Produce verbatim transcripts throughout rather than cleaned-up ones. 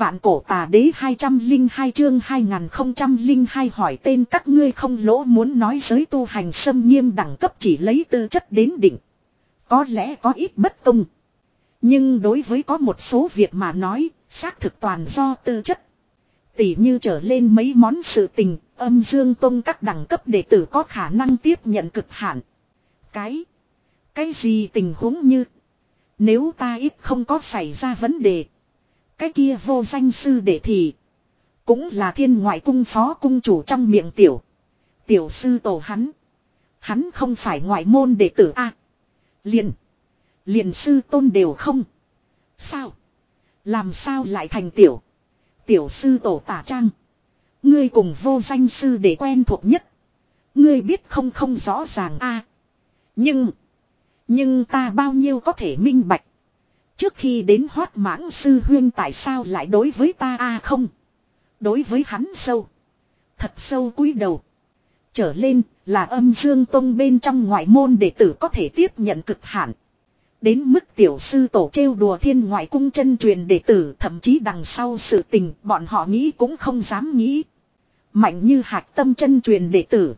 Vạn cổ tà đế hai trăm linh hai chương hai nghìn không trăm linh hai hỏi tên các ngươi không lỗ muốn nói giới tu hành xâm nghiêm đẳng cấp chỉ lấy tư chất đến đỉnh. Có lẽ có ít bất công. Nhưng đối với có một số việc mà nói, xác thực toàn do tư chất. Tỉ như trở lên mấy món sự tình, âm dương tông các đẳng cấp đệ tử có khả năng tiếp nhận cực hạn. Cái, cái gì tình huống như, nếu ta ít không có xảy ra vấn đề. Cái kia vô danh sư đệ thì, cũng là thiên ngoại cung phó cung chủ trong miệng tiểu. Tiểu sư tổ hắn, hắn không phải ngoại môn đệ tử a liền, liền sư tôn đều không. Sao? Làm sao lại thành tiểu? Tiểu sư tổ tả trang. Ngươi cùng vô danh sư để quen thuộc nhất. Ngươi biết không không rõ ràng a Nhưng. Nhưng ta bao nhiêu có thể minh bạch. Trước khi đến Hoát Mãng sư huyên tại sao lại đối với ta a không. Đối với hắn sâu. Thật sâu cúi đầu. Trở lên là âm dương tông bên trong ngoại môn đệ tử có thể tiếp nhận cực hạn. Đến mức tiểu sư tổ trêu đùa thiên ngoại cung chân truyền đệ tử, thậm chí đằng sau sự tình bọn họ nghĩ cũng không dám nghĩ. Mạnh như hạc tâm chân truyền đệ tử,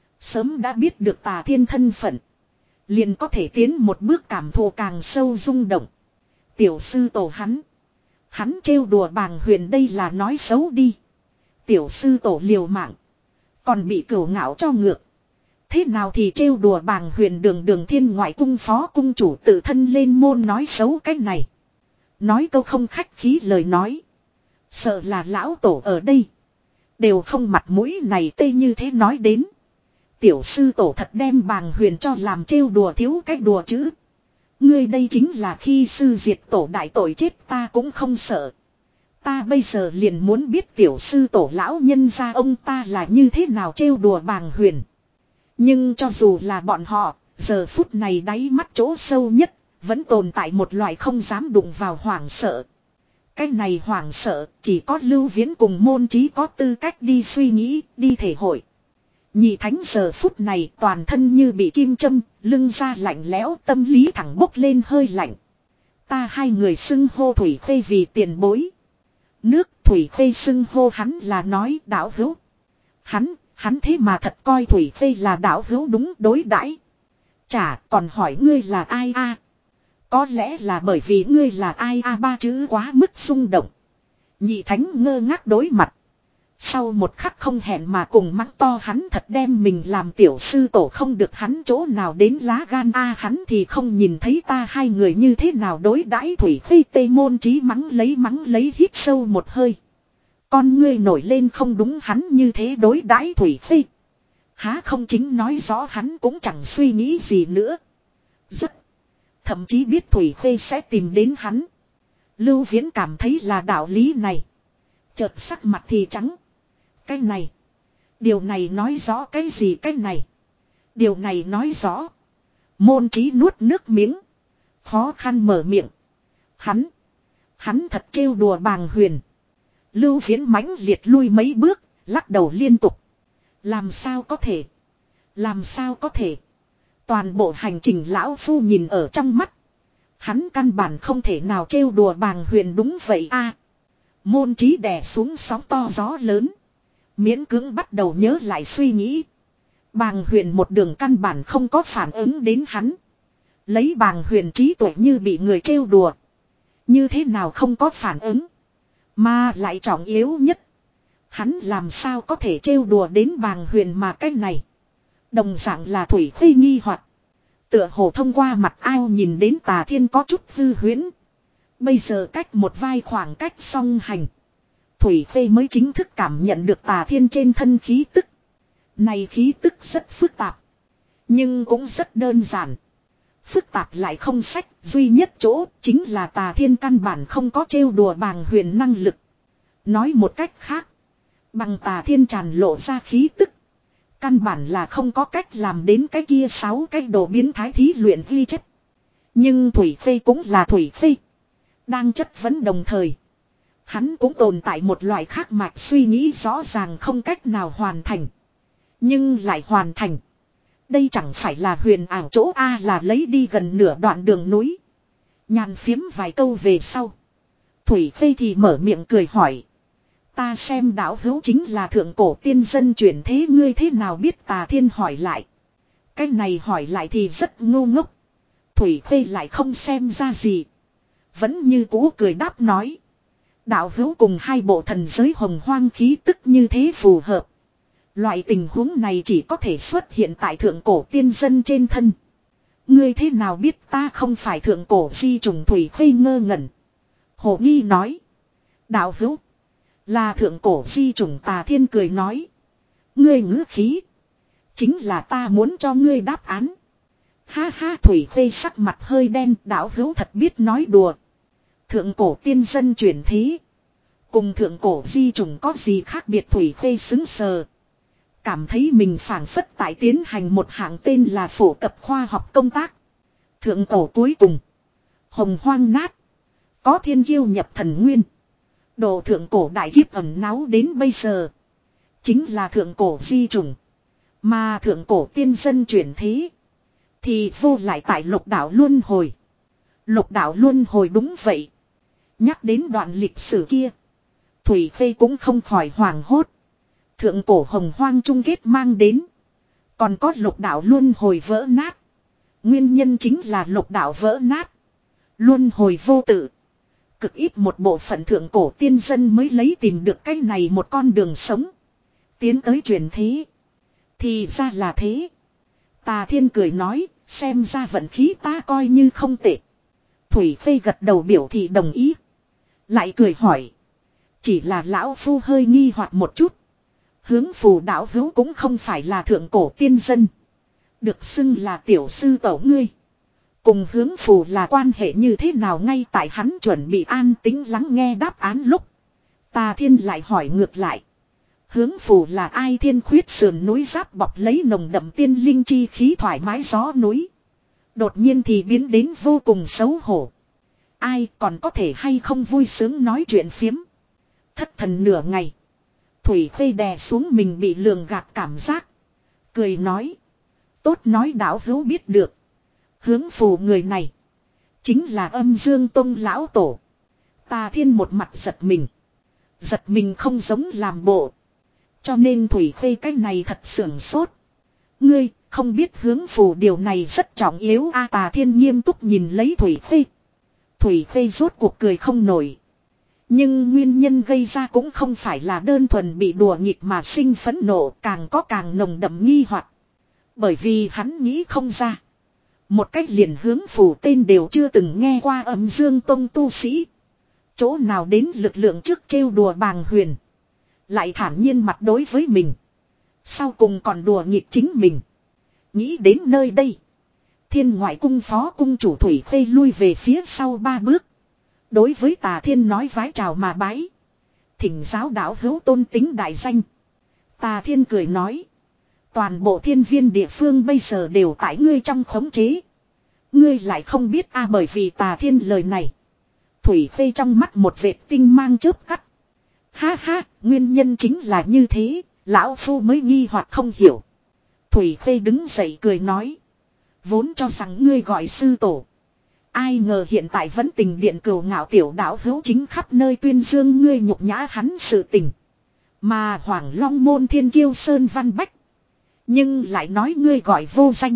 sớm đã biết được tà thiên thân phận, liền có thể tiến một bước cảm thụ càng sâu rung động. Tiểu sư tổ hắn, hắn trêu đùa bàng huyền đây là nói xấu đi. Tiểu sư tổ liều mạng, còn bị cửu ngạo cho ngược. Thế nào thì trêu đùa bàng huyền đường đường thiên ngoại cung phó cung chủ tự thân lên môn nói xấu cái này. Nói câu không khách khí lời nói. Sợ là lão tổ ở đây. Đều không mặt mũi này tê như thế nói đến. Tiểu sư tổ thật đem bàng huyền cho làm trêu đùa thiếu cái đùa chữ. Ngươi đây chính là khi sư diệt tổ đại tội chết ta cũng không sợ. Ta bây giờ liền muốn biết tiểu sư tổ lão nhân gia ông ta là như thế nào trêu đùa bàng huyền. Nhưng cho dù là bọn họ, giờ phút này đáy mắt chỗ sâu nhất, vẫn tồn tại một loại không dám đụng vào hoảng sợ. Cái này hoảng sợ, chỉ có Lưu Viễn cùng môn trí có tư cách đi suy nghĩ, đi thể hội. Nhị thánh giờ phút này toàn thân như bị kim châm, lưng ra lạnh lẽo, tâm lý thẳng bốc lên hơi lạnh. Ta hai người xưng hô Thủy Khê vì tiền bối. Nước Thủy Khê xưng hô hắn là nói đạo hữu. Hắn... Hắn thế mà thật coi Thủy Khê là đạo hữu đúng đối đãi. Chả còn hỏi ngươi là ai a? Có lẽ là bởi vì ngươi là ai a ba chữ quá mức xung động. Nhị thánh ngơ ngác đối mặt. Sau một khắc không hẹn mà cùng mắng to hắn thật đem mình làm tiểu sư tổ không được hắn chỗ nào đến lá gan a hắn thì không nhìn thấy ta hai người như thế nào đối đãi Thủy Khê tê môn trí mắng lấy mắng lấy hít sâu một hơi. Con ngươi nổi lên không đúng hắn như thế đối đãi Thủy Khê. Há không chính nói rõ hắn cũng chẳng suy nghĩ gì nữa. Rất. Thậm chí biết Thủy Khê sẽ tìm đến hắn. Lưu Viễn cảm thấy là đạo lý này. Chợt sắc mặt thì trắng. Cái này. Điều này nói rõ cái gì cái này. Điều này nói rõ. Môn trí nuốt nước miếng. Khó khăn mở miệng. Hắn. Hắn thật trêu đùa bàng huyền. Lưu Viễn mãnh liệt lui mấy bước, lắc đầu liên tục. Làm sao có thể? Làm sao có thể? Toàn bộ hành trình lão phu nhìn ở trong mắt. Hắn căn bản không thể nào trêu đùa bàng huyền đúng vậy a. Môn trí đè xuống sóng to gió lớn. Miễn cưỡng bắt đầu nhớ lại suy nghĩ. Bàng huyền một đường căn bản không có phản ứng đến hắn. Lấy bàng huyền trí tuệ như bị người trêu đùa. Như thế nào không có phản ứng. Mà lại trọng yếu nhất. Hắn làm sao có thể trêu đùa đến bàng huyền mà cái này. Đồng dạng là Thủy Khê nghi hoặc. Tựa hồ thông qua mặt ao nhìn đến tà thiên có chút hư huyễn. Bây giờ cách một vai khoảng cách song hành. Thủy Khê mới chính thức cảm nhận được tà thiên trên thân khí tức. Này khí tức rất phức tạp. Nhưng cũng rất đơn giản. Phức tạp lại không sách, duy nhất chỗ chính là tà thiên căn bản không có trêu đùa bàng huyền năng lực. Nói một cách khác, bằng tà thiên tràn lộ ra khí tức. Căn bản là không có cách làm đến cái kia sáu cái đồ biến thái thí luyện ghi chất. Nhưng Thủy Khê cũng là Thủy Khê. Đang chất vấn đồng thời. Hắn cũng tồn tại một loại khác mạch suy nghĩ rõ ràng không cách nào hoàn thành. Nhưng lại hoàn thành. Đây chẳng phải là huyền ảo chỗ A là lấy đi gần nửa đoạn đường núi. Nhàn phiếm vài câu về sau. Thủy Khê thì mở miệng cười hỏi. Ta xem đạo hữu chính là thượng cổ tiên dân chuyển thế, ngươi thế nào biết? Tà Thiên hỏi lại. Cái này hỏi lại thì rất ngu ngốc. Thủy Khê lại không xem ra gì. Vẫn như cũ cười đáp nói. Đạo hữu cùng hai bộ thần giới hồng hoang khí tức như thế phù hợp. Loại tình huống này chỉ có thể xuất hiện tại thượng cổ tiên dân trên thân. Ngươi thế nào biết ta không phải thượng cổ di trùng? Thủy Khê ngơ ngẩn. Hồ nghi nói. Đạo hữu. Là thượng cổ di trùng. Tà Thiên cười nói. Ngươi ngữ khí. Chính là ta muốn cho ngươi đáp án. Ha ha, Thủy Khê sắc mặt hơi đen. Đạo hữu thật biết nói đùa. Thượng cổ tiên dân chuyển thế. Cùng thượng cổ di trùng có gì khác biệt? Thủy Khê xứng sờ. Cảm thấy mình phảng phất tại tiến hành một hạng tên là phổ cập khoa học công tác. Thượng cổ cuối cùng. Hồng hoang nát. Có thiên kiêu nhập thần nguyên. Độ thượng cổ đại kiếp ẩn náu đến bây giờ. Chính là thượng cổ di trùng. Mà thượng cổ tiên dân chuyển thế. Thì vô lại tại lục đạo luân hồi. Lục đạo luân hồi đúng vậy. Nhắc đến đoạn lịch sử kia. Thủy Khê cũng không khỏi hoảng hốt. Thượng cổ hồng hoang chung kết mang đến. Còn có lục đạo luân hồi vỡ nát. Nguyên nhân chính là lục đạo vỡ nát. Luân hồi vô tự. Cực ít một bộ phận thượng cổ tiên dân mới lấy tìm được cái này một con đường sống. Tiến tới truyền thế. Thì ra là thế. Tà Thiên cười nói, xem ra vận khí ta coi như không tệ. Thủy Khê gật đầu biểu thị đồng ý. Lại cười hỏi. Chỉ là lão phu hơi nghi hoặc một chút. Hướng phù đạo hữu cũng không phải là thượng cổ tiên dân. Được xưng là tiểu sư tổ ngươi. Cùng hướng phù là quan hệ như thế nào? Ngay tại hắn chuẩn bị an tĩnh lắng nghe đáp án lúc. Tà Thiên lại hỏi ngược lại. Hướng phù là ai? Thiên khuyết sườn núi giáp bọc lấy nồng đậm tiên linh chi khí thoải mái gió núi. Đột nhiên thì biến đến vô cùng xấu hổ. Ai còn có thể hay không vui sướng nói chuyện phiếm. Thất thần nửa ngày. Thủy Khê đè xuống mình bị lường gạt cảm giác. Cười nói. Tốt nói đạo hữu biết được. Hướng phù người này. Chính là Âm Dương Tông lão tổ. Tà Thiên một mặt giật mình. Giật mình không giống làm bộ. Cho nên Thủy Khê cái này thật sưởng sốt. Ngươi không biết hướng phù điều này rất trọng yếu a? Tà Thiên nghiêm túc nhìn lấy Thủy Khê. Thủy Khê rốt cuộc cười không nổi. Nhưng nguyên nhân gây ra cũng không phải là đơn thuần bị đùa nghịch mà sinh phẫn nộ, càng có càng nồng đậm nghi hoặc. Bởi vì hắn nghĩ không ra. Một cách liền hướng phù tên đều chưa từng nghe qua Âm Dương Tông tu sĩ. Chỗ nào đến lực lượng trước trêu đùa bàng huyền. Lại thản nhiên mặt đối với mình. Sau cùng còn đùa nghịch chính mình. Nghĩ đến nơi đây. Thiên Ngoại cung phó cung chủ Thủy Khê lui về phía sau ba bước. Đối với Tà Thiên nói vái chào mà bái. Thỉnh giáo đạo hữu tôn tính đại danh. Tà Thiên cười nói. Toàn bộ thiên viên địa phương bây giờ đều tại ngươi trong khống chế. Ngươi lại không biết a? Bởi vì Tà Thiên lời này. Thủy Khê trong mắt một vệt tinh mang chớp cắt. Ha ha, nguyên nhân chính là như thế, lão phu mới nghi hoặc không hiểu. Thủy Khê đứng dậy cười nói. Vốn cho rằng ngươi gọi sư tổ. Ai ngờ hiện tại vẫn tình điện cừu ngạo tiểu đạo hữu chính khắp nơi tuyên dương ngươi nhục nhã hắn sự tình. Mà Hoàng Long môn thiên kiêu Sơn Văn Bách. Nhưng lại nói ngươi gọi vô danh.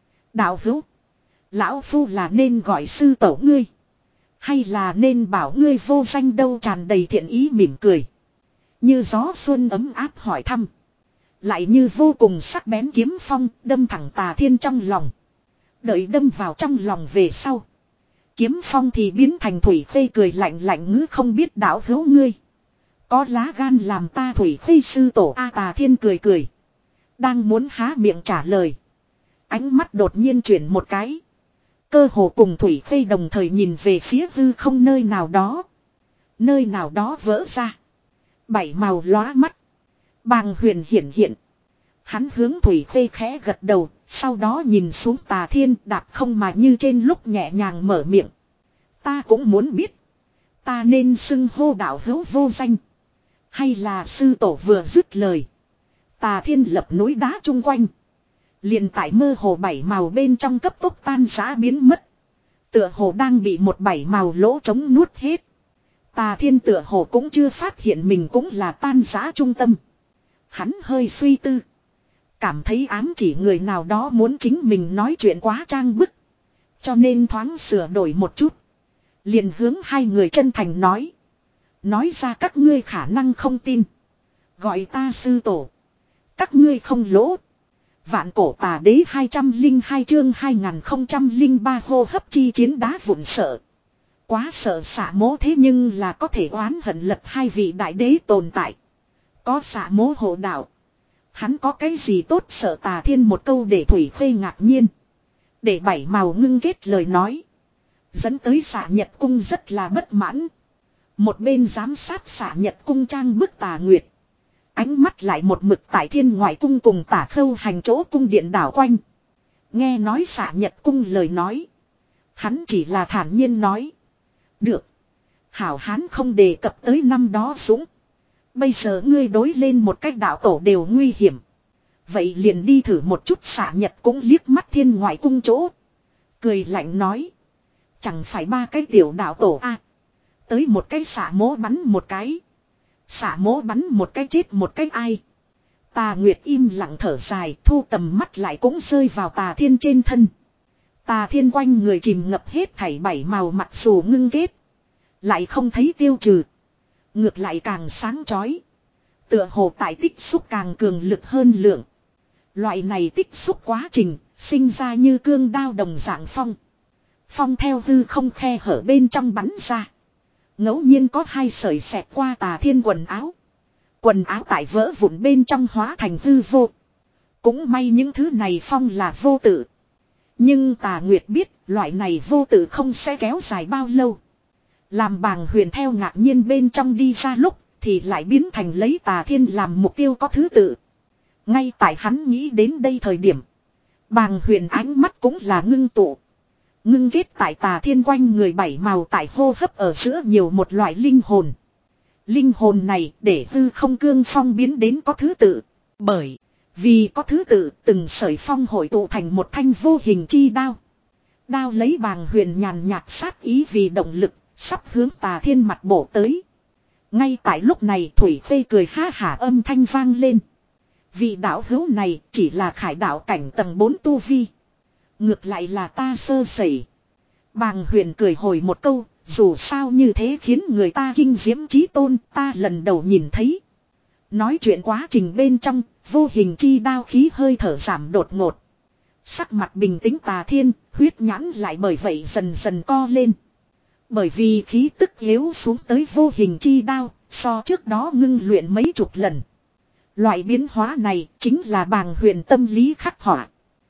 Đạo hữu. Lão phu là nên gọi sư tổ ngươi. Hay là nên bảo ngươi vô danh đâu? Tràn đầy thiện ý mỉm cười. Như gió xuân ấm áp hỏi thăm. Lại như vô cùng sắc bén kiếm phong đâm thẳng Tà Thiên trong lòng. Đợi đâm vào trong lòng về sau. Kiếm phong thì biến thành Thủy Khê cười lạnh lạnh ngữ không biết đạo hữu ngươi. Có lá gan làm ta Thủy Khê sư tổ a? Tà Thiên cười cười. Đang muốn há miệng trả lời. Ánh mắt đột nhiên chuyển một cái. Cơ hồ cùng Thủy Khê đồng thời nhìn về phía hư không nơi nào đó. Nơi nào đó vỡ ra. Bảy màu lóa mắt. Bàng huyền hiển hiện. Hắn hướng Thủy Khê khẽ gật đầu. Sau đó nhìn xuống Tà Thiên đạp không mà như trên lúc nhẹ nhàng mở miệng. Ta cũng muốn biết. Ta nên xưng hô đạo hữu vô danh. Hay là sư tổ? Vừa dứt lời. Tà Thiên lập núi đá chung quanh. Liền tại mơ hồ bảy màu bên trong cấp tốc tan rã biến mất. Tựa hồ đang bị một bảy màu lỗ trống nuốt hết. Tà Thiên tựa hồ cũng chưa phát hiện mình cũng là tan rã trung tâm. Hắn hơi suy tư. Cảm thấy ám chỉ người nào đó muốn chính mình nói chuyện quá trang bức. Cho nên thoáng sửa đổi một chút. Liền hướng hai người chân thành nói. Nói ra các ngươi khả năng không tin. Gọi ta sư tổ. Các ngươi không lỗ. Vạn cổ tà đế hai trăm linh hai chương hai nghìn không trăm linh ba hô hấp chi chiến đá vụn sợ. Quá sợ xạ mố thế nhưng là có thể oán hận lật hai vị đại đế tồn tại. Có xạ mố hộ đạo. Hắn có cái gì tốt sợ Tà Thiên một câu để Thủy Khê ngạc nhiên. Để bảy màu ngưng kết lời nói. Dẫn tới xạ nhật cung rất là bất mãn. Một bên giám sát xạ nhật cung trang bức Tà Nguyệt. Ánh mắt lại một mực tại Thiên ngoại cung cùng Tả Khâu hành chỗ cung điện đảo quanh. Nghe nói xạ nhật cung lời nói. Hắn chỉ là thản nhiên nói. Được. Hảo hán không đề cập tới năm đó Dũng. Bây giờ ngươi đối lên một cách đạo tổ đều nguy hiểm. Vậy liền đi thử một chút. Xạ nhật cũng liếc mắt Thiên ngoại cung chỗ. Cười lạnh nói. Chẳng phải ba cái tiểu đạo tổ a à, tới một cái xạ mố bắn một cái. Xạ mố bắn một cái chết một cái ai. Tà Nguyệt im lặng thở dài, thu tầm mắt lại cũng rơi vào Tà Thiên trên thân. Tà Thiên quanh người chìm ngập hết thảy bảy màu mặc dù ngưng kết. Lại không thấy tiêu trừ. Ngược lại càng sáng chói. Tựa hồ tại tích xúc càng cường lực hơn lượng. Loại này tích xúc quá trình, sinh ra như cương đao đồng dạng phong. Phong theo hư không khe hở bên trong bắn ra. Ngẫu nhiên có hai sợi xẹt qua Tà Thiên quần áo. Quần áo tại vỡ vụn bên trong hóa thành hư vô. Cũng may những thứ này phong là vô tự. Nhưng Tà Nguyệt biết loại này vô tự không sẽ kéo dài bao lâu. Làm Bàng Huyền theo ngạc nhiên bên trong đi ra lúc thì lại biến thành lấy Tà Thiên làm mục tiêu có thứ tự. Ngay tại hắn nghĩ đến đây thời điểm. Bàng Huyền ánh mắt cũng là ngưng tụ. Ngưng kết tại Tà Thiên quanh người bảy màu tại hô hấp ở giữa nhiều một loại linh hồn. Linh hồn này để hư không cương phong biến đến có thứ tự. Bởi vì có thứ tự từng sợi phong hội tụ thành một thanh vô hình chi đao. Đao lấy Bàng Huyền nhàn nhạt sát ý vì động lực. Sắp hướng Tà Thiên mặt bổ tới. Ngay tại lúc này Thủy Khê cười ha hả âm thanh vang lên. Vị đạo hữu này chỉ là khải đạo cảnh tầng bốn tu vi. Ngược lại là ta sơ sẩy. Bàng Huyền cười hồi một câu. Dù sao như thế khiến người ta kinh diễm chí tôn, ta lần đầu nhìn thấy. Nói chuyện quá trình bên trong, vô hình chi đao khí hơi thở giảm đột ngột. Sắc mặt bình tĩnh Tà Thiên, huyết nhãn lại bởi vậy dần dần co lên. Bởi vì khí tức yếu xuống tới vô hình chi đao, so trước đó ngưng luyện mấy chục lần. Loại biến hóa này chính là Bàng Huyền tâm lý khắc họa.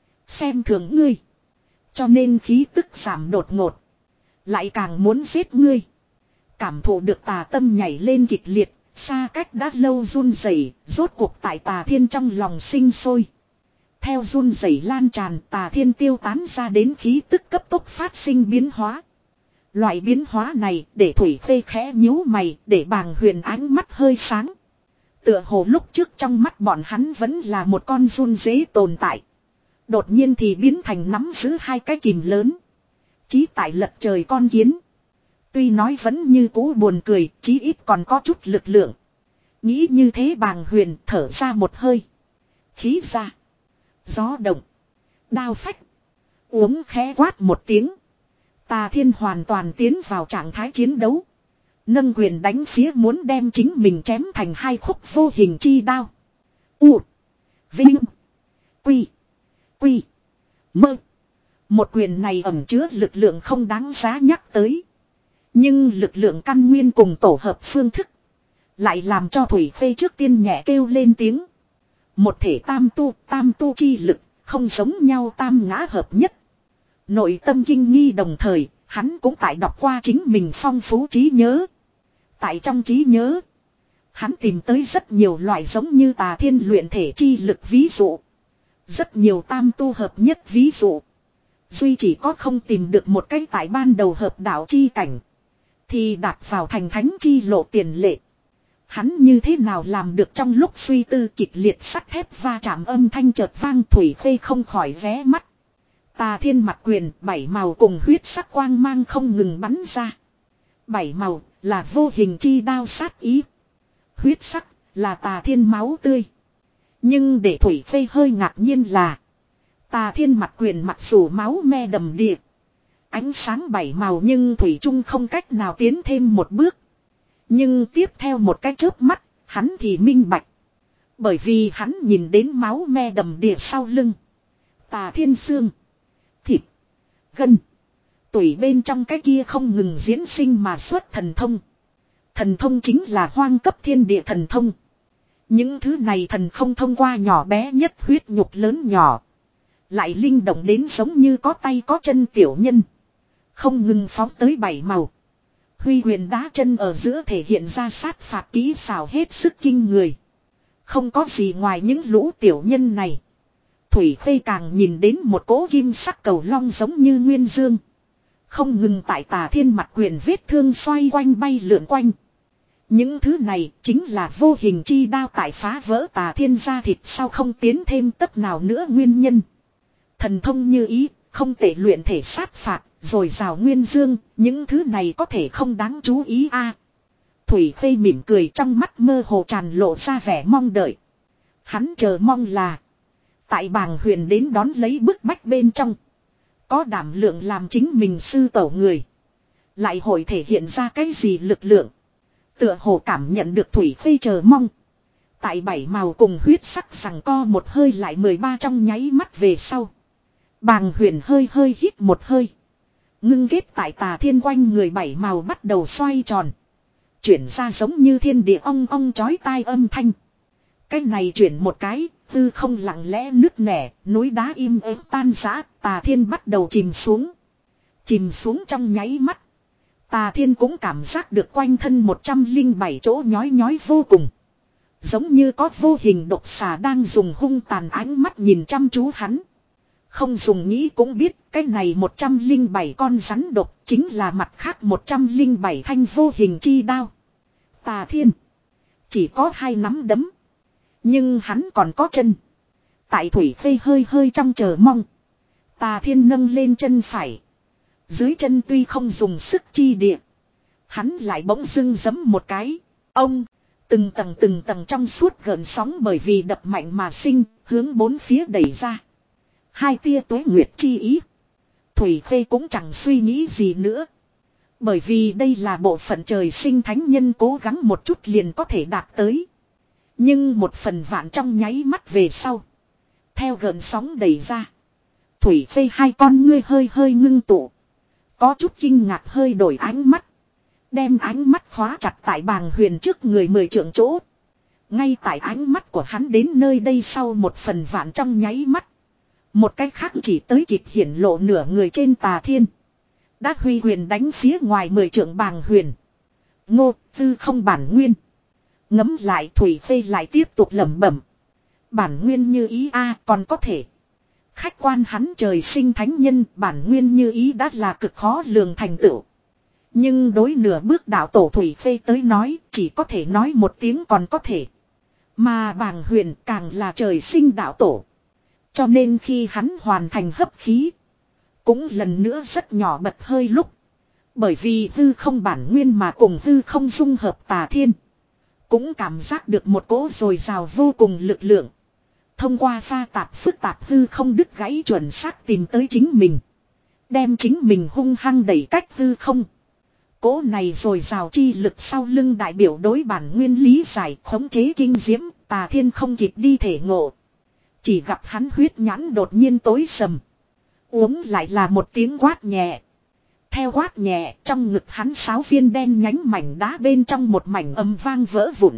Xem thường ngươi. Cho nên khí tức giảm đột ngột. Lại càng muốn giết ngươi. Cảm thụ được tà tâm nhảy lên kịch liệt, xa cách đã lâu run rẩy, rốt cuộc tại Tà Thiên trong lòng sinh sôi. Theo run rẩy lan tràn, Tà Thiên tiêu tán ra đến khí tức cấp tốc phát sinh biến hóa. Loại biến hóa này để Thủy Khê khẽ nhíu mày, để Bàng Huyền ánh mắt hơi sáng. Tựa hồ lúc trước trong mắt bọn hắn vẫn là một con run dế tồn tại. Đột nhiên thì biến thành nắm giữ hai cái kìm lớn. Chí tại lật trời con kiến. Tuy nói vẫn như cũ buồn cười, chí ít còn có chút lực lượng. Nghĩ như thế Bàng Huyền thở ra một hơi. Khí ra. Gió động. Đao phách. Uống khẽ quát một tiếng. Tà Thiên hoàn toàn tiến vào trạng thái chiến đấu. Nâng quyền đánh phía muốn đem chính mình chém thành hai khúc vô hình chi đao. U. Vinh. Quy. Quy. Mơ. Một quyền này ẩn chứa lực lượng không đáng giá nhắc tới. Nhưng lực lượng căn nguyên cùng tổ hợp phương thức. Lại làm cho Thủy Khê trước tiên nhẹ kêu lên tiếng. Một thể tam tu, tam tu chi lực, không giống nhau tam ngã hợp nhất. Nội tâm kinh nghi đồng thời, hắn cũng tại đọc qua chính mình phong phú trí nhớ. Tại trong trí nhớ, hắn tìm tới rất nhiều loại giống như Tà Thiên luyện thể chi lực ví dụ. Rất nhiều tam tu hợp nhất ví dụ. Duy chỉ có không tìm được một cái tại ban đầu hợp đạo chi cảnh. Thì đạt vào thành thánh chi lộ tiền lệ. Hắn như thế nào làm được trong lúc suy tư kịch liệt sắt thép va chạm âm thanh chợt vang Thủy Khê không khỏi vé mắt. Tà Thiên mặt quyền bảy màu cùng huyết sắc quang mang không ngừng bắn ra. Bảy màu là vô hình chi đao sát ý. Huyết sắc là Tà Thiên máu tươi. Nhưng để Thủy Phây hơi ngạc nhiên là Tà Thiên mặt quyền mặc dù máu me đầm đìa, ánh sáng bảy màu nhưng Thủy Trung không cách nào tiến thêm một bước. Nhưng tiếp theo một cái chớp mắt, hắn thì minh bạch. Bởi vì hắn nhìn đến máu me đầm đìa sau lưng. Tà Thiên xương, thịt, gân, tủy bên trong cái kia không ngừng diễn sinh mà xuất thần thông. Thần thông chính là hoang cấp thiên địa thần thông. Những thứ này thần không thông qua nhỏ bé nhất huyết nhục lớn nhỏ. Lại linh động đến giống như có tay có chân tiểu nhân. Không ngừng phóng tới bảy màu. Huy quyền đá chân ở giữa thể hiện ra sát phạt kỹ xảo hết sức kinh người. Không có gì ngoài những lũ tiểu nhân này. Thủy Khê càng nhìn đến một cỗ kim sắc cầu long giống như nguyên dương. Không ngừng tại Tà Thiên mặt quyền vết thương xoay quanh bay lượn quanh. Những thứ này chính là vô hình chi đao tại phá vỡ Tà Thiên ra thịt sau không tiến thêm tấc nào nữa nguyên nhân. Thần thông như ý, không thể luyện thể sát phạt, rồi rào nguyên dương, những thứ này có thể không đáng chú ý a. À, Thủy Khê mỉm cười trong mắt mơ hồ tràn lộ ra vẻ mong đợi. Hắn chờ mong là tại Bàng Huyền đến đón lấy bức bách bên trong. Có đảm lượng làm chính mình sư tẩu người. Lại hội thể hiện ra cái gì lực lượng. Tựa hồ cảm nhận được Thủy Khê chờ mong. Tại bảy màu cùng huyết sắc rằng co một hơi lại mười ba trong nháy mắt về sau. Bàng Huyền hơi hơi hít một hơi. Ngưng kết tại Tà Thiên quanh người bảy màu bắt đầu xoay tròn. Chuyển ra giống như thiên địa ong ong chói tai âm thanh. Cái này chuyển một cái, tư không lặng lẽ nứt nẻ, núi đá im ắng tan rã, Tà Thiên bắt đầu chìm xuống. Chìm xuống trong nháy mắt. Tà Thiên cũng cảm giác được quanh thân một trăm linh bảy chỗ nhói nhói vô cùng. Giống như có vô hình độc xà đang dùng hung tàn ánh mắt nhìn chăm chú hắn. Không dùng nghĩ cũng biết cái này một trăm linh bảy con rắn độc chính là mặt khác một trăm linh bảy thanh vô hình chi đao. Tà Thiên chỉ có hai nắm đấm. Nhưng hắn còn có chân. Tại Thủy Khê hơi hơi trong chờ mong. Tà Thiên nâng lên chân phải. Dưới chân tuy không dùng sức chi địa. Hắn lại bỗng dưng giẫm một cái. Ông, từng tầng từng tầng trong suốt gợn sóng bởi vì đập mạnh mà sinh, hướng bốn phía đẩy ra. Hai tia tuế nguyệt chi ý. Thủy Khê cũng chẳng suy nghĩ gì nữa. Bởi vì đây là bộ phận trời sinh thánh nhân cố gắng một chút liền có thể đạt tới. Nhưng một phần vạn trong nháy mắt về sau. Theo gợn sóng đẩy ra. Thủy Khê hai con ngươi hơi hơi ngưng tụ. Có chút kinh ngạc hơi đổi ánh mắt. Đem ánh mắt khóa chặt tại Bàng Huyền trước người mười trượng chỗ. Ngay tại ánh mắt của hắn đến nơi đây sau một phần vạn trong nháy mắt. Một cái khác chỉ tới kịp hiển lộ nửa người trên Tà Thiên. Đã huy quyền đánh phía ngoài mười trượng Bàng Huyền. Ngô, tư không bản nguyên. Ngấm lại Thủy Khê lại tiếp tục lẩm bẩm. Bản nguyên như ý a còn có thể. Khách quan hắn trời sinh thánh nhân bản nguyên như ý đã là cực khó lường thành tựu. Nhưng đối nửa bước đạo tổ Thủy Khê tới nói chỉ có thể nói một tiếng còn có thể. Mà Bàng Huyền càng là trời sinh đạo tổ. Cho nên khi hắn hoàn thành hấp khí. Cũng lần nữa rất nhỏ bật hơi lúc. Bởi vì hư không bản nguyên mà cùng hư không dung hợp Tà Thiên. Cũng cảm giác được một cỗ dồi dào vô cùng lực lượng. Thông qua pha tạp phức tạp hư không đứt gãy chuẩn xác tìm tới chính mình. Đem chính mình hung hăng đẩy cách hư không. Cỗ này dồi dào chi lực sau lưng đại biểu đối bản nguyên lý giải khống chế kinh diễm. Tà Thiên không kịp đi thể ngộ. Chỉ gặp hắn huyết nhãn đột nhiên tối sầm. Uống lại là một tiếng quát nhẹ. Theo quát nhẹ trong ngực hắn sáu viên đen nhánh mảnh đá bên trong một mảnh âm vang vỡ vụn.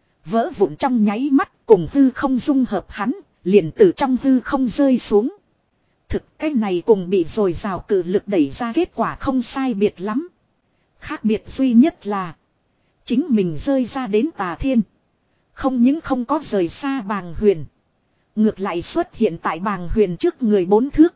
Vỡ vụn trong nháy mắt cùng hư không dung hợp hắn, liền từ trong hư không rơi xuống. Thực cái này cùng bị dồi dào cự lực đẩy ra kết quả không sai biệt lắm. Khác biệt duy nhất là chính mình rơi ra đến Tà Thiên. Không những không có rời xa Bàng Huyền. Ngược lại xuất hiện tại Bàng Huyền trước người bốn thước.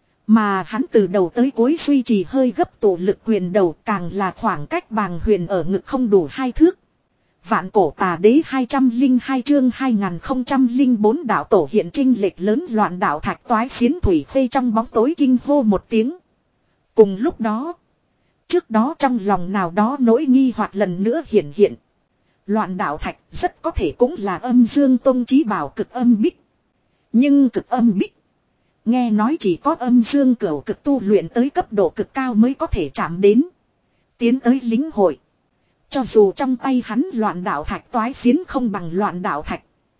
Mà hắn từ đầu tới cuối duy trì hơi gấp tổ lực quyền đầu càng là khoảng cách Bàng Huyền ở ngực không đủ hai thước. Vạn cổ tà đế hai trăm linh hai chương hai nghìn không trăm linh bốn đạo tổ hiện trinh lệch lớn loạn đạo thạch toái phiến Thủy Khê trong bóng tối kinh hô một tiếng. Cùng lúc đó, trước đó trong lòng nào đó nỗi nghi hoặc lần nữa hiện hiện. Loạn đạo thạch rất có thể cũng là âm dương tông chí bảo cực âm bích. Nhưng cực âm bích, nghe nói chỉ có âm dương cửu cực tu luyện tới cấp độ cực cao mới có thể chạm đến. Tiến tới lĩnh hội. Cho dù trong tay hắn loạn đạo thạch toái phiến không bằng loạn đạo thạch.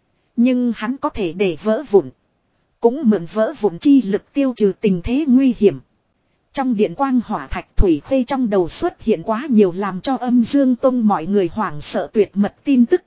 Nhưng hắn có thể để vỡ vụn. Cũng mượn vỡ vụn chi lực tiêu trừ tình thế nguy hiểm. Trong điện quang hỏa thạch thủy khê trong đầu xuất hiện quá nhiều làm cho âm dương tông mọi người hoảng sợ tuyệt mật tin tức.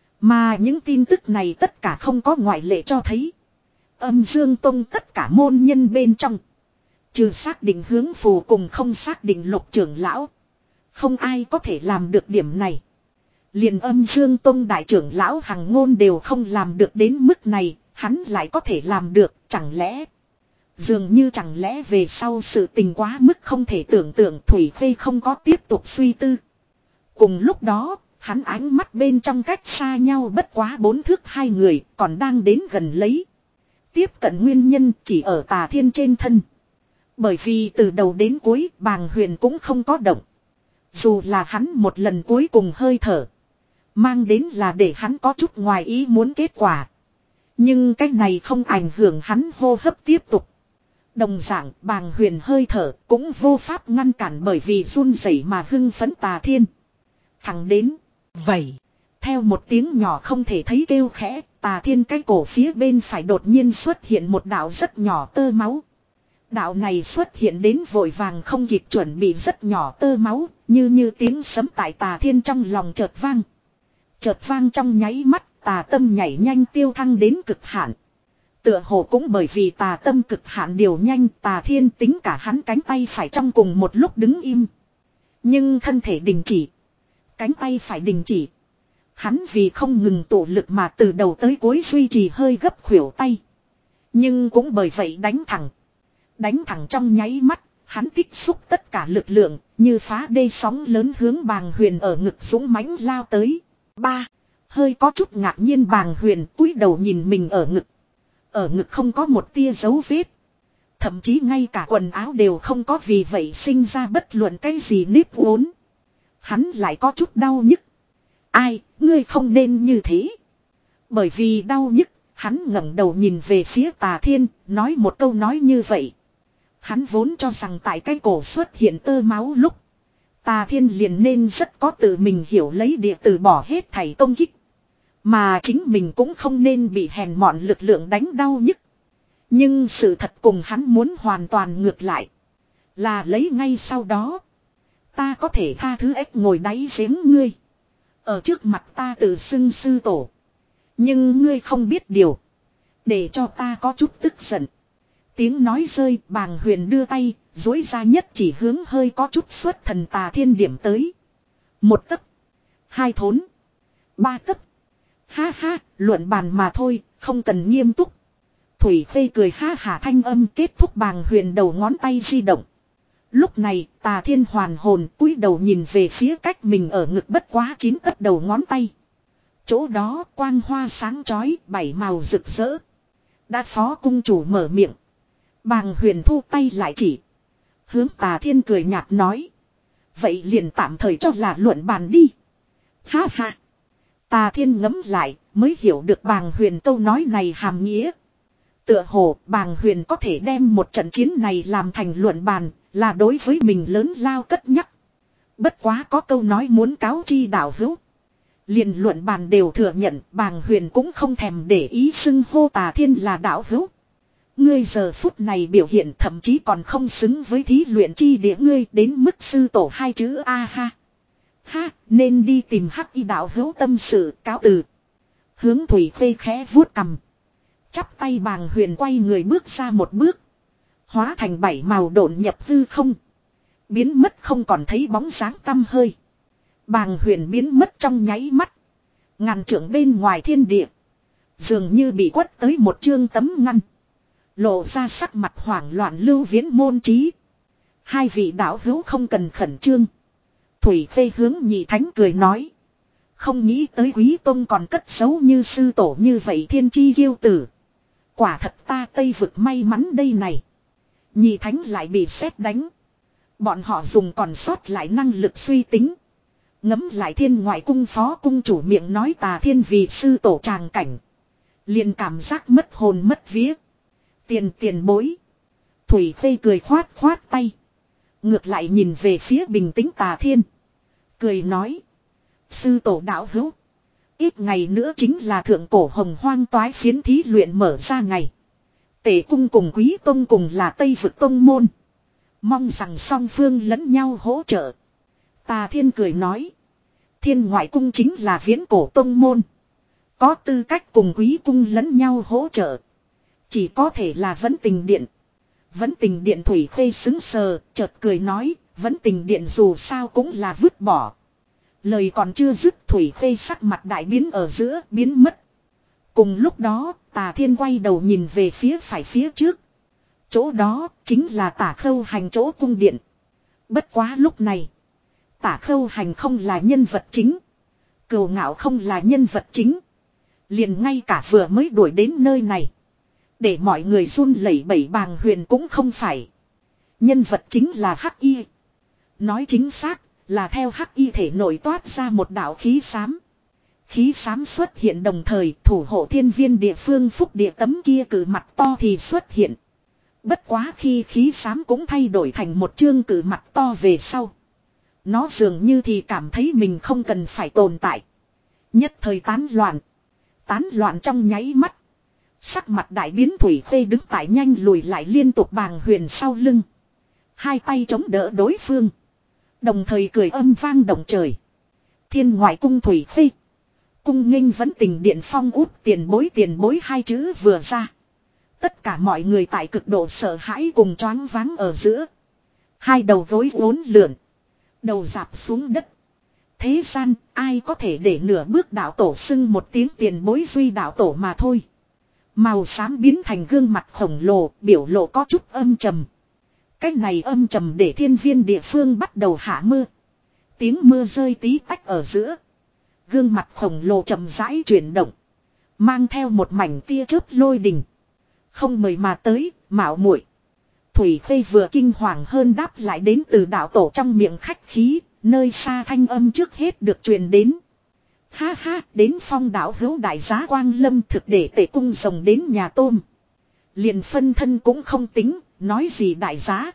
Mà những tin tức này tất cả không có ngoại lệ cho thấy. Âm dương tông tất cả môn nhân bên trong. Trừ xác định hướng phù cùng không xác định lục trưởng lão. Không ai có thể làm được điểm này. Liền âm dương tông đại trưởng lão hằng ngôn đều không làm được đến mức này. Hắn lại có thể làm được, chẳng lẽ. Dường như chẳng lẽ về sau sự tình quá mức không thể tưởng tượng Thủy Khê không có tiếp tục suy tư. Cùng lúc đó, hắn ánh mắt bên trong cách xa nhau bất quá bốn thước hai người còn đang đến gần lấy. Tiếp cận nguyên nhân chỉ ở Tà Thiên trên thân. Bởi vì từ đầu đến cuối Bàng Huyền cũng không có động. Dù là hắn một lần cuối cùng hơi thở. Mang đến là để hắn có chút ngoài ý muốn kết quả. Nhưng cái này không ảnh hưởng hắn hô hấp tiếp tục. Đồng dạng Bàng Huyền hơi thở cũng vô pháp ngăn cản bởi vì run rẩy mà hưng phấn Tà Thiên. Thẳng đến. Vậy. Theo một tiếng nhỏ không thể thấy kêu khẽ. Tà Thiên cái cổ phía bên phải đột nhiên xuất hiện một đạo rất nhỏ tơ máu. Đạo này xuất hiện đến vội vàng không kịp chuẩn bị rất nhỏ tơ máu. Như như tiếng sấm tại Tà Thiên trong lòng chợt vang. Chợt vang trong nháy mắt. Tà tâm nhảy nhanh tiêu thăng đến cực hạn. Tựa hồ cũng bởi vì tà tâm cực hạn điều nhanh Tà Thiên tính cả hắn cánh tay phải trong cùng một lúc đứng im. Nhưng thân thể đình chỉ. Cánh tay phải đình chỉ. Hắn vì không ngừng tụ lực mà từ đầu tới cuối duy trì hơi gấp khuỷu tay. Nhưng cũng bởi vậy đánh thẳng. Đánh thẳng trong nháy mắt, hắn tích xúc tất cả lực lượng, như phá đê sóng lớn hướng Bàng Huyền ở ngực dũng mãnh lao tới. Ba. Hơi có chút ngạc nhiên Bàng Huyền cúi đầu nhìn mình ở ngực. Ở ngực không có một tia dấu vết. Thậm chí ngay cả quần áo đều không có vì vậy sinh ra bất luận cái gì nếp uốn. Hắn lại có chút đau nhức. Ai, ngươi không nên như thế. Bởi vì đau nhức, hắn ngẩng đầu nhìn về phía Tà Thiên, nói một câu nói như vậy. Hắn vốn cho rằng tại cái cổ xuất hiện tơ máu lúc. Tà Thiên liền nên rất có tự mình hiểu lấy địa từ bỏ hết thảy công kích. Mà chính mình cũng không nên bị hèn mọn lực lượng đánh đau nhức. Nhưng sự thật cùng hắn muốn hoàn toàn ngược lại. Là lấy ngay sau đó. Ta có thể tha thứ ếch ngồi đáy giếng ngươi. Ở trước mặt ta tự xưng sư tổ. Nhưng ngươi không biết điều. Để cho ta có chút tức giận. Tiếng nói rơi Bàng Huyền đưa tay. Dối ra nhất chỉ hướng hơi có chút xuất thần Tà Thiên điểm tới. Một tấc. Hai thốn. Ba tấc. Ha ha, luận bàn mà thôi, không cần nghiêm túc. Thủy Khê cười ha hả thanh âm kết thúc Bàng Huyền đầu ngón tay di động. Lúc này, Tà Thiên hoàn hồn cúi đầu nhìn về phía cách mình ở ngực bất quá chín tấc đầu ngón tay. Chỗ đó quang hoa sáng chói, bảy màu rực rỡ. Đã phó cung chủ mở miệng. Bàng Huyền thu tay lại chỉ. Hướng Tà Thiên cười nhạt nói. Vậy liền tạm thời cho là luận bàn đi. Ha ha. Tà Thiên ngẫm lại mới hiểu được Bàng Huyền câu nói này hàm nghĩa. Tựa hồ Bàng Huyền có thể đem một trận chiến này làm thành luận bàn là đối với mình lớn lao cất nhắc. Bất quá có câu nói muốn cáo chi đạo hữu. Liền luận bàn đều thừa nhận Bàng Huyền cũng không thèm để ý xưng hô Tà Thiên là đạo hữu. Ngươi giờ phút này biểu hiện thậm chí còn không xứng với thí luyện chi địa ngươi đến mức sư tổ hai chữ A ha. Ha, nên đi tìm hắc y đạo hữu tâm sự cáo từ. Hướng Thủy Khê khẽ vuốt cầm. Chắp tay Bàng Huyền quay người bước ra một bước. Hóa thành bảy màu độn nhập hư không. Biến mất không còn thấy bóng dáng tăm hơi. Bàng Huyền biến mất trong nháy mắt. Ngàn trượng bên ngoài thiên địa. Dường như bị quất tới một chương tấm ngăn. Lộ ra sắc mặt hoảng loạn Lưu Viễn môn trí. Hai vị đạo hữu không cần khẩn trương. Thủy Khê hướng nhị thánh cười nói. Không nghĩ tới Quý Tông còn cất giấu như sư tổ như vậy thiên chi kiêu tử. Quả thật ta Tây vực may mắn đây này. Nhị thánh lại bị sét đánh. Bọn họ dùng còn sót lại năng lực suy tính. Ngấm lại thiên ngoại cung phó cung chủ miệng nói Tà Thiên vì sư tổ tràng cảnh. Liền cảm giác mất hồn mất vía. Tiền tiền bối. Thủy Khê cười khoát khoát tay. Ngược lại nhìn về phía bình tĩnh Tà Thiên. Cười nói. Sư tổ đạo hữu. Ít ngày nữa chính là thượng cổ hồng hoang toái phiến thí luyện mở ra ngày. Tể cung cùng quý tông cùng là Tây vực tông môn. Mong rằng song phương lẫn nhau hỗ trợ. Tà Thiên cười nói. Thiên ngoại cung chính là viễn cổ tông môn. Có tư cách cùng quý cung lẫn nhau hỗ trợ. Chỉ có thể là Vẫn Tình Điện. Vẫn Tình Điện Thủy Khê xứng sờ, chợt cười nói. Vẫn Tình Điện dù sao cũng là vứt bỏ. Lời còn chưa dứt, Thủy Khê sắc mặt đại biến ở giữa, biến mất. Cùng lúc đó, Tà Thiên quay đầu nhìn về phía phải phía trước. Chỗ đó chính là Tả Khâu Hành chỗ cung điện. Bất quá lúc này, Tả Khâu Hành không là nhân vật chính. Cừu Ngạo không là nhân vật chính. Liền ngay cả vừa mới đuổi đến nơi này, để mọi người run lẩy bẩy Bàng Huyền cũng không phải. Nhân vật chính là Hắc Y. Nói chính xác là theo Hắc Y thể nổi toát ra một đạo khí xám. Khí xám xuất hiện đồng thời thủ hộ thiên viên địa phương phúc địa tấm kia cử mặt to thì xuất hiện. Bất quá khi khí xám cũng thay đổi thành một chương cử mặt to về sau. Nó dường như thì cảm thấy mình không cần phải tồn tại. Nhất thời tán loạn. Tán loạn trong nháy mắt. Sắc mặt đại biến Thủy Khê đứng tại nhanh lùi lại liên tục Bàng Huyền sau lưng. Hai tay chống đỡ đối phương. Đồng thời cười âm vang động trời. Thiên ngoại cung Thủy Khê. Cung nghênh Vẫn Tình Điện phong út tiền bối tiền bối hai chữ vừa ra. Tất cả mọi người tại cực độ sợ hãi cùng choáng váng ở giữa. Hai đầu gối uốn lượn. Đầu dạp xuống đất. Thế gian ai có thể để nửa bước đạo tổ xưng một tiếng tiền bối duy đạo tổ mà thôi. Màu xám biến thành gương mặt khổng lồ, biểu lộ có chút âm trầm. Cái này âm trầm để thiên viên địa phương bắt đầu hạ mưa. Tiếng mưa rơi tí tách ở giữa. Gương mặt khổng lồ chậm rãi chuyển động. Mang theo một mảnh tia chớp lôi đình. Không mời mà tới, mạo muội. Thủy Khê vừa kinh hoàng hơn đáp lại đến từ đạo tổ trong miệng khách khí, nơi xa thanh âm trước hết được truyền đến. Ha ha, đến phong đảo hữu đại giá quang lâm thực để tể cung rồng đến nhà tôm. Liền phân thân cũng không tính, nói gì đại giá.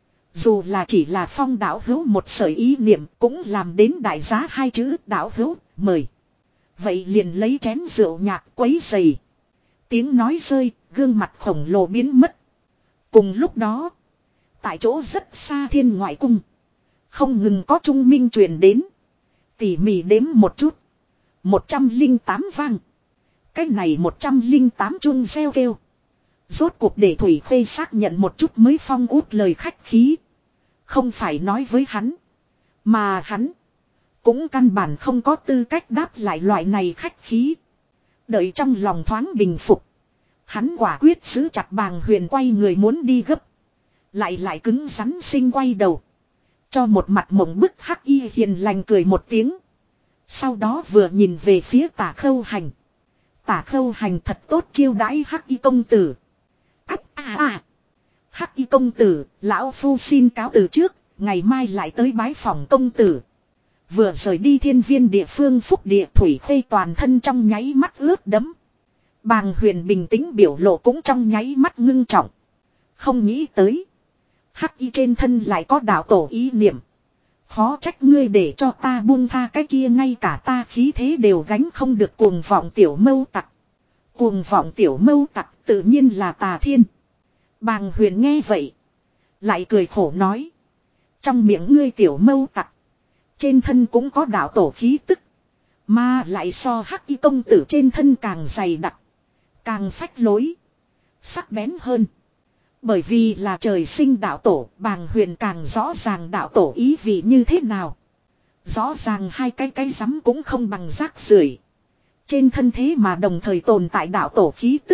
Dù là chỉ là phong đảo hữu một sợi ý niệm cũng làm đến đại giá hai chữ đảo hữu, mời. Vậy liền lấy chén rượu nhạc quấy dày. Tiếng nói rơi, gương mặt khổng lồ biến mất. Cùng lúc đó, tại chỗ rất xa thiên ngoại cung, không ngừng có trung minh truyền đến. Tỉ mỉ đếm một chút. Một trăm linh tám vang. Cái này một trăm linh tám chuông reo kêu. Rốt cuộc để Thủy Khê xác nhận một chút mới phong út lời khách khí. Không phải nói với hắn. Mà hắn cũng căn bản không có tư cách đáp lại loại này khách khí. Đợi trong lòng thoáng bình phục. Hắn quả quyết giữ chặt Bàng Huyền quay người muốn đi gấp. Lại lại cứng rắn sinh quay đầu. Cho một mặt mộng bức Hắc Y hiền lành cười một tiếng. Sau đó vừa nhìn về phía Tả Khâu Hành. Tả Khâu Hành thật tốt chiêu đãi Hắc Y công tử. Ách à à. Hắc Y công tử, lão phu xin cáo từ trước, ngày mai lại tới bái phòng công tử. Vừa rời đi thiên viên địa phương phúc địa Thủy Khê toàn thân trong nháy mắt ướt đẫm. Bàng Huyền bình tĩnh biểu lộ cũng trong nháy mắt ngưng trọng. Không nghĩ tới. Hắc Y trên thân lại có đạo tổ ý niệm. Khó trách ngươi để cho ta buông tha cái kia ngay cả ta khí thế đều gánh không được cuồng vọng tiểu mâu tặc. Cuồng vọng tiểu mâu tặc tự nhiên là Tà Thiên. Bàng Huyền nghe vậy. Lại cười khổ nói. Trong miệng ngươi tiểu mâu tặc. Trên thân cũng có đạo tổ khí tức. Mà lại so Hắc Y công tử trên thân càng dày đặc. Càng phách lối. Sắc bén hơn. Bởi vì là trời sinh đạo tổ, Bàng Huyền càng rõ ràng đạo tổ ý vị như thế nào. Rõ ràng hai cái cái rắm cũng không bằng rác rưởi. Trên thân thế mà đồng thời tồn tại đạo tổ khí tức.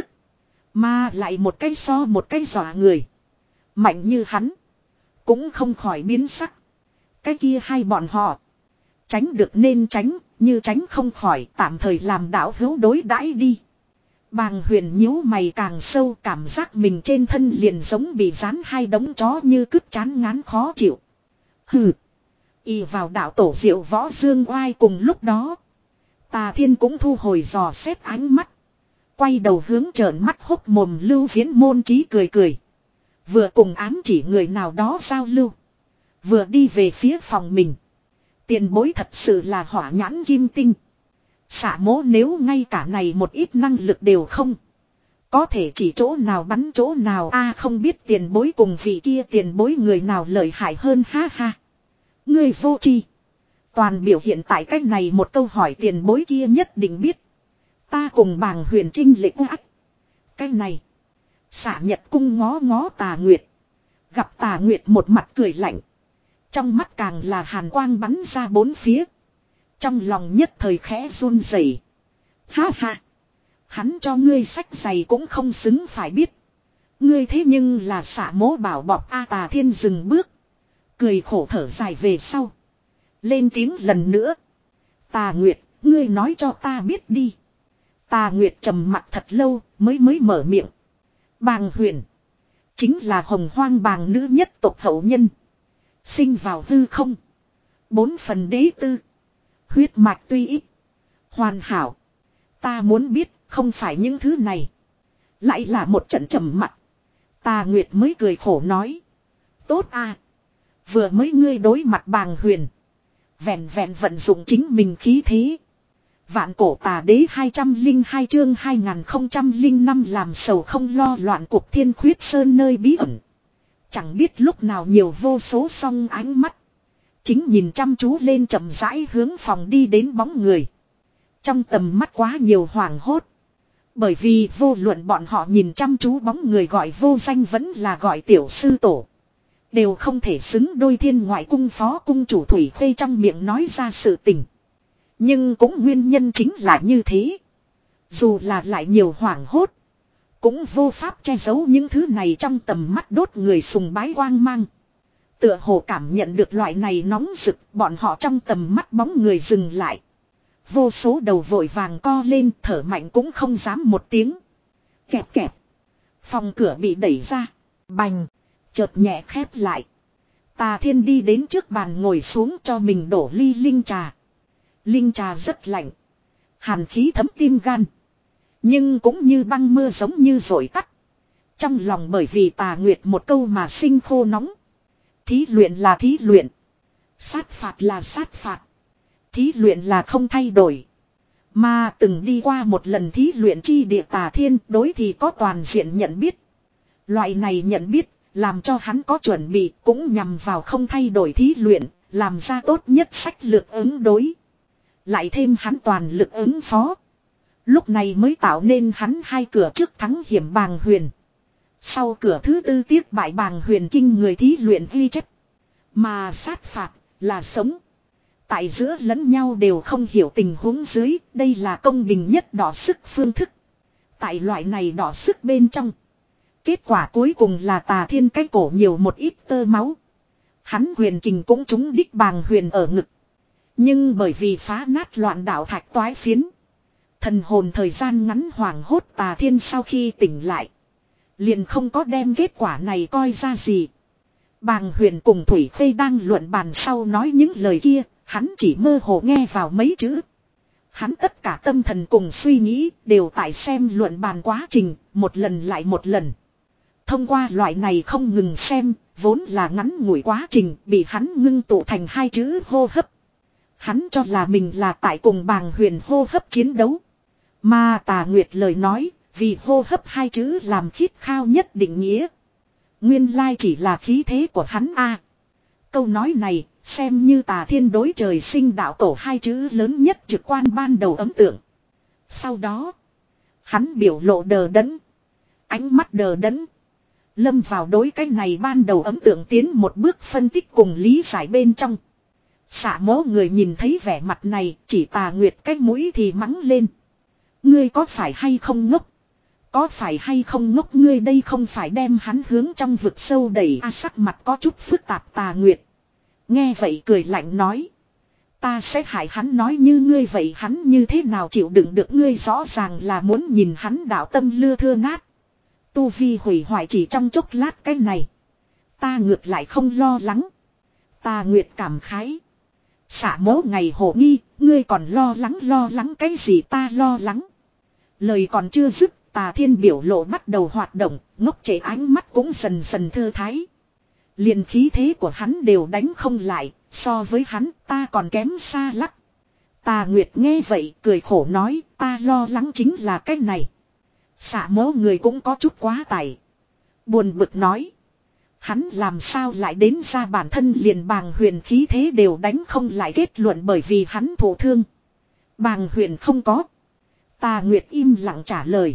Mà lại một cái so một cái dọa người. Mạnh như hắn. Cũng không khỏi biến sắc. Cái kia hai bọn họ. Tránh được nên tránh, như tránh không khỏi tạm thời làm đạo hữu đối đãi đi. Bàng Huyền nhíu mày càng sâu, cảm giác mình trên thân liền giống bị dán hai đống chó như cứt chán ngán khó chịu. Hừ. Y vào đạo tổ diệu võ dương oai cùng lúc đó. Tà Thiên cũng thu hồi dò xét ánh mắt. Quay đầu hướng trợn mắt hốc mồm Lưu Viễn Môn Chí cười cười. Vừa cùng ám chỉ người nào đó giao lưu. Vừa đi về phía phòng mình. Tiền bối thật sự là hỏa nhãn kim tinh. Xả mố nếu ngay cả này một ít năng lực đều không. Có thể chỉ chỗ nào bắn chỗ nào a không biết tiền bối cùng vị kia tiền bối người nào lợi hại hơn ha ha. Ngươi vô tri. Toàn biểu hiện tại cách này một câu hỏi tiền bối kia nhất định biết. Ta cùng bàng huyền trinh lệ ác. Cái này. Xả Nhật cung ngó ngó Tà Nguyệt. Gặp Tà Nguyệt một mặt cười lạnh. Trong mắt càng là hàn quang bắn ra bốn phía. Trong lòng nhất thời khẽ run rẩy. Ha ha. Hắn cho ngươi sách giày cũng không xứng phải biết. Ngươi thế nhưng là xả mố bảo bọc A. Tà Thiên dừng bước. Cười khổ thở dài về sau. Lên tiếng lần nữa. Tà Nguyệt, ngươi nói cho ta biết đi. Tà Nguyệt trầm mặt thật lâu mới mới mở miệng. Bàng Huyền. Chính là hồng hoang bàng nữ nhất tộc hậu nhân. Sinh vào hư không. Bốn phần đế tư. Huyết mạch tuy ít. Hoàn hảo. Ta muốn biết không phải những thứ này. Lại là một trận trầm mặt. Tà Nguyệt mới cười khổ nói. Tốt à. Vừa mới ngươi đối mặt bàng huyền. Vẹn vẹn vận dụng chính mình khí thế. Vạn cổ tà đế hai trăm lẻ hai chương hai nghìn không trăm lẻ năm làm sầu không lo loạn cuộc thiên khuyết sơn nơi bí ẩn. Chẳng biết lúc nào nhiều vô số song ánh mắt. Chính nhìn chăm chú lên chậm rãi hướng phòng đi đến bóng người. Trong tầm mắt quá nhiều hoảng hốt. Bởi vì vô luận bọn họ nhìn chăm chú bóng người gọi vô danh vẫn là gọi tiểu sư tổ. Đều không thể xứng đôi thiên ngoại cung phó cung chủ Thủy Khuê trong miệng nói ra sự tình. Nhưng cũng nguyên nhân chính là như thế. Dù là lại nhiều hoảng hốt. Cũng vô pháp che giấu những thứ này trong tầm mắt đốt người sùng bái quang mang. Tựa hồ cảm nhận được loại này nóng rực, bọn họ trong tầm mắt bóng người dừng lại. Vô số đầu vội vàng co lên, thở mạnh cũng không dám một tiếng. Kẹp kẹp. Phòng cửa bị đẩy ra. Bành. Chợt nhẹ khép lại. Tà Thiên đi đến trước bàn ngồi xuống cho mình đổ ly linh trà. Linh trà rất lạnh. Hàn khí thấm tim gan. Nhưng cũng như băng mưa giống như dội tắt. Trong lòng bởi vì Tà Nguyệt một câu mà sinh khô nóng. Thí luyện là thí luyện. Sát phạt là sát phạt. Thí luyện là không thay đổi. Mà từng đi qua một lần thí luyện chi địa Tà Thiên đối thì có toàn diện nhận biết. Loại này nhận biết làm cho hắn có chuẩn bị cũng nhằm vào không thay đổi thí luyện. Làm ra tốt nhất sách lược ứng đối. Lại thêm hắn toàn lực ứng phó. Lúc này mới tạo nên hắn hai cửa trước thắng hiểm bàng huyền. Sau cửa thứ tư tiếc bại bàng huyền kinh người thí luyện ghi chép. Mà sát phạt là sống. Tại giữa lẫn nhau đều không hiểu tình huống dưới. Đây là công bình nhất đỏ sức phương thức. Tại loại này đỏ sức bên trong. Kết quả cuối cùng là Tà Thiên cái cổ nhiều một ít tơ máu. Hắn huyền kình cũng trúng đích bàng huyền ở ngực. Nhưng bởi vì phá nát loạn đạo thạch toái phiến. Thần hồn thời gian ngắn hoảng hốt Tà Thiên sau khi tỉnh lại. Liền không có đem kết quả này coi ra gì. Bàng huyền cùng Thủy Khê đang luận bàn sau nói những lời kia. Hắn chỉ mơ hồ nghe vào mấy chữ. Hắn tất cả tâm thần cùng suy nghĩ đều tại xem luận bàn quá trình. Một lần lại một lần. Thông qua loại này không ngừng xem. Vốn là ngắn ngủi quá trình. Bị hắn ngưng tụ thành hai chữ hô hấp. Hắn cho là mình là tại cùng bàng huyền hô hấp chiến đấu. Mà Tà Nguyệt lời nói, vì hô hấp hai chữ làm khít khao nhất định nghĩa. Nguyên lai chỉ là khí thế của hắn a. Câu nói này, xem như Tà Thiên đối trời sinh đạo tổ hai chữ lớn nhất trực quan ban đầu ấn tượng. Sau đó, hắn biểu lộ đờ đẫn, ánh mắt đờ đẫn. Lâm vào đối cái này ban đầu ấn tượng tiến một bước phân tích cùng lý giải bên trong. Xạ mố người nhìn thấy vẻ mặt này, chỉ Tà Nguyệt cái mũi thì mắng lên. Ngươi có phải hay không ngốc? Có phải hay không ngốc ngươi đây không phải đem hắn hướng trong vực sâu đẩy a. Sắc mặt có chút phức tạp Tà Nguyệt. Nghe vậy cười lạnh nói. Ta sẽ hại hắn nói như ngươi vậy hắn như thế nào chịu đựng được ngươi rõ ràng là muốn nhìn hắn đạo tâm lưa thưa nát. Tu vi hủy hoại chỉ trong chốc lát cái này. Ta ngược lại không lo lắng. Tà Nguyệt cảm khái. Xả mố ngày hổ nghi, ngươi còn lo lắng lo lắng cái gì ta lo lắng. Lời còn chưa dứt, Tà Thiên biểu lộ bắt đầu hoạt động, ngốc trệ ánh mắt cũng dần dần thư thái. Liền khí thế của hắn đều đánh không lại, so với hắn ta còn kém xa lắc. Tà Nguyệt nghe vậy cười khổ nói, ta lo lắng chính là cái này. Xả mố người cũng có chút quá tải. Buồn bực nói. Hắn làm sao lại đến ra bản thân liền bàng huyền khí thế đều đánh không lại, kết luận bởi vì hắn thổ thương. Bàng huyền không có. Tà Nguyệt im lặng trả lời.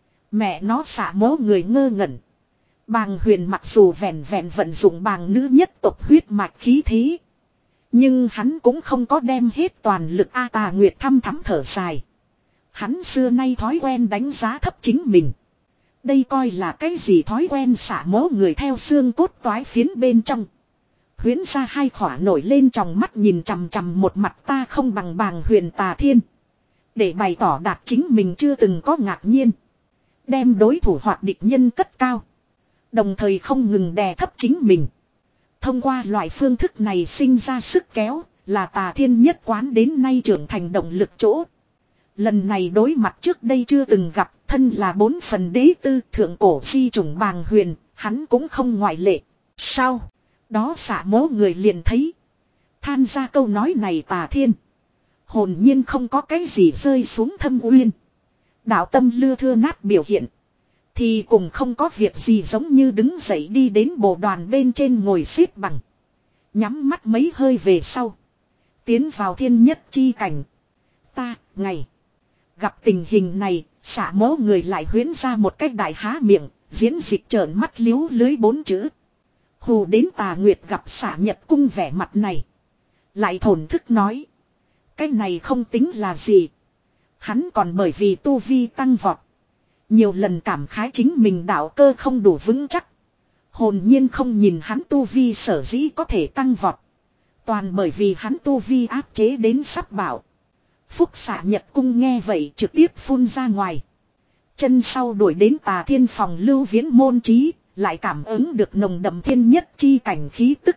Mẹ nó xả mố người ngơ ngẩn. Bàng huyền mặc dù vẹn vẹn vận dụng bàng nữ nhất tộc huyết mạch khí thế. Nhưng hắn cũng không có đem hết toàn lực A. Tà Nguyệt thăm thắm thở dài. Hắn xưa nay thói quen đánh giá thấp chính mình. Đây coi là cái gì thói quen xả mố người theo xương cốt toái phiến bên trong. Huyến ra hai khỏa nổi lên trong mắt nhìn chằm chằm một mặt ta không bằng bàng huyền Tà Thiên. Để bày tỏ đạt chính mình chưa từng có ngạc nhiên. Đem đối thủ hoặc địch nhân cất cao. Đồng thời không ngừng đè thấp chính mình. Thông qua loại phương thức này sinh ra sức kéo, là Tà Thiên nhất quán đến nay trưởng thành động lực chỗ. Lần này đối mặt trước đây chưa từng gặp, thân là bốn phần đế tư thượng cổ di chủng bàng huyền, hắn cũng không ngoại lệ. Sao? Đó xả mố người liền thấy. Than ra câu nói này Tà Thiên. Hồn nhiên không có cái gì rơi xuống thâm uyên. Đạo tâm lưa thưa nát biểu hiện. Thì cùng không có việc gì giống như đứng dậy đi đến bộ đoàn bên trên ngồi xếp bằng. Nhắm mắt mấy hơi về sau. Tiến vào thiên nhất chi cảnh. Ta, ngày. Gặp tình hình này, xả mố người lại huyến ra một cách đại há miệng, diễn dịch trợn mắt liếu lưới bốn chữ. Hù đến Tà Nguyệt gặp xả nhật cung vẻ mặt này. Lại thổn thức nói. Cái này không tính là gì. Hắn còn bởi vì tu vi tăng vọt. Nhiều lần cảm khái chính mình đạo cơ không đủ vững chắc. Hồn nhiên không nhìn hắn tu vi sở dĩ có thể tăng vọt. Toàn bởi vì hắn tu vi áp chế đến sắp bảo. Phúc xạ nhật cung nghe vậy trực tiếp phun ra ngoài. Chân sau đuổi đến Tà Thiên phòng lưu viễn môn trí. Lại cảm ứng được nồng đậm thiên nhất chi cảnh khí tức.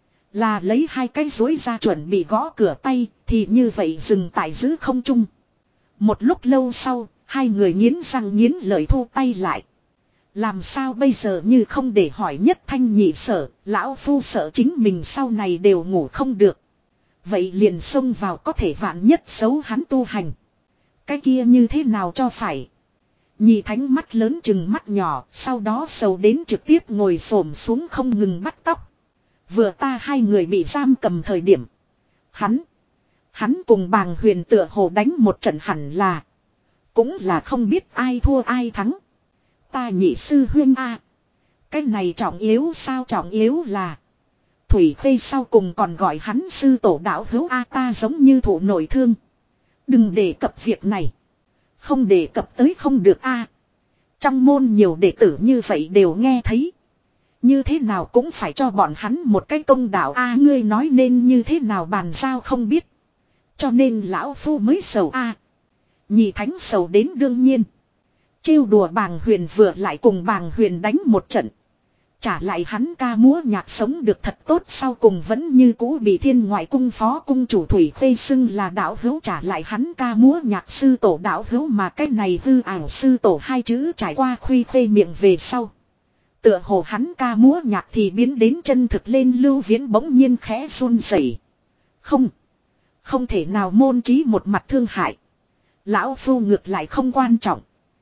Là lấy hai cái rối ra chuẩn bị gõ cửa tay. Thì như vậy dừng tại giữ không trung. Một lúc lâu sau. Hai người nghiến răng nghiến lợi thu tay lại. Làm sao bây giờ như không để hỏi nhất thanh nhị sở. Lão phu sợ chính mình sau này đều ngủ không được. Vậy liền xông vào có thể vạn nhất xấu hắn tu hành. Cái kia như thế nào cho phải. Nhị thánh mắt lớn chừng mắt nhỏ. Sau đó sầu đến trực tiếp ngồi xổm xuống không ngừng bắt tóc. Vừa ta hai người bị giam cầm thời điểm. Hắn. Hắn cùng bàng huyền tựa hồ đánh một trận hẳn là. Cũng là không biết ai thua ai thắng. Ta nhị sư huyên a. Cái này trọng yếu sao trọng yếu là. Thủy Khê sau cùng còn gọi hắn sư tổ đạo hữu a ta giống như thụ nổi thương. Đừng đề cập việc này. Không đề cập tới không được a. Trong môn nhiều đệ tử như vậy đều nghe thấy. Như thế nào cũng phải cho bọn hắn một cái công đạo a ngươi nói nên như thế nào bàn giao không biết. Cho nên lão phu mới sầu a. Nhị thánh sầu đến đương nhiên. Trêu đùa bàng huyền vừa lại cùng bàng huyền đánh một trận. Trả lại hắn ca múa nhạc sống được thật tốt sau cùng vẫn như cũ bị thiên ngoại cung phó cung chủ Thủy Khê xưng là đạo hữu trả lại hắn ca múa nhạc sư tổ đạo hữu mà cái này hư ảo sư tổ hai chữ trải qua Khuy Khê miệng về sau. Tựa hồ hắn ca múa nhạc thì biến đến chân thực lên lưu viễn bỗng nhiên khẽ run rẩy. Không. Không thể nào môn trí một mặt thương hại. Lão phu ngược lại không quan trọng.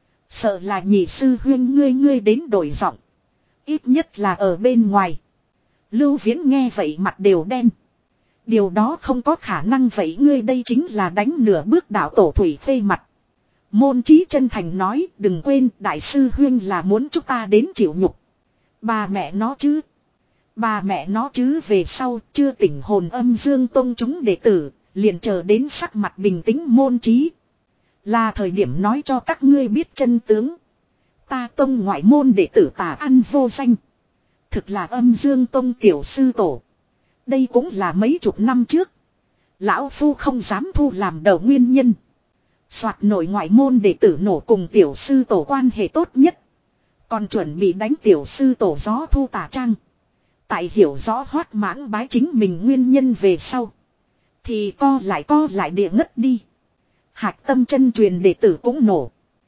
Sợ là nhị sư huyên ngươi ngươi đến đổi giọng. Ít nhất là ở bên ngoài. Lưu Viễn nghe vậy mặt đều đen. Điều đó không có khả năng vậy ngươi đây chính là đánh nửa bước đạo tổ Thủy Khê mặt. Môn trí chân thành nói đừng quên đại sư huyên là muốn chúng ta đến chịu nhục. Bà mẹ nó chứ. Bà mẹ nó chứ về sau chưa tỉnh hồn âm dương tông chúng đệ tử. Liền chờ đến sắc mặt bình tĩnh môn trí. Là thời điểm nói cho các ngươi biết chân tướng. Ta tông ngoại môn đệ tử Tà Ăn vô danh. Thực là âm dương tông tiểu sư tổ. Đây cũng là mấy chục năm trước. Lão phu không dám thu làm đầu nguyên nhân. Soạt nội ngoại môn đệ tử nổ cùng tiểu sư tổ quan hệ tốt nhất. Còn chuẩn bị đánh tiểu sư tổ gió thu tả trang. Tại hiểu rõ Hoát Mãng bái chính mình nguyên nhân về sau. Thì co lại co lại địa ngất đi. Hạc Tâm chân truyền đệ tử cũng nổ.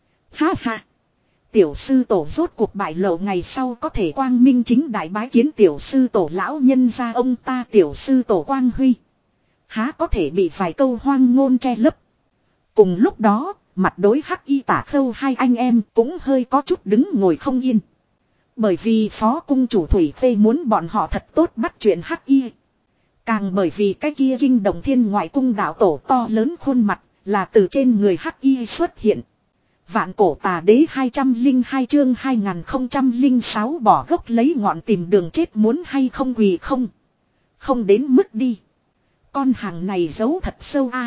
Ha ha. Tiểu sư tổ rốt cuộc bại lộ ngày sau có thể quang minh chính đại bái kiến tiểu sư tổ lão nhân ra ông ta tiểu sư tổ Quang Huy. Há có thể bị vài câu hoang ngôn che lấp. Cùng lúc đó, mặt đối Hắc Y Tả Khâu hai anh em cũng hơi có chút đứng ngồi không yên. Bởi vì phó cung chủ Thủy Khê muốn bọn họ thật tốt bắt chuyện Hắc Y. Càng bởi vì cái kia kinh động thiên ngoại cung đạo tổ to lớn khuôn mặt là từ trên người Hắc Y xuất hiện. Vạn cổ tà đế hai trăm lẻ hai chương hai nghìn không trăm lẻ sáu bỏ gốc lấy ngọn tìm đường chết muốn hay không quỳ không. Không đến mức đi. Con hàng này giấu thật sâu a,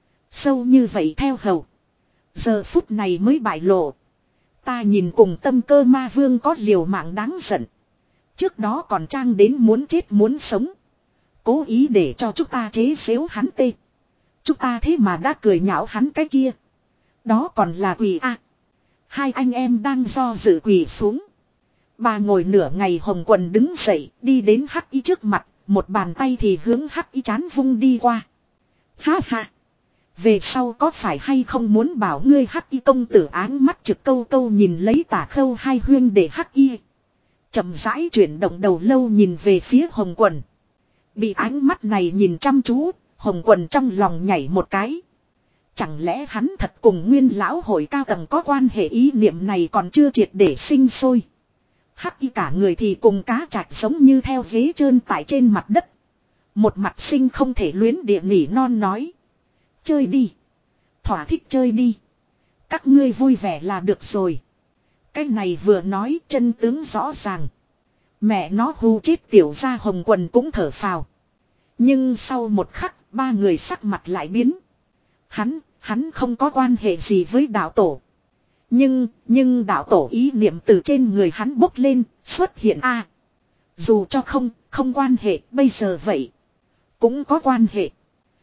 sâu như vậy theo hầu. Giờ phút này mới bại lộ. Ta nhìn cùng Tâm Cơ Ma Vương có liều mạng đáng giận. Trước đó còn trang đến muốn chết muốn sống. Cố ý để cho chúng ta chế xếu hắn tê. Chúng ta thế mà đã cười nhạo hắn cái kia. Đó còn là quỳ a. Hai anh em đang do dự quỳ xuống. Bà ngồi nửa ngày Hồng Quần đứng dậy đi đến Hắc Y trước mặt. Một bàn tay thì hướng Hắc Y chán vung đi qua. Ha ha. Về sau có phải hay không muốn bảo ngươi Hắc Y công tử áng mắt trực câu câu nhìn lấy Tả Khâu hai huyên để Hắc Y. Chậm rãi chuyển động đầu lâu nhìn về phía Hồng Quần. Bị ánh mắt này nhìn chăm chú, Hồng Quần trong lòng nhảy một cái. Chẳng lẽ hắn thật cùng Nguyên lão hội cao tầng có quan hệ, ý niệm này còn chưa triệt để sinh sôi. Hắc Y cả người thì cùng cá trạch giống như theo ghế trơn tại trên mặt đất. Một mặt sinh không thể luyến địa nỉ non nói. Chơi đi. Thỏa thích chơi đi. Các ngươi vui vẻ là được rồi. Cái này vừa nói chân tướng rõ ràng. Mẹ nó hù chết tiểu gia Hồng Quần cũng thở phào. Nhưng sau một khắc ba người sắc mặt lại biến. Hắn, hắn không có quan hệ gì với đạo tổ. Nhưng, nhưng đạo tổ ý niệm từ trên người hắn bốc lên, xuất hiện a à, dù cho không, không quan hệ, bây giờ vậy. Cũng có quan hệ.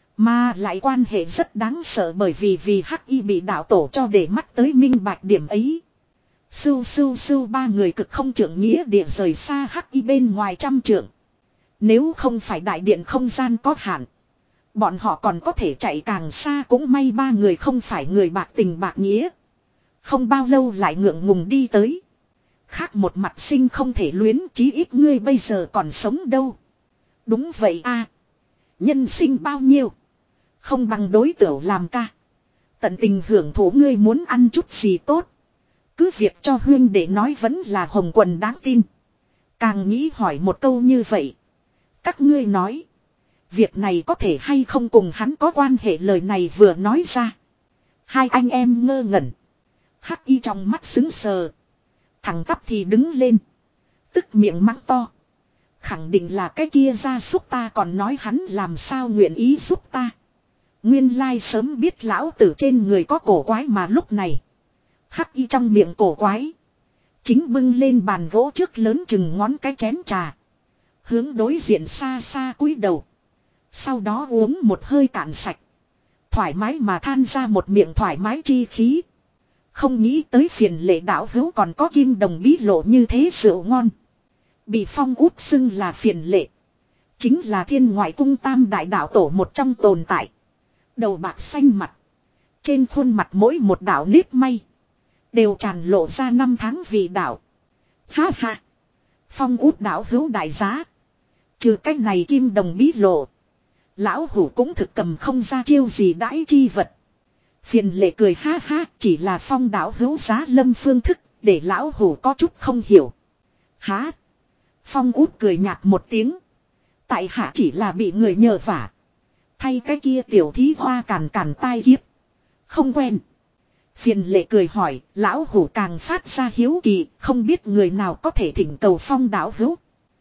Mà lại quan hệ rất đáng sợ bởi vì vì Hắc Y bị đạo tổ cho để mắt tới minh bạch điểm ấy. Sưu sưu sưu ba người cực không trưởng nghĩa địa rời xa Hắc Y bên ngoài trăm trượng. Nếu không phải đại điện không gian có hạn. Bọn họ còn có thể chạy càng xa, cũng may ba người không phải người bạc tình bạc nghĩa. Không bao lâu lại ngượng ngùng đi tới. Khác một mặt sinh không thể luyến, chí ít ngươi bây giờ còn sống đâu. Đúng vậy a, nhân sinh bao nhiêu. Không bằng đối tửu làm ca. Tận tình hưởng thụ, ngươi muốn ăn chút gì tốt. Cứ việc cho huyên để nói vẫn là Hồng Quần đáng tin. Càng nghĩ hỏi một câu như vậy. Các ngươi nói. Việc này có thể hay không cùng hắn có quan hệ, lời này vừa nói ra. Hai anh em ngơ ngẩn. Hắc Y trong mắt sững sờ. Thằng tắp thì đứng lên. Tức miệng mắng to. Khẳng định là cái kia ra giúp ta, còn nói hắn làm sao nguyện ý giúp ta. Nguyên lai sớm biết lão tử trên người có cổ quái mà lúc này. Hắc Y trong miệng cổ quái. Chính bưng lên bàn gỗ trước lớn chừng ngón cái chén trà. Hướng đối diện xa xa cúi đầu. Sau đó uống một hơi cạn sạch. Thoải mái mà than ra một miệng thoải mái chi khí. Không nghĩ tới phiền lệ đạo hữu còn có kim đồng bí lộ như thế rượu ngon. Bị Phong út xưng là phiền lệ. Chính là thiên ngoại cung tam đại đạo tổ một trong tồn tại. Đầu bạc xanh mặt. Trên khuôn mặt mỗi một đạo nếp may. Đều tràn lộ ra năm tháng vị đạo. Ha ha. Phong út đạo hữu đại giá. Trừ cách này kim đồng bí lộ. Lão hủ cũng thực cầm không ra chiêu gì đãi chi vật. Phiền lệ cười ha ha, chỉ là Phong đạo hữu giá lâm phương thức, để lão hủ có chút không hiểu. Há. Phong út cười nhạt một tiếng. Tại hạ chỉ là bị người nhờ vả. Thay cái kia tiểu thí hoa càn càn tai kiếp. Không quen. Phiền lệ cười hỏi, lão hủ càng phát ra hiếu kỳ, không biết người nào có thể thỉnh cầu Phong đạo hữu.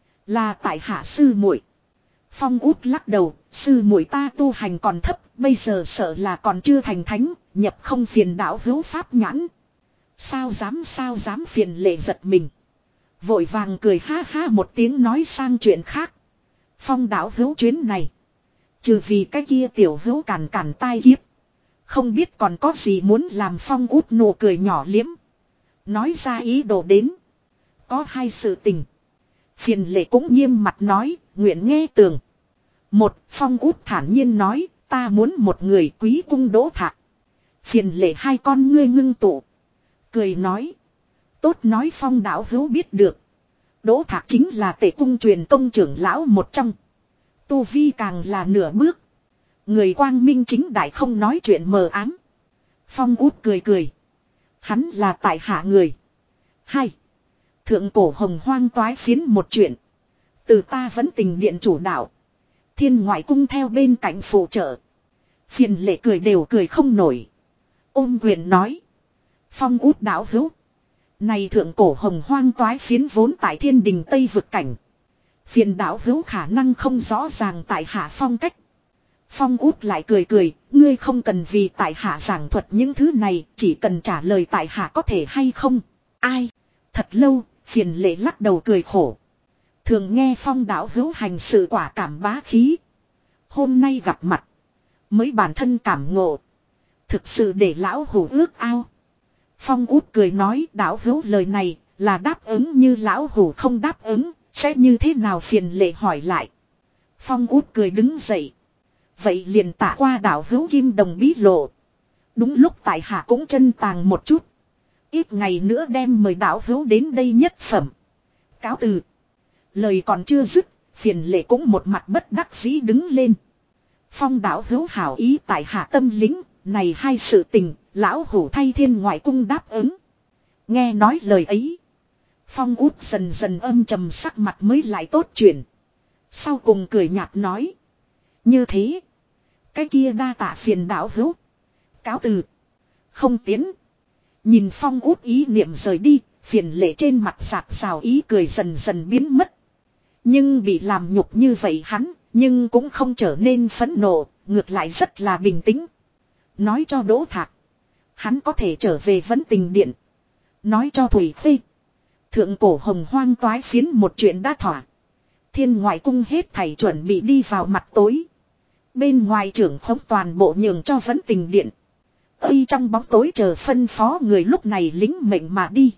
Là tại hạ sư muội. Phong út lắc đầu, sư muội ta tu hành còn thấp, bây giờ sợ là còn chưa thành thánh, nhập không phiền đạo hữu pháp nhãn. Sao dám sao dám, phiền lệ giật mình. Vội vàng cười ha ha một tiếng nói sang chuyện khác. Phong đạo hữu chuyến này. Trừ vì cái kia tiểu hữu càn càn tai kiếp. Không biết còn có gì muốn làm. Phong út nụ cười nhỏ liếm. Nói ra ý đồ đến. Có hai sự tình. Phiền lệ cũng nghiêm mặt nói, nguyện nghe tường. Một, Phong Út thản nhiên nói, ta muốn một người quý cung Đỗ Thạc. Phiền lệ hai con ngươi ngưng tụ. Cười nói. Tốt nói Phong đạo hữu biết được. Đỗ Thạc chính là Tề cung truyền tông trưởng lão một trong. Tu vi càng là nửa bước. Người quang minh chính đại không nói chuyện mờ ám. Phong Út cười cười. Hắn là tại hạ người. Hai. Thượng cổ hồng hoang toái phiến một chuyện. Từ ta vẫn tình điện chủ đạo. Thiên ngoại cung theo bên cạnh phụ trợ. Phiền lệ cười đều cười không nổi. Ôm quyền nói. Phong Út đạo hữu. Này thượng cổ hồng hoang toái phiến vốn tại thiên đình Tây vực cảnh. Phiền đạo hữu khả năng không rõ ràng tại hạ phong cách. Phong Út lại cười cười, ngươi không cần vì tại hạ giảng thuật những thứ này, chỉ cần trả lời tại hạ có thể hay không. Ai? Thật lâu, phiền lệ lắc đầu cười khổ. Thường nghe Phong đạo hữu hành sự quả cảm bá khí. Hôm nay gặp mặt, mới bản thân cảm ngộ. Thực sự để lão hủ ước ao. Phong Út cười nói đạo hữu lời này là đáp ứng như lão hủ không đáp ứng, sẽ như thế nào phiền lệ hỏi lại. Phong Út cười đứng dậy. Vậy liền tạ qua đạo hữu kim đồng bí lộ. Đúng lúc tại hạ cũng chân tàng một chút. Ít ngày nữa đem mời đạo hữu đến đây nhất phẩm. Cáo từ. Lời còn chưa dứt, phiền lệ cũng một mặt bất đắc dĩ đứng lên. Phong đạo hữu hảo ý tại hạ tâm lính, này hai sự tình, lão hủ thay thiên ngoại cung đáp ứng. Nghe nói lời ấy. Phong Út dần dần âm trầm sắc mặt mới lại tốt chuyện. Sau cùng cười nhạt nói. Như thế. Cái kia đa tạ phiền đạo hữu. Cáo từ. Không tiến. Nhìn Phong Út ý niệm rời đi, phiền lệ trên mặt sạc sào ý cười dần dần biến mất. Nhưng bị làm nhục như vậy hắn, nhưng cũng không trở nên phẫn nộ, ngược lại rất là bình tĩnh. Nói cho Đỗ Thạc. Hắn có thể trở về vấn tình điện. Nói cho Thủy Khê. Thượng cổ hồng hoang toái phiến một chuyện đã thỏa. Thiên ngoại cung hết thảy chuẩn bị đi vào mặt tối. Bên ngoài trưởng khống toàn bộ nhường cho vấn tình điện. Ây trong bóng tối chờ phân phó người lúc này lính mệnh mà đi.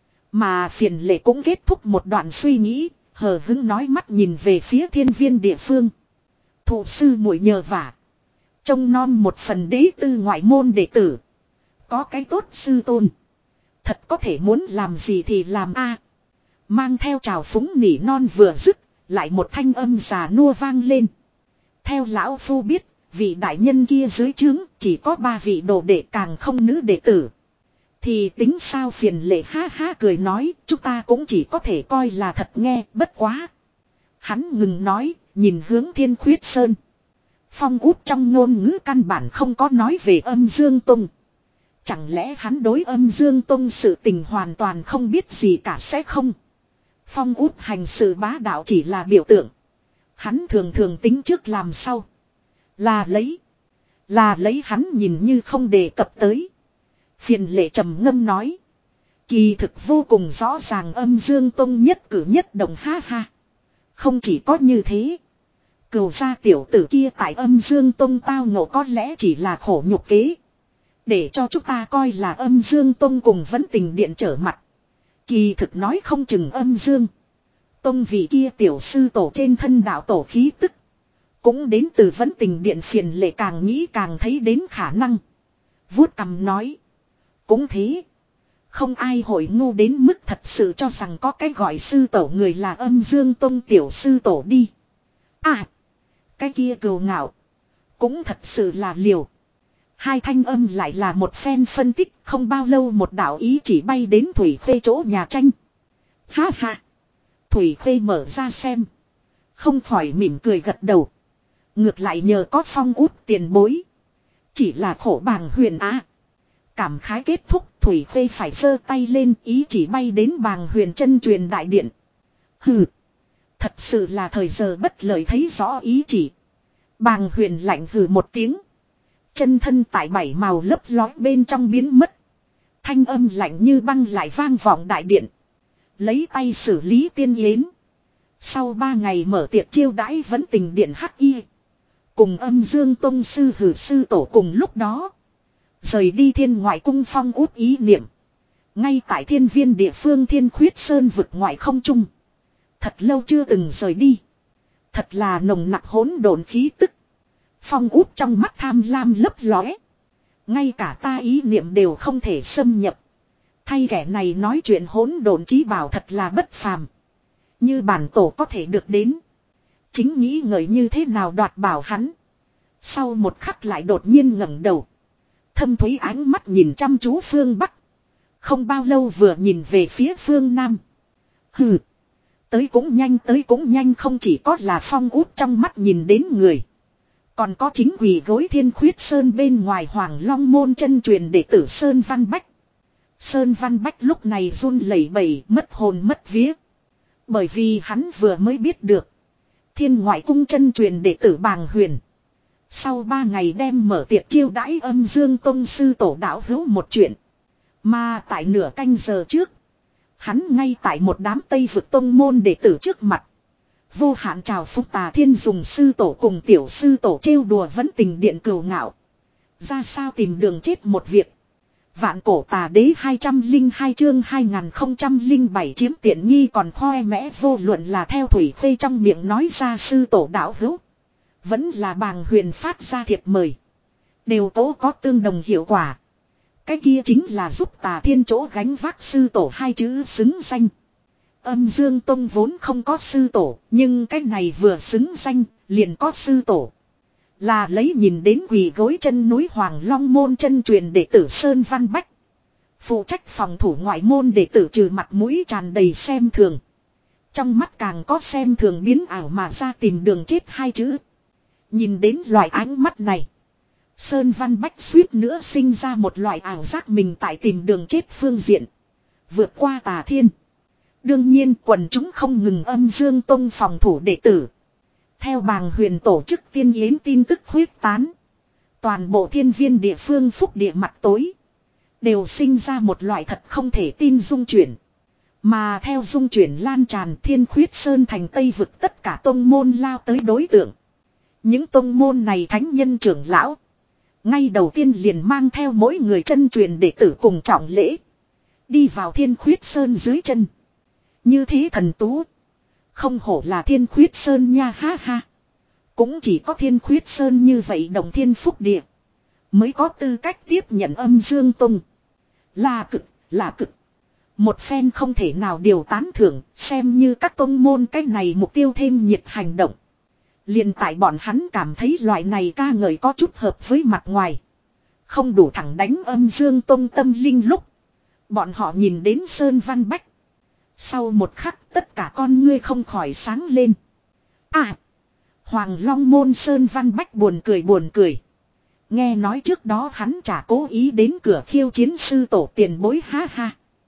Mà phiền lệ cũng kết thúc một đoạn suy nghĩ, hờ hững nói mắt nhìn về phía thiên viên địa phương. Thụ sư muội nhờ vả. Trông non một phần đế tư ngoại môn đệ tử. Có cái tốt sư tôn. Thật có thể muốn làm gì thì làm a. Mang theo trào phúng nỉ non vừa dứt, lại một thanh âm già nua vang lên. Theo lão phu biết, vị đại nhân kia dưới trướng chỉ có ba vị đồ đệ càng không nữ đệ tử. Thì tính sao phiền lệ ha ha cười nói, chúng ta cũng chỉ có thể coi là thật nghe, bất quá. Hắn ngừng nói, nhìn hướng Thiên Khuyết Sơn. Phong Út trong ngôn ngữ căn bản không có nói về Âm Dương Tông. Chẳng lẽ hắn đối Âm Dương Tông sự tình hoàn toàn không biết gì cả sẽ không? Phong Út hành sự bá đạo chỉ là biểu tượng. Hắn thường thường tính trước làm sau. Là lấy. Là lấy hắn nhìn như không đề cập tới. Phiền lệ trầm ngâm nói. Kỳ thực vô cùng rõ ràng Âm Dương Tông nhất cử nhất động ha ha. Không chỉ có như thế. Cửu gia tiểu tử kia tại Âm Dương Tông tao ngộ có lẽ chỉ là khổ nhục kế. Để cho chúng ta coi là Âm Dương Tông cùng vấn tình điện trở mặt. Kỳ thực nói không chừng Âm Dương Tông vị kia tiểu sư tổ trên thân đạo tổ khí tức. Cũng đến từ vấn tình điện phiền lệ càng nghĩ càng thấy đến khả năng. Vuốt cằm nói. Cũng thế. Không ai hội ngu đến mức thật sự cho rằng có cái gọi sư tổ người là Âm Dương Tông tiểu sư tổ đi. À. Cái kia cừu ngạo. Cũng thật sự là liều. Hai thanh âm lại là một phen phân tích, không bao lâu một đạo ý chỉ bay đến Thủy Khê chỗ nhà tranh. Ha ha. Thủy Khê mở ra xem. Không khỏi mỉm cười gật đầu. Ngược lại nhờ có Phong Út tiền bối. Chỉ là khổ bàng huyền á. Cảm khái kết thúc Thủy Khê phải giơ tay lên ý chỉ bay đến bàng huyền chân truyền đại điện. Hừ. Thật sự là thời giờ bất lợi thấy rõ ý chỉ. Bàng huyền lạnh hừ một tiếng. Chân thân tại bảy màu lấp lói bên trong biến mất. Thanh âm lạnh như băng lại vang vọng đại điện. Lấy tay xử lý tiên yến. Sau ba ngày mở tiệc chiêu đãi vẫn tình điện hắc y. Cùng Âm Dương Tông sư hử sư tổ cùng lúc đó. Rời đi thiên ngoại cung Phong Út ý niệm. Ngay tại thiên viên địa phương Thiên Khuyết Sơn vực ngoại không trung. Thật lâu chưa từng rời đi. Thật là nồng nặc hỗn độn khí tức. Phong út trong mắt tham lam lấp lóe. Ngay cả ta ý niệm đều không thể xâm nhập. Thay kẻ này nói chuyện hỗn độn chí bảo thật là bất phàm. Như bản tổ có thể được đến. Chính nghĩ ngợi như thế nào đoạt bảo hắn. Sau một khắc lại đột nhiên ngẩng đầu. Thâm thúy ánh mắt nhìn chăm chú phương Bắc. Không bao lâu vừa nhìn về phía phương Nam. Hừ. Tới cũng nhanh tới cũng nhanh không chỉ có là Phong út trong mắt nhìn đến người. Còn có chính quỳ gối Thiên Khuyết Sơn bên ngoài Hoàng Long môn chân truyền đệ tử Sơn Văn Bách. Sơn Văn Bách lúc này run lẩy bẩy mất hồn mất vía. Bởi vì hắn vừa mới biết được. Thiên Ngoại Cung chân truyền đệ tử Bàng Huyền. Sau ba ngày đem mở tiệc chiêu đãi Âm Dương Tông sư tổ đạo hữu một chuyện. Mà tại nửa canh giờ trước. Hắn ngay tại một đám Tây vực tông môn đệ tử trước mặt. Vô hạn chào phúc Tà Thiên dùng sư tổ cùng tiểu sư tổ trêu đùa vẫn tình điện cừu ngạo. Ra sao tìm đường chết một việc. Vạn cổ tà đế hai trăm lẻ hai chương hai nghìn không trăm lẻ bảy chiếm tiện nghi còn khoe mẽ vô luận là theo Thủy Khê trong miệng nói ra sư tổ đạo hữu. Vẫn là Bàng Huyền phát ra thiệp mời. Đều tố có tương đồng hiệu quả. Cái kia chính là giúp Tà Thiên chỗ gánh vác sư tổ hai chữ xứng danh. Âm Dương Tông vốn không có sư tổ, nhưng cái này vừa xứng danh, liền có sư tổ. Là lấy nhìn đến quỳ gối chân núi Hoàng Long môn chân truyền đệ tử Sơn Văn Bách. Phụ trách phòng thủ ngoại môn đệ tử trừ mặt mũi tràn đầy xem thường. Trong mắt càng có xem thường biến ảo mà ra tìm đường chết hai chữ. Nhìn đến loại ánh mắt này. Sơn Văn Bách suýt nữa sinh ra một loại ảo giác mình tại tìm đường chết phương diện. Vượt qua Tà Thiên. Đương nhiên quần chúng không ngừng Âm Dương Tông phòng thủ đệ tử. Theo Bàng Huyền tổ chức tiên yến tin tức khuyết tán. Toàn bộ thiên viên địa phương phúc địa mặt tối. Đều sinh ra một loại thật không thể tin dung chuyển. Mà theo dung chuyển lan tràn Thiên Khuyết Sơn thành Tây vực tất cả tông môn lao tới đối tượng. Những tông môn này thánh nhân trưởng lão. Ngay đầu tiên liền mang theo mỗi người chân truyền đệ tử cùng trọng lễ. Đi vào Thiên Khuyết Sơn dưới chân. Như thế thần tú. Không hổ là Thiên Khuyết Sơn nha ha ha. Cũng chỉ có Thiên Khuyết Sơn như vậy đồng thiên phúc địa. Mới có tư cách tiếp nhận Âm Dương Tông. Là cực, là cực. Một phen không thể nào điều tán thưởng. Xem như các tông môn cách này mục tiêu thêm nhiệt hành động. Liền tại bọn hắn cảm thấy loại này ca ngợi có chút hợp với mặt ngoài. Không đủ thẳng đánh Âm Dương Tông tâm linh lúc. Bọn họ nhìn đến Sơn Văn Bách. Sau một khắc tất cả con ngươi không khỏi sáng lên. À! Hoàng Long môn Sơn Văn Bách buồn cười buồn cười. Nghe nói trước đó hắn chả cố ý đến cửa khiêu chiến sư tổ tiền bối ha ha.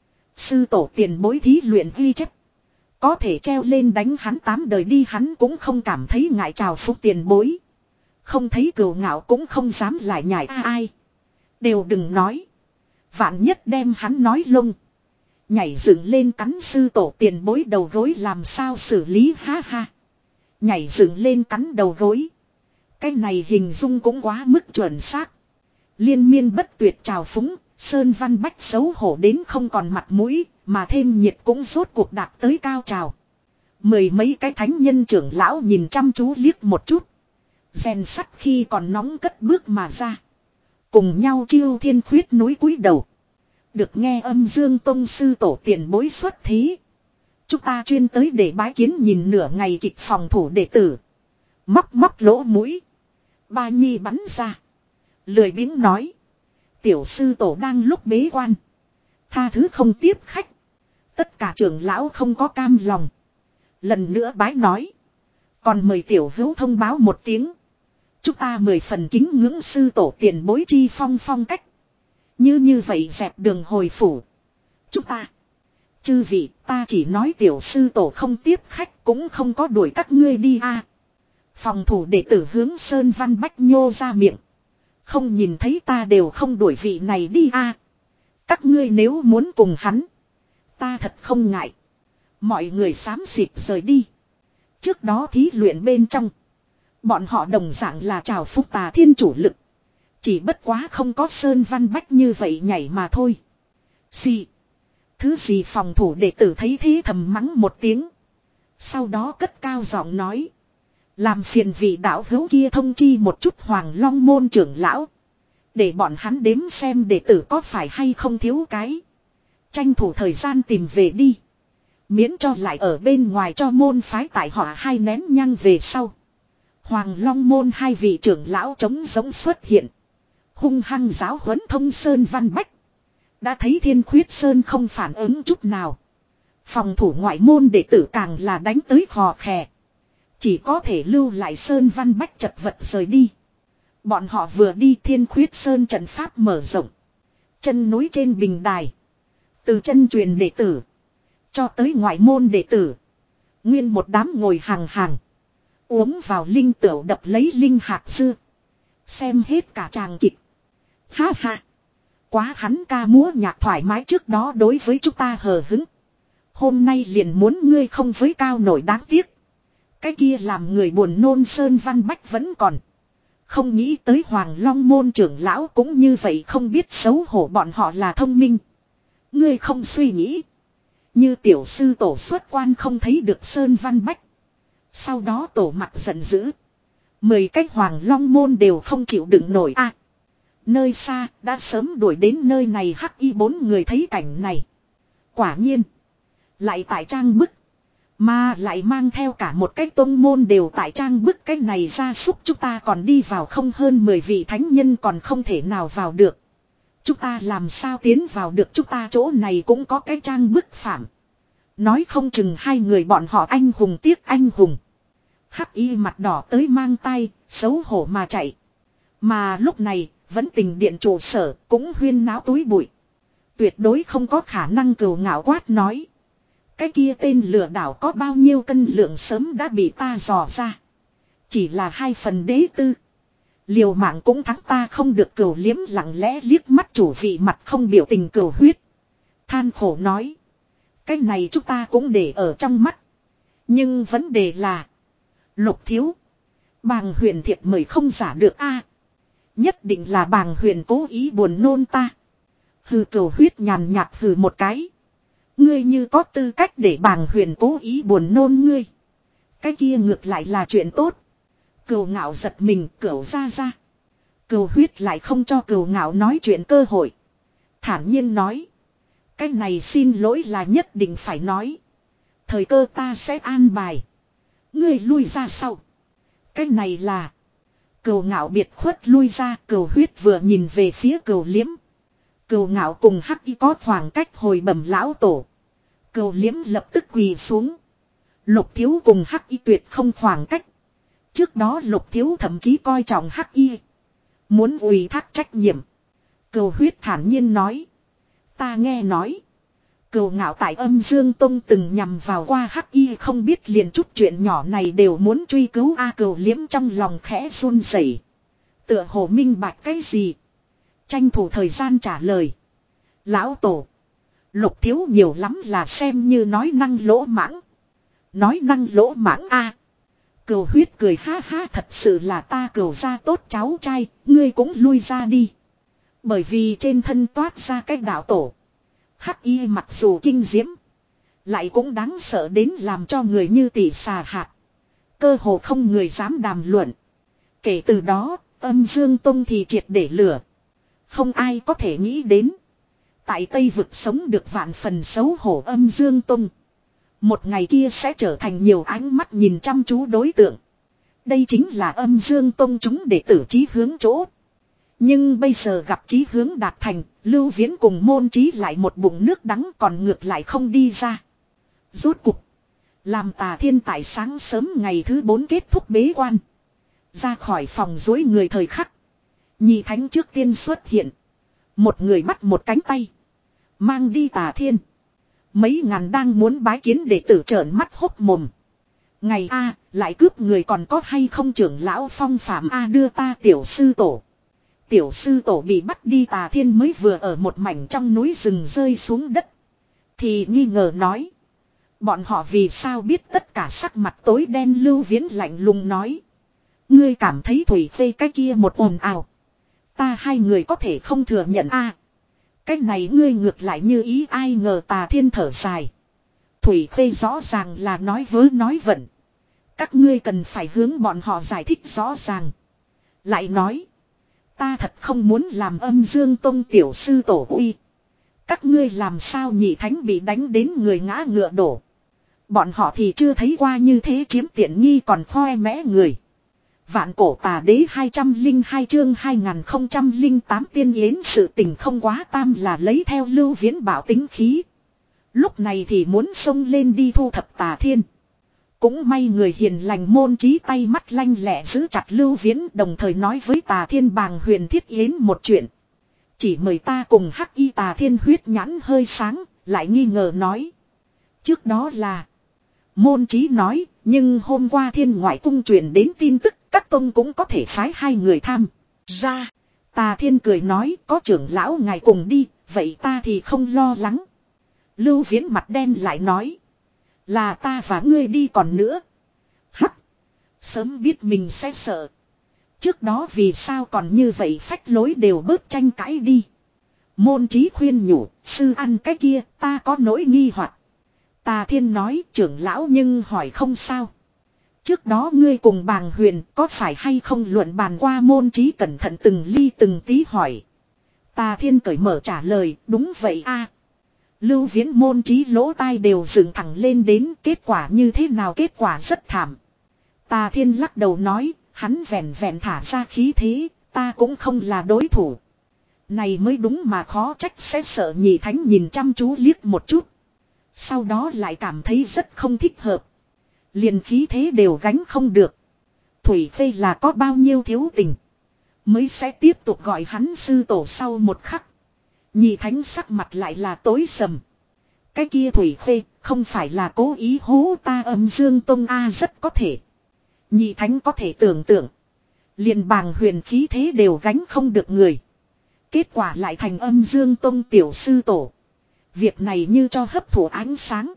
Sư tổ tiền bối thí luyện ghi chép. Có thể treo lên đánh hắn tám đời đi hắn cũng không cảm thấy ngại chào phúc tiền bối. Không thấy cừu ngạo cũng không dám lại nhảy a ai. Đều đừng nói. Vạn nhất đem hắn nói lung. Nhảy dựng lên cắn sư tổ tiền bối đầu gối làm sao xử lý ha ha. Nhảy dựng lên cắn đầu gối. Cái này hình dung cũng quá mức chuẩn xác. Liên miên bất tuyệt trào phúng. Sơn Văn Bách xấu hổ đến không còn mặt mũi. Mà thêm nhiệt cũng rốt cuộc đạt tới cao trào. Mười mấy cái thánh nhân trưởng lão nhìn chăm chú liếc một chút. Rèn sắt khi còn nóng cất bước mà ra. Cùng nhau chiêu Thiên Khuyết núi cúi đầu. Được nghe Âm Dương Tông sư tổ tiền bối xuất thí. Chúng ta chuyên tới để bái kiến nhìn nửa ngày kịch phòng thủ đệ tử. Móc móc lỗ mũi. Ba nhi bắn ra. Lười biếng nói. Tiểu sư tổ đang lúc bế quan. Tha thứ không tiếp khách. Tất cả trưởng lão không có cam lòng. Lần nữa bái nói. Còn mời tiểu hữu thông báo một tiếng. Chúng ta mười phần kính ngưỡng sư tổ tiền bối chi phong phong cách. Như như vậy dẹp đường hồi phủ. Chúng ta. Chư vị ta chỉ nói tiểu sư tổ không tiếp khách cũng không có đuổi các ngươi đi a. Phòng thủ đệ tử hướng Sơn Văn Bách nhô ra miệng. Không nhìn thấy ta đều không đuổi vị này đi a. Các ngươi nếu muốn cùng hắn. Ta thật không ngại. Mọi người xám xịt rời đi. Trước đó thí luyện bên trong. Bọn họ đồng dạng là chào phúc Tà Thiên chủ lực. Chỉ bất quá không có Sơn Văn Bách như vậy nhảy mà thôi. Xì. Thứ gì phòng thủ đệ tử thấy thế thầm mắng một tiếng. Sau đó cất cao giọng nói. Làm phiền vị đạo hữu kia thông chi một chút Hoàng Long môn trưởng lão. Để bọn hắn đếm xem đệ tử có phải hay không thiếu cái. Tranh thủ thời gian tìm về đi. Miễn cho lại ở bên ngoài cho môn phái tại họ hai nén nhang về sau. Hoàng Long môn hai vị trưởng lão trống giống xuất hiện. Hung hăng giáo huấn Thông Sơn Văn Bách. Đã thấy Thiên Khuyết Sơn không phản ứng chút nào. Phòng thủ ngoại môn đệ tử càng là đánh tới khò khè. Chỉ có thể lưu lại Sơn Văn Bách chật vật rời đi. Bọn họ vừa đi Thiên Khuyết Sơn trận pháp mở rộng. Chân núi trên bình đài. Từ chân truyền đệ tử. Cho tới ngoại môn đệ tử. Nguyên một đám ngồi hàng hàng. Uống vào linh tửu đập lấy linh hạt dưa. Xem hết cả tràng kịch. Ha ha. Quá hắn ca múa nhạc thoải mái trước đó đối với chúng ta hờ hứng. Hôm nay liền muốn ngươi không với cao nổi đáng tiếc. Cái kia làm người buồn nôn Sơn Văn Bách vẫn còn. Không nghĩ tới Hoàng Long môn trưởng lão cũng như vậy không biết xấu hổ bọn họ là thông minh. Ngươi không suy nghĩ. Như tiểu sư tổ xuất quan không thấy được Sơn Văn Bách. Sau đó tổ mặt giận dữ. Mười cách Hoàng Long môn đều không chịu đựng nổi a. À, nơi xa đã sớm đuổi đến nơi này hắc y bốn người thấy cảnh này. Quả nhiên. Lại tại trang bức. Mà lại mang theo cả một cái tôn môn đều tại trang bức cái này ra súc chúng ta còn đi vào không hơn mười vị thánh nhân còn không thể nào vào được. Chúng ta làm sao tiến vào được chúng ta chỗ này cũng có cái trang bức phạm. Nói không chừng hai người bọn họ anh hùng tiếc anh hùng. Hắc y mặt đỏ tới mang tay, xấu hổ mà chạy. Mà lúc này, vẫn tình điện trụ sở cũng huyên náo túi bụi. Tuyệt đối không có khả năng cừu ngạo quát nói. Cái kia tên lừa đảo có bao nhiêu cân lượng sớm đã bị ta dò ra. Chỉ là hai phần đế tư. Liều mạng cũng thắng ta không được cừu liếm lặng lẽ liếc mắt chủ vị mặt không biểu tình cừu huyết. Than khổ nói. Cái này chúng ta cũng để ở trong mắt. Nhưng vấn đề là. Lục thiếu. Bàng huyền thiệt mời không giả được a. Nhất định là bàng huyền cố ý buồn nôn ta. Hừ cừu huyết nhàn nhạt hừ một cái. Ngươi như có tư cách để bàng huyền cố ý buồn nôn ngươi. Cái kia ngược lại là chuyện tốt. Cừu ngạo giật mình cửu ra ra. Cừu huyết lại không cho cừu ngạo nói chuyện cơ hội. Thản nhiên nói. Cái này xin lỗi là nhất định phải nói. Thời cơ ta sẽ an bài. Ngươi lui ra sau. Cái này là. Cừu ngạo biệt khuất lui ra. Cừu huyết vừa nhìn về phía cừu liếm. Cừu ngạo cùng hắc y có khoảng cách hồi bẩm lão tổ. Cừu liếm lập tức quỳ xuống. Lục thiếu cùng hắc y tuyệt không khoảng cách. Trước đó lục thiếu thậm chí coi trọng hắc y. Muốn ủy thác trách nhiệm. Cừu huyết thản nhiên nói. Ta nghe nói. Cừu ngạo tại âm dương tông từng nhằm vào qua hắc y không biết liền chút chuyện nhỏ này đều muốn truy cứu a. Cừu liếm trong lòng khẽ run rẩy. Tựa hồ minh bạch cái gì. Tranh thủ thời gian trả lời. Lão tổ. Lục thiếu nhiều lắm là xem như nói năng lỗ mãng. Nói năng lỗ mãng a. Cừu huyết cười ha ha thật sự là ta cừu ra tốt cháu trai. Ngươi cũng lui ra đi. Bởi vì trên thân toát ra cái đạo tổ. Hắc y mặc dù kinh diễm. Lại cũng đáng sợ đến làm cho người như tỷ xà hạt. Cơ hồ không người dám đàm luận. Kể từ đó âm dương tông thì triệt để lửa. Không ai có thể nghĩ đến. Tại Tây vực sống được vạn phần xấu hổ âm dương tông. Một ngày kia sẽ trở thành nhiều ánh mắt nhìn chăm chú đối tượng. Đây chính là âm dương tông chúng đệ tử chí hướng chỗ. Nhưng bây giờ gặp chí hướng đạt thành, Lưu Viễn cùng môn chí lại một bụng nước đắng còn ngược lại không đi ra. Rốt cục. Làm Tà Thiên tại sáng sớm ngày thứ bốn kết thúc bế quan. Ra khỏi phòng dối người thời khắc. Nhị thánh trước tiên xuất hiện. Một người bắt một cánh tay. Mang đi Tà Thiên. Mấy ngàn đang muốn bái kiến đệ tử trợn mắt hốc mồm. Ngày A lại cướp người còn có hay không trưởng lão phong phạm A đưa ta tiểu sư tổ. Tiểu sư tổ bị bắt đi Tà Thiên mới vừa ở một mảnh trong núi rừng rơi xuống đất. Thì nghi ngờ nói. Bọn họ vì sao biết tất cả sắc mặt tối đen. Lưu Viễn lạnh lùng nói. Ngươi cảm thấy Thủy Phê cái kia một ồn ào. Ta hai người có thể không thừa nhận a. Cái này ngươi ngược lại như ý ai ngờ Tà Thiên thở dài. Thủy Khê rõ ràng là nói vớ nói vẩn. Các ngươi cần phải hướng bọn họ giải thích rõ ràng. Lại nói. Ta thật không muốn làm Âm Dương Tông tiểu sư tổ uy. Các ngươi làm sao nhị thánh bị đánh đến người ngã ngựa đổ. Bọn họ thì chưa thấy qua như thế chiếm tiện nghi còn khoe mẽ người. Vạn cổ tà đế hai trăm lẻ hai chương hai nghìn không trăm lẻ tám tiên yến sự tình không quá tam là lấy theo Lưu Viễn bảo tính khí. Lúc này thì muốn xông lên đi thu thập Tà Thiên. Cũng may người hiền lành Môn Chí tay mắt lanh lẹ giữ chặt Lưu Viễn, đồng thời nói với Tà Thiên bàng huyền thiết yến một chuyện. Chỉ mời ta cùng hắc y Tà Thiên huyết nhãn hơi sáng, lại nghi ngờ nói. Trước đó là Môn Chí nói, nhưng hôm qua Thiên Ngoại Cung truyền đến tin tức, các tông cũng có thể phái hai người tham ra. Tà Thiên cười nói, có trưởng lão ngài cùng đi, vậy ta thì không lo lắng. Lưu Viễn mặt đen lại nói. Là ta và ngươi đi còn nữa. Hắc. Sớm biết mình sẽ sợ. Trước đó vì sao còn như vậy phách lối đều bớt tranh cãi đi. Môn Chí khuyên nhủ, sư ăn cái kia, ta có nỗi nghi hoặc. Tà Thiên nói, trưởng lão nhưng hỏi không sao. Trước đó ngươi cùng bàng huyền có phải hay không luận bàn qua. Môn Chí cẩn thận từng ly từng tí hỏi. Tà Thiên cởi mở trả lời, đúng vậy a. Lưu Viễn Môn Chí lỗ tai đều dựng thẳng lên đến, kết quả như thế nào, kết quả rất thảm. Tà Thiên lắc đầu nói, hắn vẹn vẹn thả ra khí thế, ta cũng không là đối thủ. Này mới đúng mà khó trách sẽ sợ nhị thánh nhìn chăm chú liếc một chút. Sau đó lại cảm thấy rất không thích hợp. Liền khí thế đều gánh không được. Thủy Khê là có bao nhiêu thiếu tình. Mới sẽ tiếp tục gọi hắn sư tổ sau một khắc. Nhị thánh sắc mặt lại là tối sầm. Cái kia Thủy Khê không phải là cố ý hố ta Âm Dương Tông a, rất có thể. Nhị thánh có thể tưởng tượng. Liền bàng huyền khí thế đều gánh không được người. Kết quả lại thành Âm Dương Tông tiểu sư tổ. Việc này như cho hấp thụ ánh sáng.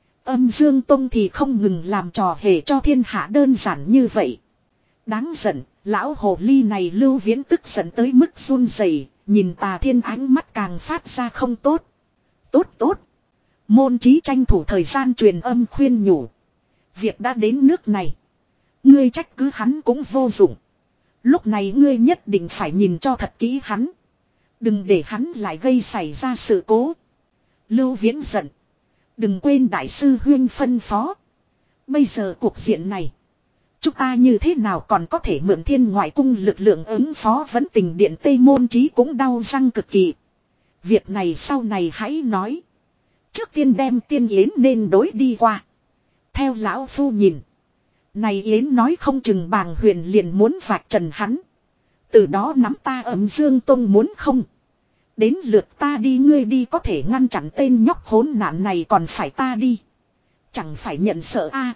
Âm Dương Tông thì không ngừng làm trò hề cho thiên hạ đơn giản như vậy. Đáng giận, lão hồ ly này Lưu Viễn tức giận tới mức run rẩy, nhìn Tà Thiên ánh mắt càng phát ra không tốt. Tốt tốt. Môn Chí tranh thủ thời gian truyền âm khuyên nhủ. Việc đã đến nước này. Ngươi trách cứ hắn cũng vô dụng. Lúc này ngươi nhất định phải nhìn cho thật kỹ hắn. Đừng để hắn lại gây xảy ra sự cố. Lưu Viễn giận. Đừng quên đại sư huyên phân phó. Bây giờ cuộc diện này. Chúng ta như thế nào còn có thể mượn Thiên Ngoại Cung lực lượng ứng phó. Vấn tình điện Tây Môn Chí cũng đau răng cực kỳ. Việc này sau này hãy nói. Trước tiên đem tiên yến nên đối đi qua. Theo lão phu nhìn. Này yến nói không chừng bàng huyền liền muốn vạch trần hắn. Từ đó nắm ta Âm Dương Tông muốn không. Đến lượt ta đi, ngươi đi có thể ngăn chặn tên nhóc hỗn nạn này, còn phải ta đi. Chẳng phải nhận sợ a.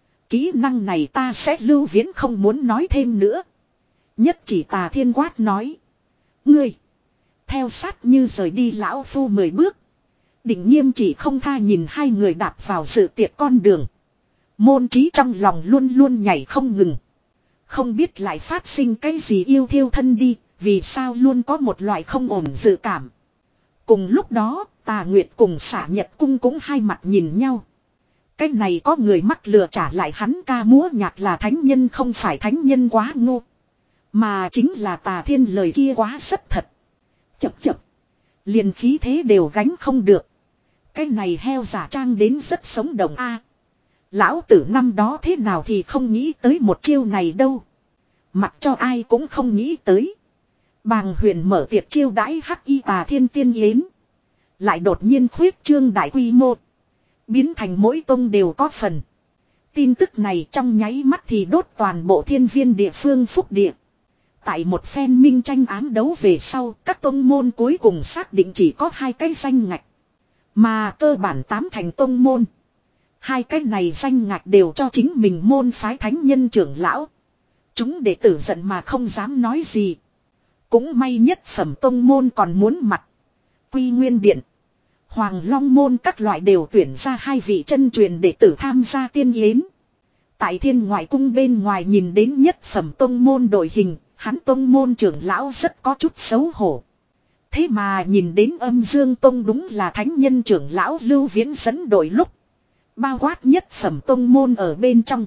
Kỹ năng này ta sẽ. Lưu Viễn không muốn nói thêm nữa. Nhất chỉ Tà Thiên quát nói. Ngươi. Theo sát như rời đi lão phu mười bước. Định nghiêm chỉ không tha nhìn hai người đạp vào sự tiệc con đường. Môn Chí trong lòng luôn luôn nhảy không ngừng. Không biết lại phát sinh cái gì yêu thiêu thân đi. Vì sao luôn có một loại không ổn dự cảm. Cùng lúc đó, Tà Nguyệt cùng Xả Nhật Cung cũng hai mặt nhìn nhau. Cái này có người mắc lừa trả lại hắn ca múa nhạc là thánh nhân, không phải thánh nhân quá ngu. Mà chính là Tà Thiên lời kia quá rất thật. Chập chập. Liền khí thế đều gánh không được. Cái này heo giả trang đến rất sống động a. Lão tử năm đó thế nào thì không nghĩ tới một chiêu này đâu. Mặc cho ai cũng không nghĩ tới. Bàng huyền mở tiệc chiêu đãi hắc y Tà Thiên tiên yến. Lại đột nhiên khuyết trương đại quy mô. Biến thành mỗi tông đều có phần. Tin tức này trong nháy mắt thì đốt toàn bộ thiên viên địa phương phúc địa. Tại một phen minh tranh ám đấu về sau, các tông môn cuối cùng xác định chỉ có hai cái danh ngạch. Mà cơ bản tám thành tông môn. Hai cái này danh ngạch đều cho chính mình môn phái thánh nhân trưởng lão. Chúng đệ tử giận mà không dám nói gì. Cũng may nhất phẩm tông môn còn muốn mặt. Quy Nguyên Điện, Hoàng Long môn các loại đều tuyển ra hai vị chân truyền đệ tử tham gia tiên yến. Tại Thiên Ngoại Cung bên ngoài nhìn đến nhất phẩm tông môn đội hình, hắn tông môn trưởng lão rất có chút xấu hổ. Thế mà nhìn đến Âm Dương Tông đúng là thánh nhân trưởng lão Lưu Viễn dẫn đội lúc. Bao quát nhất phẩm tông môn ở bên trong.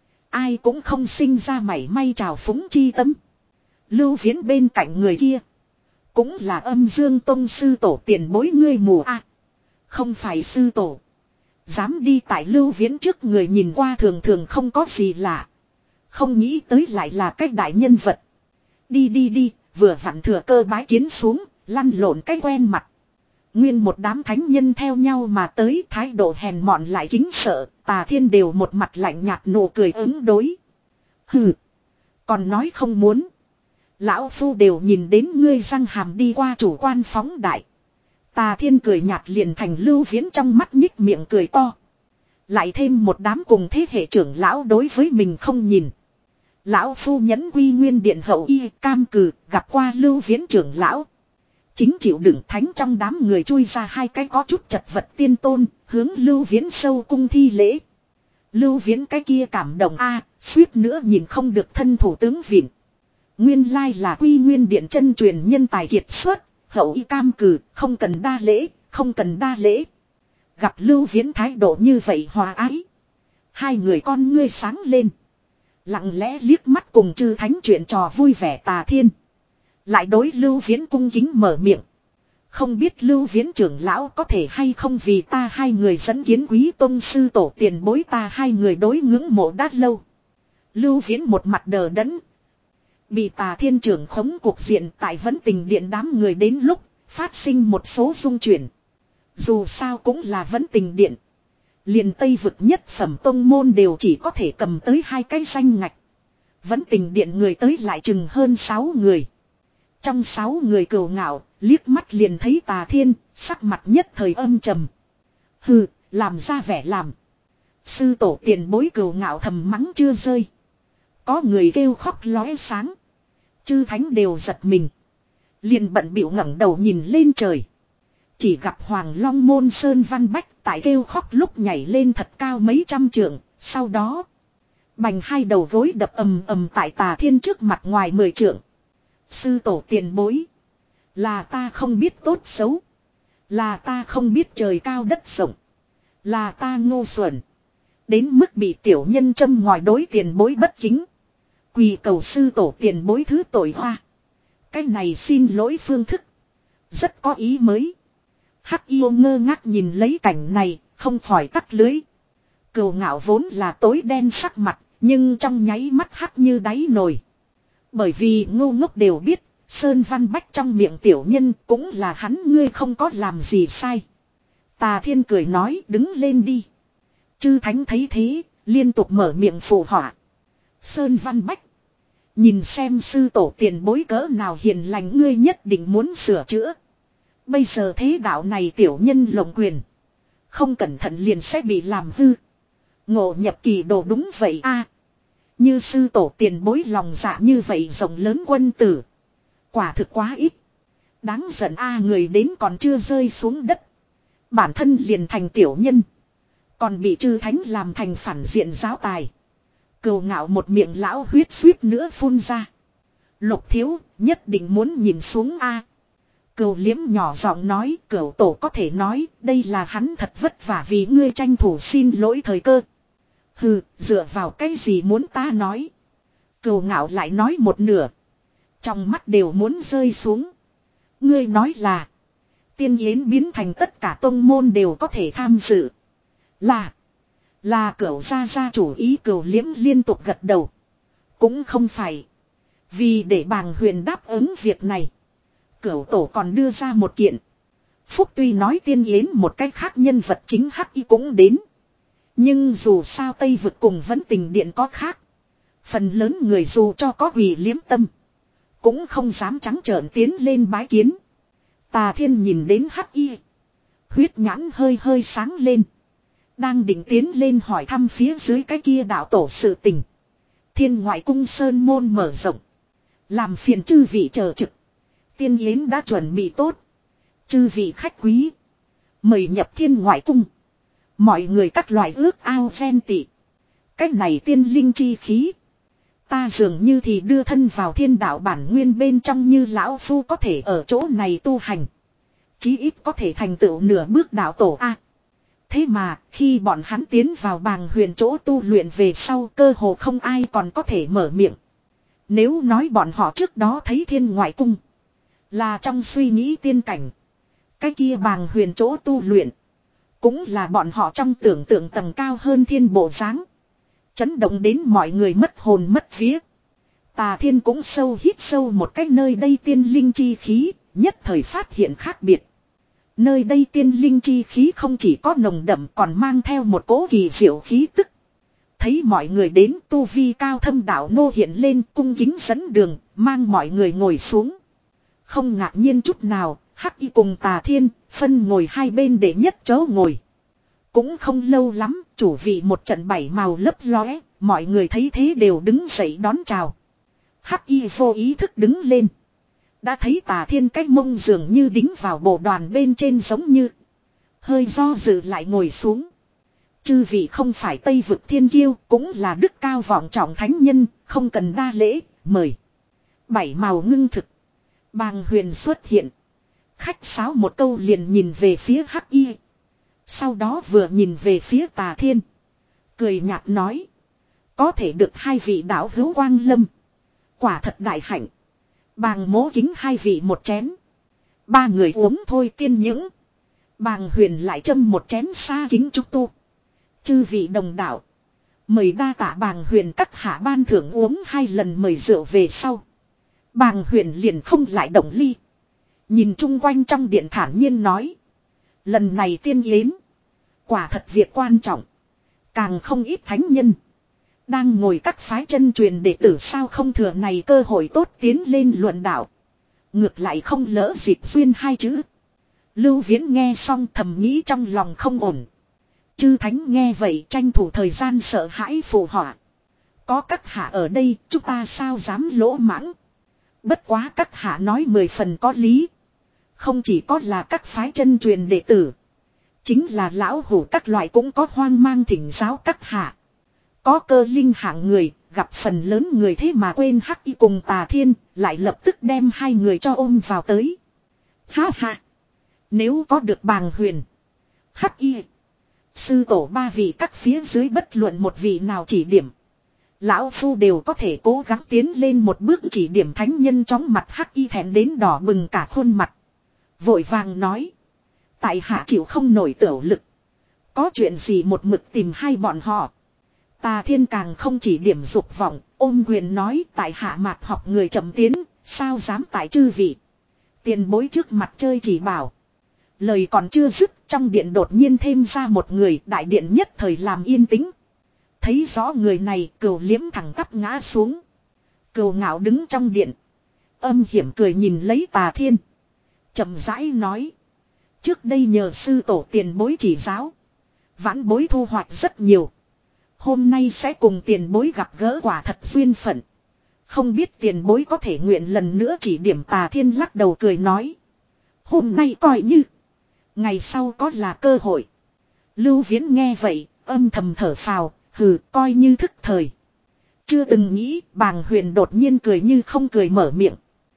Ai cũng không sinh ra mảy may trào phúng chi tâm. Lưu Viễn bên cạnh người kia. Cũng là Âm Dương Tông sư tổ tiền bối ngươi mù a à, không phải sư tổ. Dám đi tại Lưu Viễn trước người nhìn qua thường thường không có gì lạ. Không nghĩ tới lại là cái đại nhân vật. Đi đi đi, vừa vặn thừa cơ bái kiến xuống, lăn lộn cái quen mặt. Nguyên một đám thánh nhân theo nhau mà tới, thái độ hèn mọn lại kính sợ, Tà Thiên đều một mặt lạnh nhạt nụ cười ứng đối. Hừ, còn nói không muốn. Lão phu đều nhìn đến ngươi răng hàm đi qua chủ quan phóng đại. Tà Thiên cười nhạt liền thành Lưu Viễn trong mắt nhích miệng cười to. Lại thêm một đám cùng thế hệ trưởng lão đối với mình không nhìn. Lão phu nhẫn quy nguyên điện hậu y cam cừ gặp qua Lưu Viễn trưởng lão. Chính chịu đựng thánh trong đám người chui ra hai cái có chút chật vật tiên tôn, hướng Lưu Viễn sâu cung thi lễ. Lưu Viễn cái kia cảm động a, suýt nữa nhìn không được thân thủ tướng vịn. Nguyên lai là quy nguyên điện chân truyền nhân tài kiệt xuất, hậu y cam cừ, không cần đa lễ, không cần đa lễ. Gặp Lưu Viễn thái độ như vậy hòa ái. Hai người con ngươi sáng lên. Lặng lẽ liếc mắt cùng chư thánh chuyện trò vui vẻ. Tà Thiên lại đối Lưu Viễn cung kính mở miệng. Không biết Lưu Viễn trưởng lão có thể hay không vì ta hai người dẫn kiến quý tông sư tổ tiền bối ta hai người đối ngưỡng mộ đã lâu. Lưu Viễn một mặt đờ đẫn. Bị Tà Thiên trưởng khống cuộc diện tại Vấn Tình Điện đám người đến lúc phát sinh một số dung chuyển. Dù sao cũng là Vấn Tình Điện. Liền Tây vực nhất phẩm tông môn đều chỉ có thể cầm tới hai cái danh ngạch. Vấn Tình Điện người tới lại chừng hơn sáu người. Trong sáu người cừu ngạo, liếc mắt liền thấy Tà Thiên, sắc mặt nhất thời âm trầm. Hừ, làm ra vẻ làm. Sư tổ tiền bối cừu ngạo thầm mắng chưa rơi. Có người kêu khóc lóe sáng. Chư thánh đều giật mình. Liền bận bịu ngẩng đầu nhìn lên trời. Chỉ gặp Hoàng Long Môn Sơn Văn Bách tại kêu khóc lúc nhảy lên thật cao mấy trăm trượng. Sau đó, bành hai đầu gối đập ầm ầm tại Tà Thiên trước mặt ngoài mười trượng. Sư tổ tiền bối. Là ta không biết tốt xấu. Là ta không biết trời cao đất rộng. Là ta ngu xuẩn. Đến mức bị tiểu nhân châm ngòi đối tiền bối bất kính. Quỳ cầu sư tổ tiền bối thứ tội hoa. Cái này xin lỗi phương thức. Rất có ý mới. Hắc yêu ngơ ngác nhìn lấy cảnh này, không khỏi tắt lưới. Cừu ngạo vốn là tối đen sắc mặt, nhưng trong nháy mắt hắc như đáy nồi. Bởi vì ngu ngốc đều biết, Sơn Văn Bách trong miệng tiểu nhân cũng là hắn ngươi không có làm gì sai. Tà Thiên cười nói đứng lên đi. Chư thánh thấy thế, liên tục mở miệng phù họa. Sơn Văn Bách. Nhìn xem sư tổ tiền bối cỡ nào hiền lành ngươi nhất định muốn sửa chữa. Bây giờ thế đạo này tiểu nhân lộng quyền. Không cẩn thận liền sẽ bị làm hư. Ngộ nhập kỳ đồ đúng vậy a. Như sư tổ tiền bối lòng dạ như vậy rộng lớn quân tử. Quả thực quá ít. Đáng giận a người đến còn chưa rơi xuống đất. Bản thân liền thành tiểu nhân. Còn bị chư thánh làm thành phản diện giáo tài. Cừu ngạo một miệng lão huyết suýt nữa phun ra. Lục thiếu nhất định muốn nhìn xuống a. Cừu liếm nhỏ giọng nói cửu tổ có thể nói đây là hắn thật vất vả vì ngươi tranh thủ xin lỗi thời cơ. Hừ, dựa vào cái gì muốn ta nói. Cừu ngạo lại nói một nửa. Trong mắt đều muốn rơi xuống. Ngươi nói là. Tiên yến biến thành tất cả tông môn đều có thể tham dự. Là. Là cửu gia gia chủ ý cửu liếm liên tục gật đầu. Cũng không phải. Vì để bàng huyền đáp ứng việc này. Cửu tổ còn đưa ra một kiện. Phúc tuy nói tiên yến một cách khác nhân vật chính hắc y cũng đến. Nhưng dù sao Tây vực cùng Vấn Tình Điện có khác. Phần lớn người dù cho có quỷ liếm tâm. Cũng không dám trắng trợn tiến lên bái kiến. Tà Thiên nhìn đến hắc y. Huyết nhãn hơi hơi sáng lên. Đang định tiến lên hỏi thăm phía dưới cái kia đạo tổ sự tình. Thiên ngoại cung sơn môn mở rộng. Làm phiền chư vị chờ trực. Tiên yến đã chuẩn bị tốt. Chư vị khách quý. Mời nhập thiên ngoại cung. Mọi người các loại ước ao ghen tị. Cách này tiên linh chi khí. Ta dường như thì đưa thân vào thiên đạo bản nguyên bên trong như lão phu có thể ở chỗ này tu hành. Chí ít có thể thành tựu nửa bước đạo tổ A. Thế mà, khi bọn hắn tiến vào bàng huyền chỗ tu luyện về sau, cơ hồ không ai còn có thể mở miệng. Nếu nói bọn họ trước đó thấy thiên ngoại cung, là trong suy nghĩ tiên cảnh. Cái kia bàng huyền chỗ tu luyện, cũng là bọn họ trong tưởng tượng tầng cao hơn thiên bộ dáng, chấn động đến mọi người mất hồn mất vía. Tà Thiên cũng sâu hít sâu một cách, nơi đây tiên linh chi khí, nhất thời phát hiện khác biệt. Nơi đây tiên linh chi khí không chỉ có nồng đậm còn mang theo một cỗ kỳ diệu khí tức. Thấy mọi người đến, tu vi cao thâm đạo nô hiện lên cung kính dẫn đường, mang mọi người ngồi xuống. Không ngạc nhiên chút nào, Hắc Y cùng Tà Thiên, phân ngồi hai bên để nhất chỗ ngồi. Cũng không lâu lắm, chủ vị một trận bảy màu lấp lóe, mọi người thấy thế đều đứng dậy đón chào. Hắc Y vô ý thức đứng lên. Đã thấy Tà Thiên cách mông dường như đính vào bộ đoàn bên trên, giống như hơi do dự lại ngồi xuống. Chư vị không phải Tây vực thiên kiêu, cũng là đức cao vọng trọng thánh nhân, không cần đa lễ, mời. Bảy màu ngưng thực. Bàng huyền xuất hiện. Khách sáo một câu liền nhìn về phía Hắc Y. Sau đó vừa nhìn về phía Tà Thiên. Cười nhạt nói. Có thể được hai vị đạo hữu quang lâm. Quả thật đại hạnh. Bàng mố kính hai vị một chén. Ba người uống thôi tiên những. Bàng huyền lại châm một chén xa kính trúc tu. Chư vị đồng đạo. Mời đa tạ bàng huyền các hạ ban thưởng, uống hai lần mời rượu về sau. Bàng huyền liền không lại động ly. Nhìn chung quanh trong điện thản nhiên nói. Lần này tiên yến. Quả thật việc quan trọng. Càng không ít thánh nhân. Đang ngồi các phái chân truyền đệ tử, sao không thừa này cơ hội tốt tiến lên luận đạo. Ngược lại không lỡ dịp duyên hai chữ. Lưu Viễn nghe xong thầm nghĩ trong lòng không ổn. Chư thánh nghe vậy tranh thủ thời gian sợ hãi phụ họa. Có các hạ ở đây, chúng ta sao dám lỗ mãng. Bất quá các hạ nói mười phần có lý. Không chỉ có là các phái chân truyền đệ tử. Chính là lão hủ các loại cũng có hoang mang thỉnh giáo các hạ. Có cơ linh hạng người, gặp phần lớn người thế mà quên Hắc Y cùng Tà Thiên, lại lập tức đem hai người cho ôm vào tới. Ha ha! Nếu có được bàng huyền, Hắc Y, sư tổ ba vị các phía dưới bất luận một vị nào chỉ điểm. Lão phu đều có thể cố gắng tiến lên một bước chỉ điểm thánh nhân. Chóng mặt Hắc Y thẹn đến đỏ bừng cả khuôn mặt. Vội vàng nói. Tại hạ chịu không nổi tửu lực. Có chuyện gì một mực tìm hai bọn họ. Tà Thiên càng không chỉ điểm dục vọng, ôm quyền nói tại hạ mạt học người chậm tiến, sao dám tại chư vị. Tiền bối trước mặt chơi chỉ bảo. Lời còn chưa dứt, trong điện đột nhiên thêm ra một người, đại điện nhất thời làm yên tĩnh. Thấy rõ người này, Cừu Liễm thẳng tắp ngã xuống. Cừu Ngạo đứng trong điện. Âm hiểm cười nhìn lấy Tà Thiên. Chậm rãi nói. Trước đây nhờ sư tổ tiền bối chỉ giáo. Vãn bối thu hoạch rất nhiều. Hôm nay sẽ cùng tiền bối gặp gỡ, quả thật duyên phận. Không biết tiền bối có thể nguyện lần nữa chỉ điểm. Tà Thiên lắc đầu cười nói. Hôm nay coi như. Ngày sau có là cơ hội. Lưu Viễn nghe vậy, âm thầm thở phào, hừ, coi như thức thời. Chưa từng nghĩ, bàng huyền đột nhiên cười như không cười mở miệng.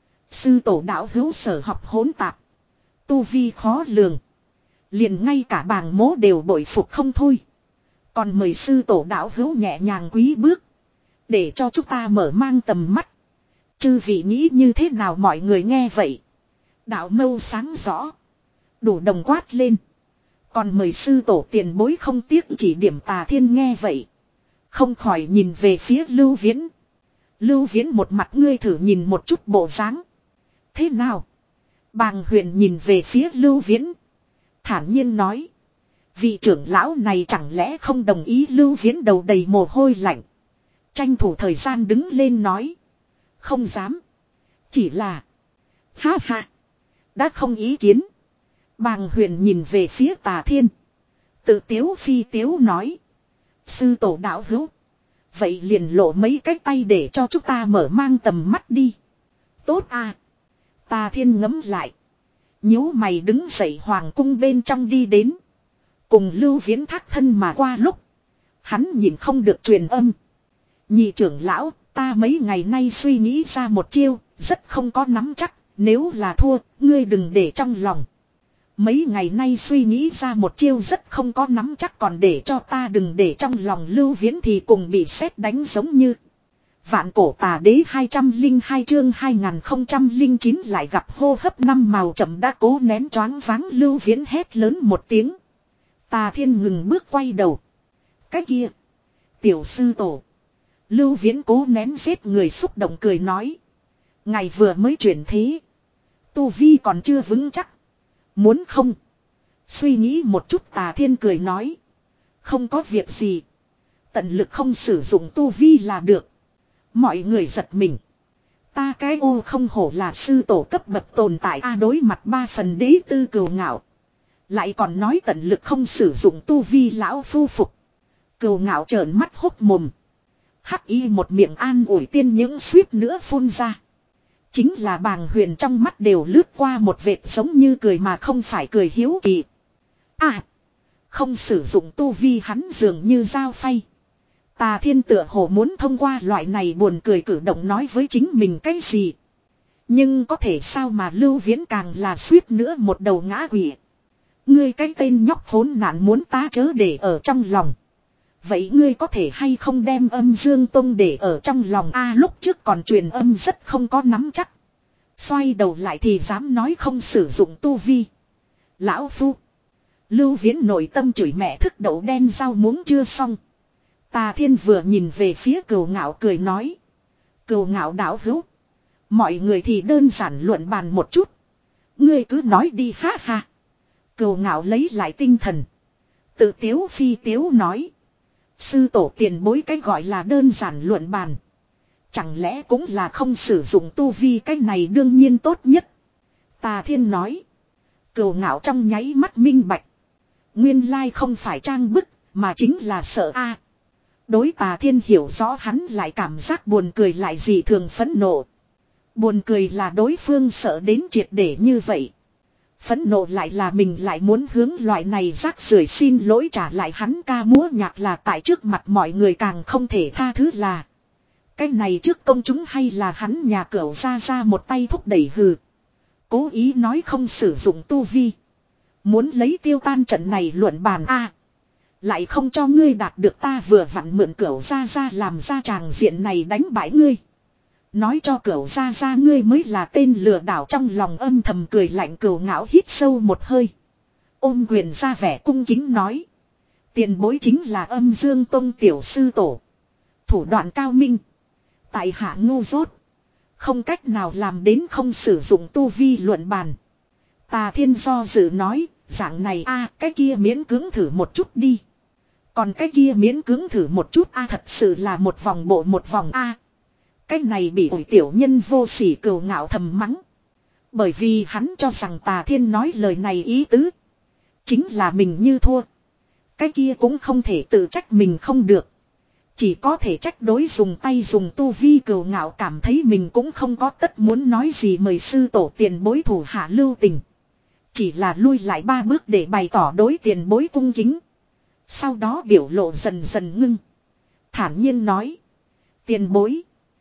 Sư tổ đạo hữu sở học hỗn tạp. Tu vi khó lường. Liền ngay cả bàng mố đều bội phục không thôi. Còn mời sư tổ đạo hữu nhẹ nhàng quý bước. Để cho chúng ta mở mang tầm mắt. Chư vị nghĩ như thế nào? Mọi người nghe vậy. Đạo mâu sáng rõ. Đủ đồng quát lên. Còn mời sư tổ tiền bối không tiếc chỉ điểm. Tà Thiên nghe vậy. Không khỏi nhìn về phía Lưu Viễn. Lưu Viễn một mặt ngươi thử nhìn một chút bộ dáng. Thế nào? Bàng huyền nhìn về phía Lưu Viễn. Thản nhiên nói. Vị trưởng lão này chẳng lẽ không đồng ý? Lưu Viễn đầu đầy mồ hôi lạnh. Tranh thủ thời gian đứng lên nói. Không dám. Chỉ là. Ha ha. Đã không ý kiến. Bàng huyền nhìn về phía Tà Thiên. Tự tiếu phi tiếu nói. Sư tổ đạo hữu. Vậy liền lộ mấy cái tay để cho chúng ta mở mang tầm mắt đi. Tốt à. Tà Thiên ngẫm lại. Nhíu mày đứng dậy hoàng cung bên trong đi đến. Cùng Lưu Viễn thác thân mà qua lúc. Hắn nhìn không được truyền âm. Nhị trưởng lão, ta mấy ngày nay suy nghĩ ra một chiêu, rất không có nắm chắc. Nếu là thua, ngươi đừng để trong lòng. Mấy ngày nay suy nghĩ ra một chiêu rất không có nắm chắc, còn để cho ta đừng để trong lòng Lưu Viễn thì cùng bị sét đánh giống như. Vạn cổ tà đế hai trăm lẻ hai chương hai nghìn không trăm lẻ chín lại gặp hô hấp năm màu chậm đã cố nén choáng váng Lưu Viễn hét lớn một tiếng. Tà Thiên ngừng bước quay đầu. Cái kia. Tiểu sư tổ. Lưu Viễn cố nén giết người xúc động cười nói. Ngày vừa mới chuyển thế. Tu vi còn chưa vững chắc. Muốn không? Suy nghĩ một chút Tà Thiên cười nói. Không có việc gì. Tận lực không sử dụng tu vi là được. Mọi người giật mình. Ta cái ô không hổ là sư tổ cấp bậc tồn tại a, đối mặt ba phần đế tư Cừu Ngạo. Lại còn nói tận lực không sử dụng tu vi lão phu phục. Cừu Ngạo trợn mắt hốc mồm. Hắc y một miệng an ủi tiên những suýt nữa phun ra. Chính là Bàng Huyền trong mắt đều lướt qua một vệt giống như cười mà không phải cười hiếu kỳ. À. Không sử dụng tu vi hắn dường như dao phay. Tà Thiên tựa hồ muốn thông qua loại này buồn cười cử động nói với chính mình cái gì. Nhưng có thể sao mà Lưu Viễn càng là suýt nữa một đầu ngã quỵ. Ngươi cái tên nhóc khốn nạn muốn ta chớ để ở trong lòng. Vậy ngươi có thể hay không đem Âm Dương Tông để ở trong lòng a, lúc trước còn truyền âm rất không có nắm chắc. Xoay đầu lại thì dám nói không sử dụng tu vi. Lão phu. Lưu Viễn nội tâm chửi mẹ thức đậu đen rau muống chưa xong. Tà Thiên vừa nhìn về phía Cừu Ngạo cười nói. Cừu Ngạo đạo hữu. Mọi người thì đơn giản luận bàn một chút. Ngươi cứ nói đi ha ha. Cừu Ngạo lấy lại tinh thần. Tự tiếu phi tiếu nói. Sư tổ tiền bối cái gọi là đơn giản luận bàn. Chẳng lẽ cũng là không sử dụng tu vi cái này đương nhiên tốt nhất. Tà Thiên nói. Cừu Ngạo trong nháy mắt minh bạch. Nguyên lai không phải trang bức mà chính là sợ a. Đối Tà Thiên hiểu rõ hắn lại cảm giác buồn cười lại dị thường phẫn nộ. Buồn cười là đối phương sợ đến triệt để như vậy. Phẫn nộ lại là mình lại muốn hướng loại này rác rưởi xin lỗi trả lại hắn ca múa nhạc là tại trước mặt mọi người càng không thể tha thứ là. Cái này trước công chúng hay là hắn nhà cửu ra ra một tay thúc đẩy hừ. Cố ý nói không sử dụng tu vi. Muốn lấy tiêu tan trận này luận bàn a. Lại không cho ngươi đạt được ta vừa vặn mượn cửu ra ra làm ra tràng diện này đánh bại ngươi. Nói cho cửu ra ra ngươi mới là tên lừa đảo, trong lòng âm thầm cười lạnh. Cửu Ngạo hít sâu một hơi. Ôm quyền ra vẻ cung kính nói. Tiền bối chính là Âm Dương Tông tiểu sư tổ. Thủ đoạn cao minh. Tại hạ ngu dốt. Không cách nào làm đến không sử dụng tu vi luận bàn. Tà Thiên do dự nói. Dạng này a, cái kia miễn cưỡng thử một chút đi. Còn cái kia miễn cưỡng thử một chút a, thật sự là một vòng bộ một vòng a. Cái này bị ủi tiểu nhân vô sỉ. Cừu Ngạo thầm mắng. Bởi vì hắn cho rằng Tà Thiên nói lời này ý tứ. Chính là mình như thua. Cái kia cũng không thể tự trách mình không được. Chỉ có thể trách đối dùng tay dùng tu vi. Cừu Ngạo cảm thấy mình cũng không có tất muốn nói gì mời sư tổ tiền bối thủ hạ lưu tình. Chỉ là lui lại ba bước để bày tỏ đối tiền bối cung kính. Sau đó biểu lộ dần dần ngưng. Thản nhiên nói. Tiền bối.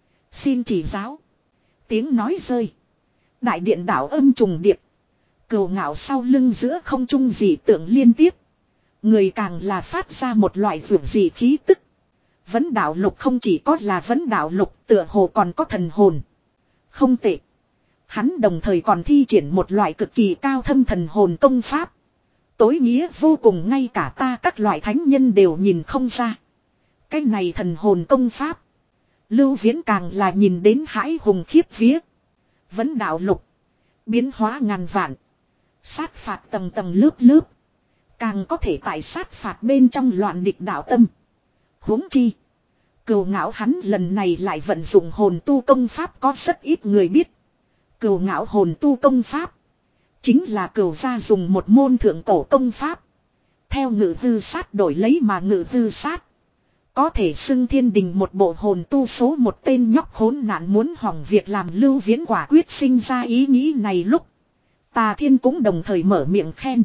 Xin chỉ giáo. Tiếng nói rơi. Đại điện đảo âm trùng điệp. Cừu Ngạo sau lưng giữa không trung dị tượng liên tiếp. Người càng là phát ra một loại vượt dị khí tức. Vấn đạo lục không chỉ có là vấn đạo lục, tựa hồ còn có thần hồn. Không tệ. Hắn đồng thời còn thi triển một loại cực kỳ cao thâm thần hồn công pháp. Tối nghĩa vô cùng, ngay cả ta các loại thánh nhân đều nhìn không ra. Cái này thần hồn công pháp. Lưu Viễn càng là nhìn đến hãi hùng khiếp vía. Vấn đạo lục. Biến hóa ngàn vạn. Sát phạt tầng tầng lớp lớp. Càng có thể tại sát phạt bên trong loạn địch đạo tâm. Huống chi. Cừu Ngạo hắn lần này lại vận dụng hồn tu công pháp có rất ít người biết. Cừu Ngạo hồn tu công pháp. Chính là cừu gia dùng một môn thượng cổ công pháp. Theo ngự hư sát đổi lấy mà ngự hư sát. Có thể xưng thiên đình một bộ hồn tu số một tên nhóc khốn nạn muốn hỏng việc làm. Lưu Viễn quả quyết sinh ra ý nghĩ này lúc. Tà Thiên cũng đồng thời mở miệng khen.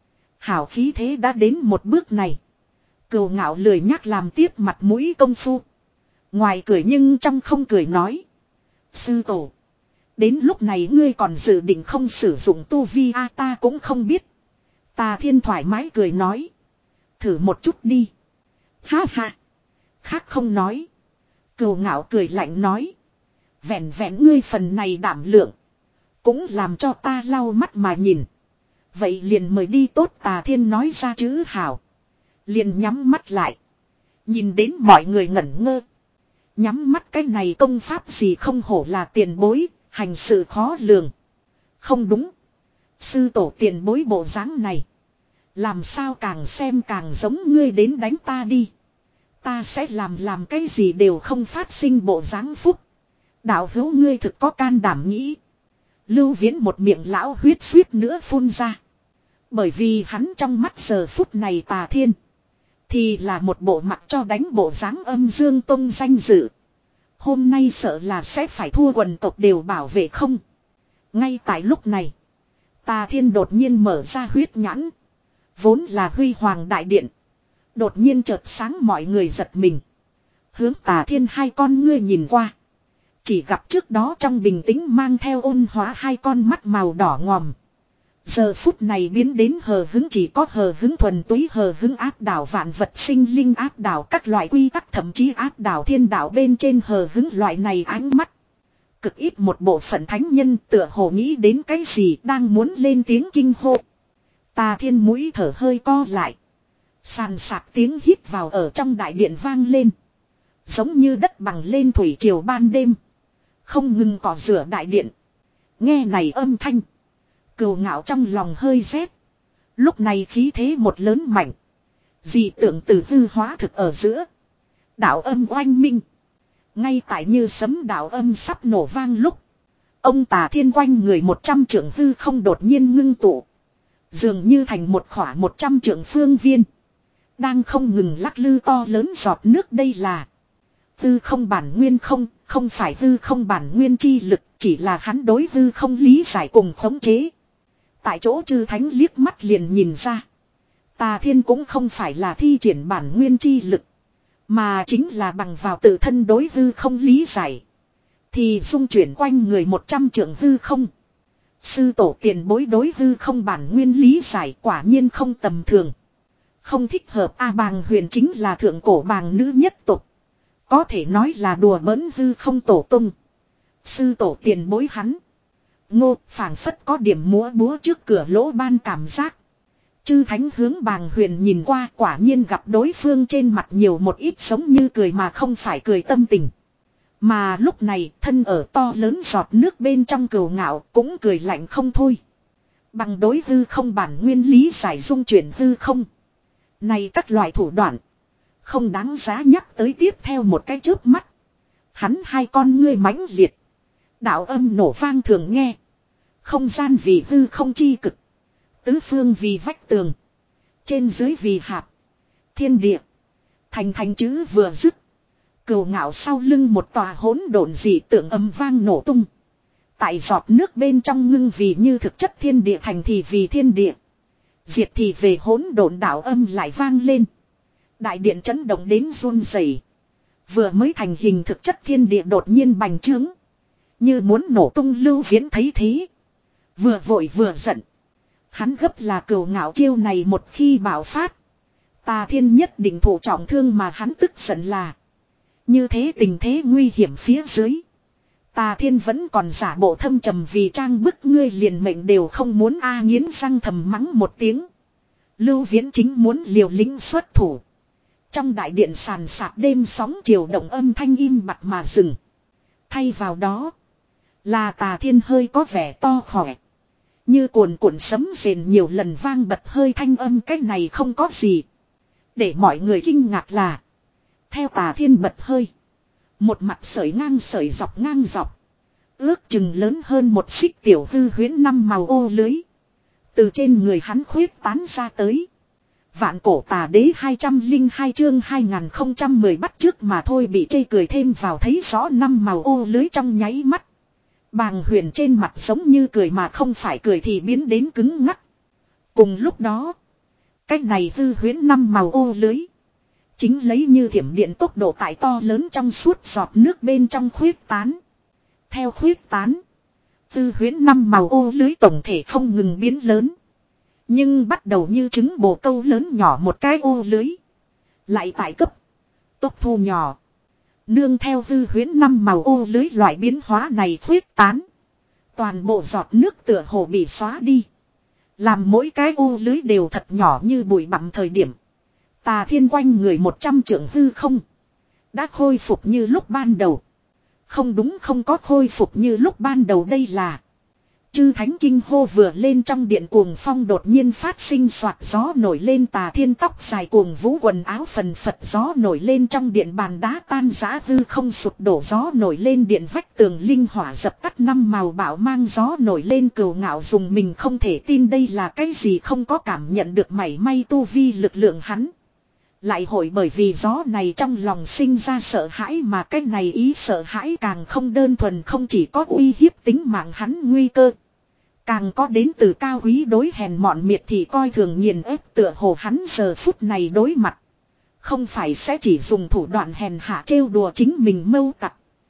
Hảo khí thế đã đến một bước này. Cừu Ngạo lười nhắc làm tiếp mặt mũi công phu. Ngoài cười nhưng trong không cười nói. Sư tổ. Đến lúc này ngươi còn dự định không sử dụng tu vi a, ta cũng không biết. Tà Thiên thoải mái cười nói. Thử một chút đi. Ha ha. Khác không nói. Cừu Ngạo cười lạnh nói. Vẹn vẹn ngươi phần này đảm lượng. Cũng làm cho ta lau mắt mà nhìn. Vậy liền mời đi tốt. Tà Thiên nói ra chữ hảo. Liền nhắm mắt lại. Nhìn đến mọi người ngẩn ngơ. Nhắm mắt cái này công pháp gì không hổ là tiền bối. Hành sự khó lường. Không đúng. Sư tổ tiền bối bộ dáng này. Làm sao càng xem càng giống ngươi đến đánh ta đi. Ta sẽ làm làm cái gì đều không phát sinh bộ dáng phúc. Đạo hữu ngươi thực có can đảm nghĩ. Lưu Viễn một miệng lão huyết suýt nữa phun ra. Bởi vì hắn trong mắt giờ phút này Tà Thiên. Thì là một bộ mặt cho đánh bộ dáng âm dương tông danh dự. Hôm nay sợ là sẽ phải thua quần tộc đều bảo vệ không. Ngay tại lúc này. Tà Thiên đột nhiên mở ra huyết nhãn. Vốn là huy hoàng đại điện. Đột nhiên chợt sáng mọi người giật mình. Hướng Tà Thiên hai con ngươi nhìn qua. Chỉ gặp trước đó trong bình tĩnh mang theo ôn hóa hai con mắt màu đỏ ngòm. Giờ phút này biến đến hờ hứng, chỉ có hờ hứng thuần túy, hờ hứng áp đảo vạn vật sinh linh, áp đảo các loại quy tắc, thậm chí áp đảo thiên đạo bên trên hờ hứng loại này ánh mắt. Cực ít một bộ phận thánh nhân tựa hồ nghĩ đến cái gì đang muốn lên tiếng kinh hô. Tà Thiên mũi thở hơi co lại. Sàn sạc tiếng hít vào ở trong đại điện vang lên. Giống như đất bằng lên thủy triều ban đêm. Không ngừng cỏ rửa đại điện. Nghe này âm thanh. Cừu Ngạo trong lòng hơi rét. Lúc này khí thế một lớn mạnh. Dị tượng từ hư hóa thực ở giữa. Đạo âm oanh minh. Ngay tại như sấm đạo âm sắp nổ vang lúc. Ông Tà Thiên quanh người một trăm trượng hư không đột nhiên ngưng tụ. Dường như thành một khỏa một trăm trượng phương viên. Đang không ngừng lắc lư to lớn giọt nước đây là. Hư không bản nguyên không, không phải hư không bản nguyên chi lực, chỉ là hắn đối hư không lý giải cùng khống chế. Tại chỗ chư thánh liếc mắt liền nhìn ra. Tà Thiên cũng không phải là thi triển bản nguyên chi lực. Mà chính là bằng vào tự thân đối hư không lý giải. Thì dung chuyển quanh người một trăm trượng hư không. Sư tổ tiền bối đối hư không bản nguyên lý giải quả nhiên không tầm thường. Không thích hợp A Bàng Huyền chính là thượng cổ bàng nữ nhất tục. Có thể nói là đùa bỡn hư không tổ tung. Sư tổ tiền bối hắn. Ngô phảng phất có điểm múa búa trước cửa lỗ ban cảm giác. Chư thánh hướng Bàng Huyền nhìn qua quả nhiên gặp đối phương trên mặt nhiều một ít giống như cười mà không phải cười tâm tình. Mà lúc này thân ở to lớn giọt nước bên trong Cừu Ngạo cũng cười lạnh không thôi. Bằng đối hư không bản nguyên lý giải dung chuyển hư không. Này các loại thủ đoạn. Không đáng giá nhắc tới tiếp theo một cái chớp mắt. Hắn hai con ngươi mãnh liệt. Đạo âm nổ vang thường nghe. Không gian vì hư không chi cực. Tứ phương vì vách tường. Trên dưới vì hạp. Thiên địa. Thành thành chữ vừa dứt. Cừu Ngạo sau lưng một tòa hỗn độn dị tượng âm vang nổ tung. Tại giọt nước bên trong ngưng vì như thực chất thiên địa thành thì vì thiên địa. Diệt thì về hỗn độn đạo âm lại vang lên. Đại điện chấn động đến run rẩy. Vừa mới thành hình thực chất thiên địa đột nhiên bành trướng. Như muốn nổ tung. Lưu Viễn thấy thế. Vừa vội vừa giận. Hắn gấp là Cừu Ngạo chiêu này một khi bạo phát. Tà Thiên nhất định thụ trọng thương mà hắn tức giận là. Như thế tình thế nguy hiểm phía dưới. Tà Thiên vẫn còn giả bộ thâm trầm vì trang bức ngươi liền mệnh đều không muốn a nghiến răng thầm mắng một tiếng. Lưu Viễn chính muốn liều lĩnh xuất thủ. Trong đại điện sàn sạc đêm sóng chiều động âm thanh im bặt mà dừng. Thay vào đó. Là Tà Thiên hơi có vẻ to khỏe. Như cuồn cuộn sấm rền nhiều lần vang bật hơi thanh âm cách này không có gì. Để mọi người kinh ngạc là. Theo Tà Thiên bật hơi. Một mặt sợi ngang sợi dọc ngang dọc. Ước chừng lớn hơn một xích tiểu hư huyễn năm màu ô lưới. Từ trên người hắn khuyết tán ra tới. Vạn cổ tà đế hai trăm lẻ hai chương hai nghìn không trăm mười bắt trước mà thôi bị chê cười thêm vào thấy rõ năm màu ô lưới trong nháy mắt. Bàng Huyền trên mặt giống như cười mà không phải cười thì biến đến cứng ngắc. Cùng lúc đó. Cách này hư huyễn năm màu ô lưới. Chính lấy như thiểm điện tốc độ tại to lớn trong suốt giọt nước bên trong khuyết tán. Theo khuyết tán. Hư huyễn năm màu ô lưới tổng thể không ngừng biến lớn. Nhưng bắt đầu như trứng bồ câu lớn nhỏ một cái ô lưới. Lại tại cấp. Tốc thu nhỏ. Nương theo hư huyễn năm màu ô lưới loại biến hóa này khuyết tán. Toàn bộ giọt nước tựa hồ bị xóa đi. Làm mỗi cái ô lưới đều thật nhỏ như bụi bặm thời điểm. Tà Thiên quanh người một trăm trượng hư không. Đã khôi phục như lúc ban đầu. Không đúng, không có khôi phục như lúc ban đầu, đây là. Chư thánh kinh hô vừa lên, trong điện cuồng phong đột nhiên phát sinh soạt, gió nổi lên, Tà Thiên tóc dài cuồng vũ, quần áo phần phật, gió nổi lên, trong điện bàn đá tan rã, hư không sụp đổ, gió nổi lên, điện vách tường linh hỏa dập tắt, năm màu bão mang, gió nổi lên. Cừu Ngạo dùng mình không thể tin đây là cái gì, không có cảm nhận được mảy may tu vi lực lượng hắn. Lại hội bởi vì gió này trong lòng sinh ra sợ hãi, mà cái này ý sợ hãi càng không đơn thuần không chỉ có uy hiếp tính mạng hắn nguy cơ. Càng có đến từ cao quý đối hèn mọn miệt thị coi thường nghiền ép, tựa hồ hắn giờ phút này đối mặt. Không phải sẽ chỉ dùng thủ đoạn hèn hạ trêu đùa chính mình mâu tặc.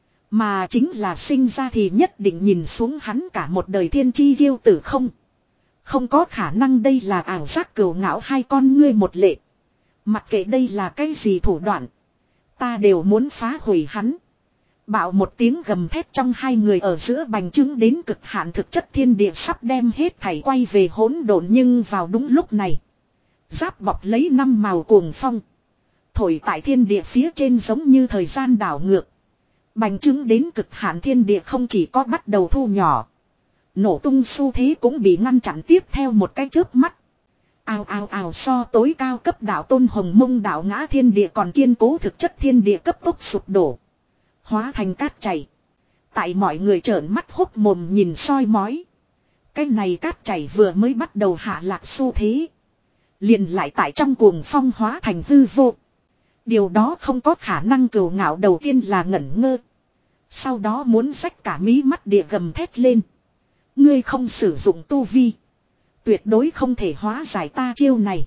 Mà chính là sinh ra thì nhất định nhìn xuống hắn cả một đời thiên chi kiêu tử không. Không có khả năng, đây là ảo giác. Cừu Ngạo hai con ngươi một lệ. Mặc kệ đây là cái gì thủ đoạn. Ta đều muốn phá hủy hắn. Bạo một tiếng gầm thét, trong hai người ở giữa bành trướng đến cực hạn, thực chất thiên địa sắp đem hết thảy quay về hỗn độn. Nhưng vào đúng lúc này, giáp bọc lấy năm màu cuồng phong thổi tại thiên địa phía trên, giống như thời gian đảo ngược. Bành trướng đến cực hạn thiên địa không chỉ có bắt đầu thu nhỏ, nổ tung xu thế cũng bị ngăn chặn tiếp theo một cái chớp mắt. Ào ào ào, so tối cao cấp đạo tôn hồng mông đạo ngã, thiên địa còn kiên cố, thực chất thiên địa cấp tốc sụp đổ, hóa thành cát chảy. Tại mọi người trợn mắt hốc mồm nhìn soi mói. Cái này cát chảy vừa mới bắt đầu hạ lạc xu thế, liền lại tại trong cuồng phong hóa thành hư vô. Điều đó không có khả năng. Cừu Ngạo đầu tiên là ngẩn ngơ, sau đó muốn rách cả mí mắt địa gầm thét lên. Ngươi không sử dụng tu vi, tuyệt đối không thể hóa giải ta chiêu này.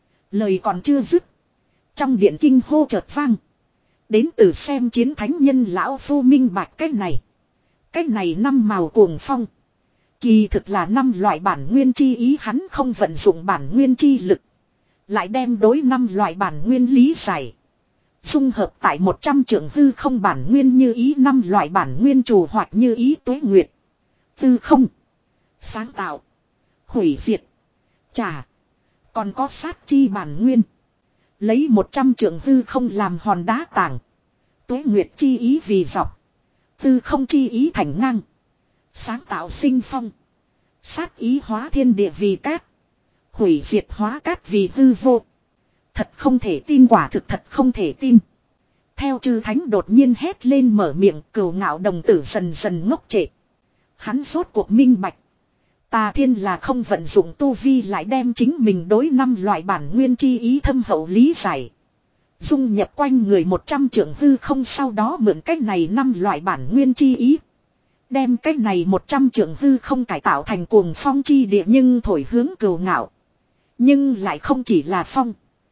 Lời còn chưa dứt, trong điện kinh hô chợt vang. Đến từ xem chiến thánh nhân lão phu minh bạch cái này. Cái này năm màu cuồng phong kỳ thực là năm loại bản nguyên chi ý, hắn không vận dụng bản nguyên chi lực, lại đem đối năm loại bản nguyên lý giải, dung hợp tại một trăm trượng hư không bản nguyên như ý. Năm loại bản nguyên trù hoạt như ý, tuế nguyệt, tư không, sáng tạo, hủy diệt, trả, còn có sát chi bản nguyên. Lấy một trăm trượng hư không làm hòn đá tảng, tuế nguyệt chi ý vì dọc, tư không chi ý thành ngang, sáng tạo sinh phong, sát ý hóa thiên địa vì cát, hủy diệt hóa cát vì hư vô. Thật không thể tin, quả thực thật không thể tin. Theo chư thánh đột nhiên hét lên mở miệng, Cừu Ngạo đồng tử dần dần ngốc trệ. Hắn rốt cuộc minh bạch, Tà Thiên là không vận dụng tu vi, lại đem chính mình đối năm loại bản nguyên chi ý thâm hậu lý giải, dung nhập quanh người một trăm trượng hư không, sau đó mượn cách này năm loại bản nguyên chi ý, đem cách này một trăm trượng hư không cải tạo thành cuồng phong chi địa. Nhưng thổi hướng Cừu Ngạo, nhưng lại không chỉ là phong,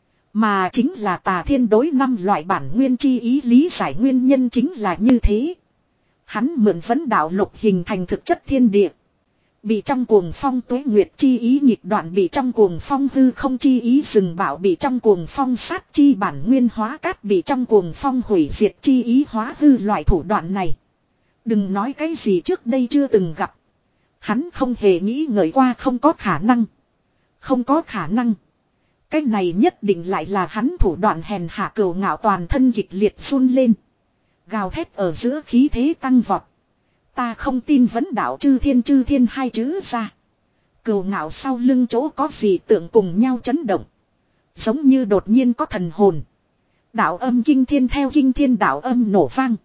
mà chính là Tà Thiên đối năm loại bản nguyên chi ý lý giải nguyên nhân chính là như thế. Hắn mượn vấn đạo lục hình thành thực chất thiên địa, bị trong cuồng phong tuế nguyệt chi ý nhịp đoạn, bị trong cuồng phong hư không chi ý dừng bảo, bị trong cuồng phong sát chi bản nguyên hóa cát, bị trong cuồng phong hủy diệt chi ý hóa hư. Loại thủ đoạn này, đừng nói cái gì trước đây chưa từng gặp, hắn không hề nghĩ ngợi qua. Không có khả năng, không có khả năng. Cái này nhất định lại là hắn thủ đoạn hèn hạ. Cừu Ngạo toàn thân kịch liệt run lên, gào thét ở giữa khí thế tăng vọt. Ta không tin, vấn đạo chư thiên, chư thiên hai chữ ra. Cừu Ngạo sau lưng chỗ có gì tượng cùng nhau chấn động, giống như đột nhiên có thần hồn. Đạo âm kinh thiên theo kinh thiên đạo âm nổ vang,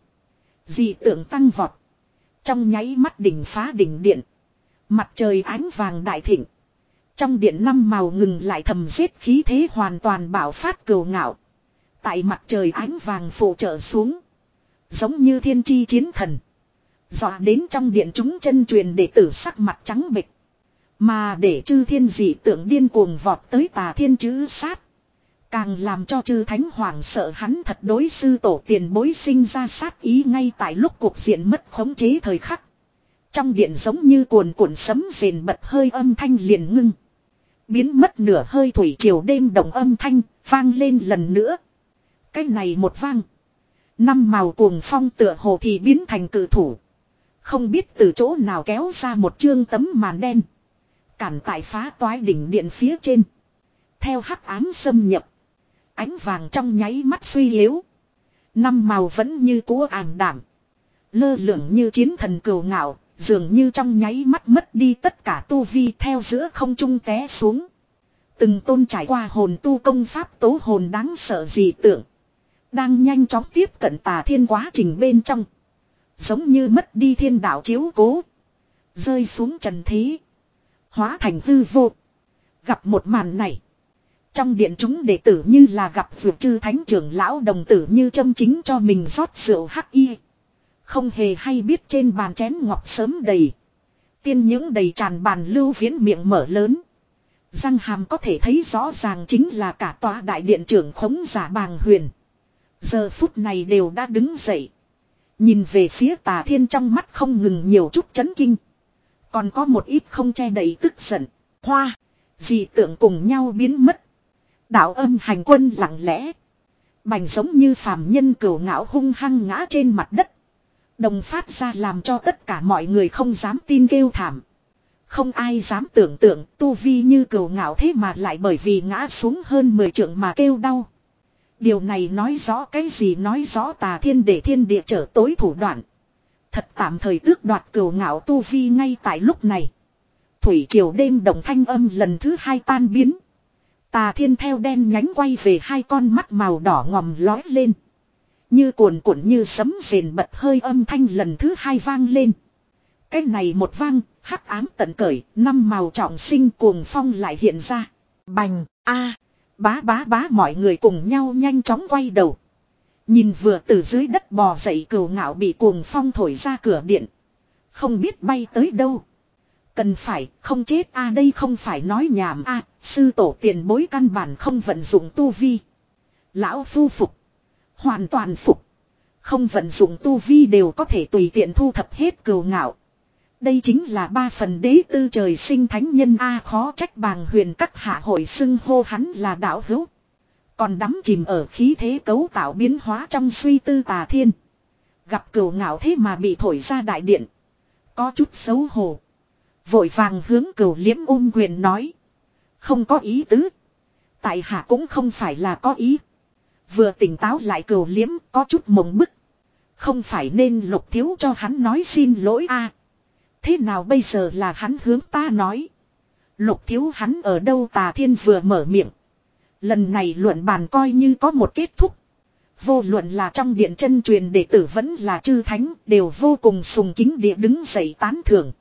dị tượng tăng vọt. Trong nháy mắt đỉnh phá đỉnh điện, mặt trời ánh vàng đại thịnh. Trong điện năm màu ngừng lại, thầm giết khí thế hoàn toàn bạo phát. Cừu Ngạo tại mặt trời ánh vàng phụ trợ xuống, giống như thiên chi chiến thần, dọa đến trong điện chúng chân truyền đệ tử sắc mặt trắng bệch. Mà để chư thiên dị tượng điên cuồng vọt tới Tà Thiên chữ sát, càng làm cho chư thánh hoảng sợ. Hắn thật đối sư tổ tiền bối sinh ra sát ý. Ngay tại lúc cuộc diện mất khống chế thời khắc, trong điện giống như cuồn cuộn sấm rền bật hơi, âm thanh liền ngưng. Biến mất nửa hơi thủy triều đêm động âm thanh, vang lên lần nữa. Cái này một vang. Năm màu cuồng phong tựa hồ thì biến thành cự thủ. Không biết từ chỗ nào kéo ra một chương tấm màn đen. Cản tại phá toái đỉnh điện phía trên. Theo hắc ám xâm nhập. Ánh vàng trong nháy mắt suy yếu. Năm màu vẫn như cũ ảm đảm. Lơ lửng như chiến thần cừu ngạo. Dường như trong nháy mắt mất đi tất cả tu vi theo giữa không trung té xuống. Từng tôn trải qua hồn tu công pháp tố hồn đáng sợ dị tượng. Đang nhanh chóng tiếp cận Tà Thiên quá trình bên trong. Giống như mất đi thiên đạo chiếu cố. Rơi xuống trần thế. Hóa thành hư vô. Gặp một màn này. Trong điện chúng đệ tử như là gặp vượt chư thánh trưởng lão đồng tử như châm chính cho mình rót rượu hắc y. Không hề hay biết trên bàn chén ngọc sớm đầy. Tiên những đầy tràn bàn Lưu Viễn miệng mở lớn. Răng hàm có thể thấy rõ ràng chính là cả tòa đại điện trưởng khống giả Bàng Huyền. Giờ phút này đều đã đứng dậy. Nhìn về phía Tà Thiên trong mắt không ngừng nhiều chút chấn kinh. Còn có một ít không che đậy tức giận. Hoa. Dị tượng cùng nhau biến mất. Đạo âm hành quân lặng lẽ. Bành giống như phàm nhân cừu ngạo hung hăng ngã trên mặt đất. Đồng phát ra làm cho tất cả mọi người không dám tin kêu thảm. Không ai dám tưởng tượng tu vi như cừu ngạo thế mà lại bởi vì ngã xuống hơn mười trượng mà kêu đau. Điều này nói rõ cái gì, nói rõ Tà Thiên để thiên địa trở tối thủ đoạn. Thật tạm thời tước đoạt cừu ngạo tu vi ngay tại lúc này. Thủy triều đêm đồng thanh âm lần thứ hai tan biến. Tà Thiên theo đen nhánh quay về hai con mắt màu đỏ ngòm lói lên. Như cuồn cuộn như sấm rền bật hơi âm thanh lần thứ hai vang lên. Cái này một vang, hắc ám tận cởi, năm màu trọng sinh cuồng phong lại hiện ra. Bành, a, bá bá bá mọi người cùng nhau nhanh chóng quay đầu. Nhìn vừa từ dưới đất bò dậy cừu ngạo bị cuồng phong thổi ra cửa điện. Không biết bay tới đâu. Cần phải, không chết a đây không phải nói nhảm a sư tổ tiền bối căn bản không vận dụng tu vi. Lão phu phục. Hoàn toàn phục. Không vận dụng tu vi đều có thể tùy tiện thu thập hết cừu ngạo. Đây chính là ba phần đế tư trời sinh thánh nhân a khó trách Bàng Huyền các hạ hội xưng hô hắn là đạo hữu. Còn đắm chìm ở khí thế cấu tạo biến hóa trong suy tư Tà Thiên. Gặp cừu ngạo thế mà bị thổi ra đại điện. Có chút xấu hổ. Vội vàng hướng cừu liễm ôm quyền nói. Không có ý tứ. Tại hạ cũng không phải là có ý. Vừa tỉnh táo lại cừu liễm có chút mộng bức. Không phải nên Lục thiếu cho hắn nói xin lỗi a thế nào bây giờ là hắn hướng ta nói. Lục thiếu hắn ở đâu Tà Thiên vừa mở miệng. Lần này luận bàn coi như có một kết thúc. Vô luận là trong điện chân truyền đệ tử vẫn là chư thánh đều vô cùng sùng kính địa đứng dậy tán thưởng.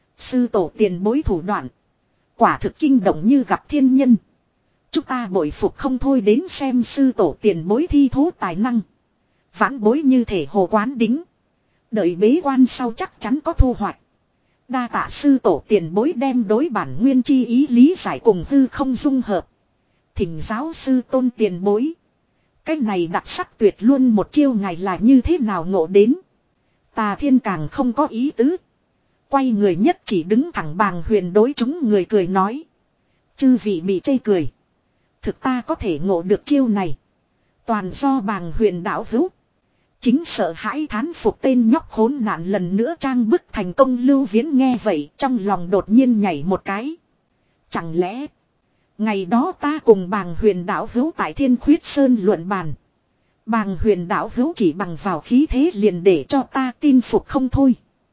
Sư tổ tiền bối thủ đoạn. Quả thực kinh động như gặp thiên nhân. Chúng ta bội phục không thôi đến xem sư tổ tiền bối thi thố tài năng. Vãn bối như thể hồ quán đính. Đợi bế quan sau chắc chắn có thu hoạch. Đa tạ sư tổ tiền bối đem đối bản nguyên chi ý lý giải cùng hư không dung hợp. Thỉnh giáo sư tôn tiền bối. Cái này đặc sắc tuyệt luôn một chiêu ngày là như thế nào ngộ đến. Tà Thiên càng không có ý tứ. Quay người nhất chỉ đứng thẳng Bàng Huyền đối chúng người cười nói. Chư vị bị chê cười. Thực ta có thể ngộ được chiêu này. Toàn do Bàng Huyền đạo hữu. Chính sợ hãi thán phục tên nhóc khốn nạn lần nữa trang bức thành công. Lưu Viễn nghe vậy trong lòng đột nhiên nhảy một cái. Chẳng lẽ ngày đó ta cùng Bàng Huyền đạo hữu tại Thiên Khuyết Sơn luận bàn. Bàng Huyền đạo hữu chỉ bằng vào khí thế liền để cho ta tin phục không thôi.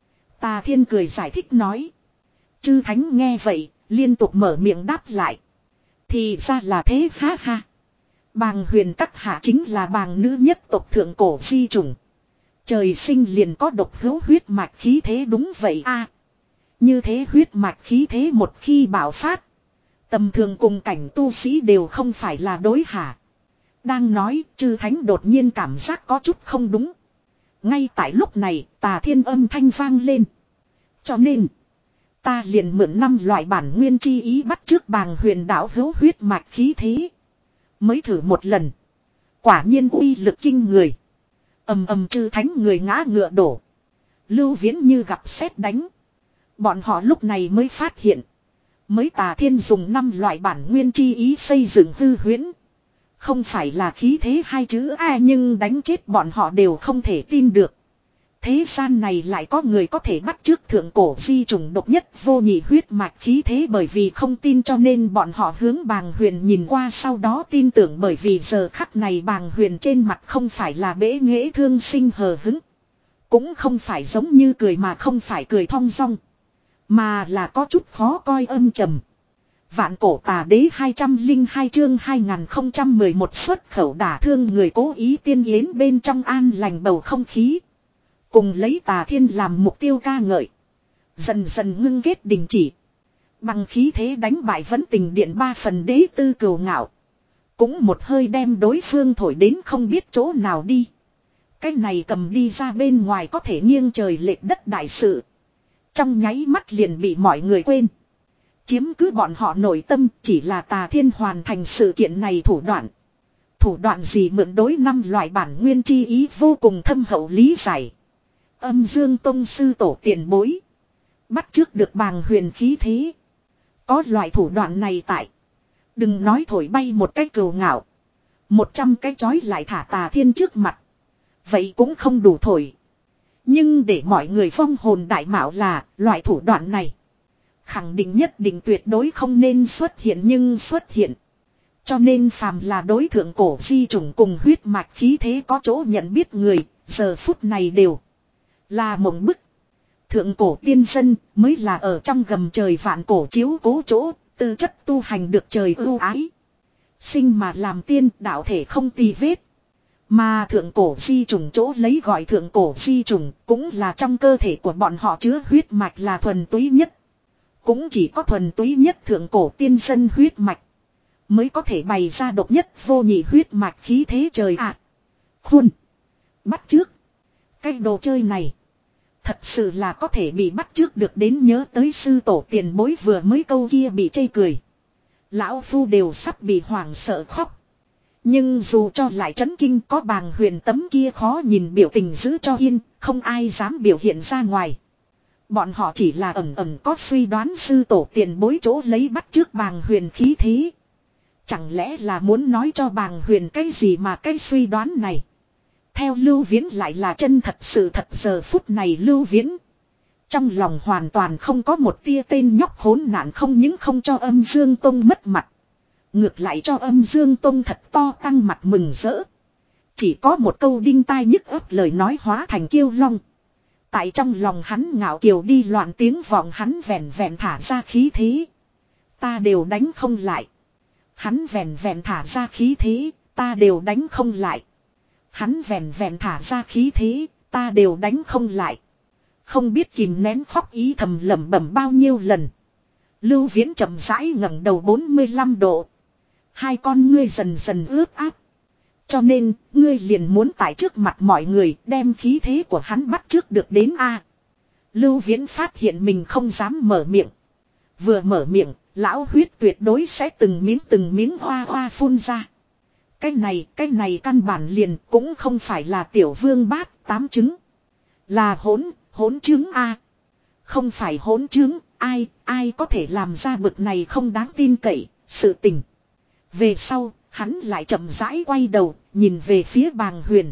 Tà Thiên cười giải thích nói. Chư thánh nghe vậy liên tục mở miệng đáp lại. Thì ra là thế ha ha. Bàng Huyền các hạ chính là bàng nữ nhất tộc thượng cổ di chủng. Trời sinh liền có độc hữu huyết mạch khí thế đúng vậy a như thế huyết mạch khí thế một khi bạo phát. Tầm thường cùng cảnh tu sĩ đều không phải là đối hạ. Đang nói chư thánh đột nhiên cảm giác có chút không đúng. Ngay tại lúc này Tà Thiên âm thanh vang lên. Cho nên ta liền mượn năm loại bản nguyên chi ý bắt trước Bàng Huyền đạo hữu huyết mạch khí thế. Mới thử một lần. Quả nhiên uy lực kinh người. Ầm ầm chư thánh người ngã ngựa đổ. Lưu Viễn như gặp sét đánh. Bọn họ lúc này mới phát hiện. Mới Tà Thiên dùng năm loại bản nguyên chi ý xây dựng hư huyễn. Không phải là khí thế hai chữ A nhưng đánh chết bọn họ đều không thể tin được. Thế gian này lại có người có thể bắt chước thượng cổ di trùng độc nhất vô nhị huyết mạch khí thế, bởi vì không tin cho nên bọn họ hướng Bàng Huyền nhìn qua, sau đó tin tưởng, bởi vì giờ khắc này Bàng Huyền trên mặt không phải là bẽ nghễ thương sinh hờ hứng. Cũng không phải giống như cười mà không phải cười thong dong. Mà là có chút khó coi âm trầm. Vạn cổ tà đế hai trăm lẻ hai chương hai nghìn không trăm mười một xuất khẩu đả thương người, cố ý tiên yến bên trong an lành bầu không khí. Cùng lấy Tà Thiên làm mục tiêu ca ngợi. Dần dần ngưng kết đình chỉ. Bằng khí thế đánh bại Vẫn Tình Điện ba phần đế tư cừu ngạo. Cũng một hơi đem đối phương thổi đến không biết chỗ nào đi. Cái này cầm đi ra bên ngoài có thể nghiêng trời lệch đất đại sự. Trong nháy mắt liền bị mọi người quên. Chiếm cứ bọn họ nội tâm chỉ là Tà Thiên hoàn thành sự kiện này thủ đoạn. Thủ đoạn gì mượn đối năm loại bản nguyên chi ý vô cùng thâm hậu lý giải. Âm Dương Tông sư tổ tiền bối. Bắt trước được Bàng Huyền khí thế. Có loại thủ đoạn này tại. Đừng nói thổi bay một cái cừu ngạo. Một trăm cái chói lại thả Tà Thiên trước mặt. Vậy cũng không đủ thổi. Nhưng để mọi người phong hồn đại mạo là loại thủ đoạn này. Khẳng định nhất định tuyệt đối không nên xuất hiện nhưng xuất hiện. Cho nên phàm là đối thượng cổ di trùng cùng huyết mạch khí thế có chỗ nhận biết người, giờ phút này đều là mộng bức. Thượng cổ tiên dân mới là ở trong gầm trời vạn cổ chiếu cố chỗ, tư chất tu hành được trời ưu ái. Sinh mà làm tiên, đạo thể không tì vết. Mà thượng cổ di trùng chỗ lấy gọi thượng cổ di trùng cũng là trong cơ thể của bọn họ chứa huyết mạch là thuần túy nhất. Cũng chỉ có thuần túy nhất thượng cổ tiên dân huyết mạch mới có thể bày ra độc nhất vô nhị huyết mạch khí thế trời ạ. À, khuôn. Bắt trước. Cái đồ chơi này. Thật sự là có thể bị bắt trước được, đến nhớ tới sư tổ tiền bối vừa mới câu kia bị chê cười. Lão Phu đều sắp bị hoảng sợ khóc. Nhưng dù cho lại chấn kinh, có Bàng Huyền tấm kia khó nhìn biểu tình giữ cho yên, không ai dám biểu hiện ra ngoài. Bọn họ chỉ là ẩn ẩn có suy đoán sư tổ tiền bối chỗ lấy bắt trước Bàng Huyền khí thế. Chẳng lẽ là muốn nói cho Bàng Huyền cái gì mà cái suy đoán này. Theo Lưu Viễn lại là chân thật sự thật, giờ phút này Lưu Viễn. Trong lòng hoàn toàn không có một tia tên nhóc khốn nạn không những không cho Âm Dương Tông mất mặt. Ngược lại cho Âm Dương Tông thật to tăng mặt mừng rỡ. Chỉ có một câu đinh tai nhức ấp lời nói hóa thành kiêu long. Tại trong lòng hắn ngạo kiều đi loạn tiếng vọng, hắn vẹn vẹn thả ra khí thế. Ta đều đánh không lại. Hắn vẹn vẹn thả ra khí thế, ta đều đánh không lại. Hắn vẹn vẹn thả ra khí thế, ta đều đánh không lại. Không biết kìm nén khóc ý thầm lẩm bẩm bao nhiêu lần. Lưu Viễn chậm rãi ngẩng đầu bốn mươi lăm độ. Hai con ngươi dần dần ướt át. Cho nên, ngươi liền muốn tại trước mặt mọi người đem khí thế của hắn bắt trước được đến a. Lưu Viễn phát hiện mình không dám mở miệng. Vừa mở miệng, lão huyết tuyệt đối sẽ từng miếng từng miếng hoa hoa phun ra. Cái này, cái này căn bản liền cũng không phải là tiểu vương bát, tám trứng. Là hỗn, hỗn trứng a. Không phải hỗn trứng, ai, ai có thể làm ra bực này không đáng tin cậy, sự tình. Về sau, hắn lại chậm rãi quay đầu, nhìn về phía Bàng Huyền.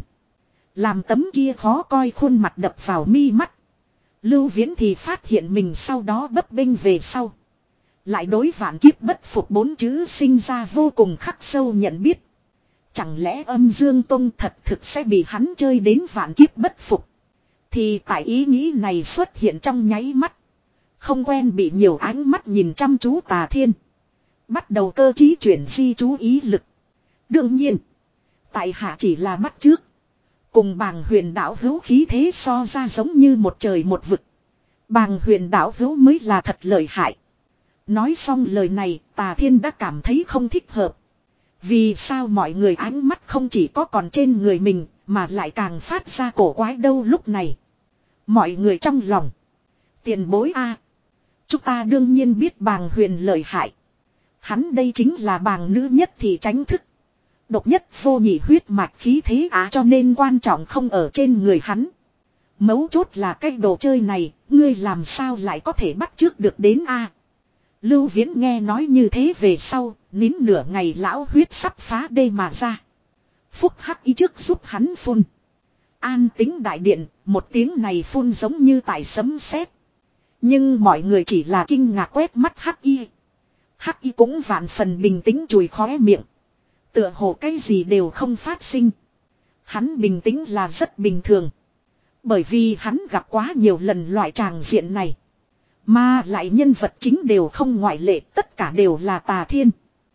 Làm tấm kia khó coi khuôn mặt đập vào mi mắt. Lưu Viễn thì phát hiện mình sau đó bấp bênh về sau. Lại đối vạn kiếp bất phục bốn chữ sinh ra vô cùng khắc sâu nhận biết. Chẳng lẽ Âm Dương Tông thật thực sẽ bị hắn chơi đến vạn kiếp bất phục. Thì tại ý nghĩ này xuất hiện trong nháy mắt. Không quen bị nhiều ánh mắt nhìn chăm chú Tà Thiên. Bắt đầu cơ trí chuyển di chú ý lực. Đương nhiên. Tại hạ chỉ là bắt trước. Cùng Bàng Huyền đạo hữu khí thế so ra giống như một trời một vực. Bàng Huyền đạo hữu mới là thật lợi hại. Nói xong lời này, Tà Thiên đã cảm thấy không thích hợp. Vì sao mọi người ánh mắt không chỉ có còn trên người mình, mà lại càng phát ra cổ quái đâu lúc này. Mọi người trong lòng. Tiền bối a, chúng ta đương nhiên biết Bàng Huyền lợi hại. Hắn đây chính là Bàng nữ nhất thì tránh thức. Độc nhất vô nhị huyết mạch khí thế á, cho nên quan trọng không ở trên người hắn. Mấu chốt là cái đồ chơi này, ngươi làm sao lại có thể bắt trước được đến a? Lưu Viễn nghe nói như thế về sau, nín nửa ngày lão huyết sắp phá đê mà ra. Phúc hắc y trước giúp hắn phun. An tính đại điện, một tiếng này phun giống như tại sấm sét. Nhưng mọi người chỉ là kinh ngạc quét mắt hắc y. Hắc y cũng vạn phần bình tĩnh chùi khóe miệng. Tựa hồ cái gì đều không phát sinh. Hắn bình tĩnh là rất bình thường. Bởi vì hắn gặp quá nhiều lần loại tràng diện này. Mà lại nhân vật chính đều không ngoại lệ, tất cả đều là Tà Thiên.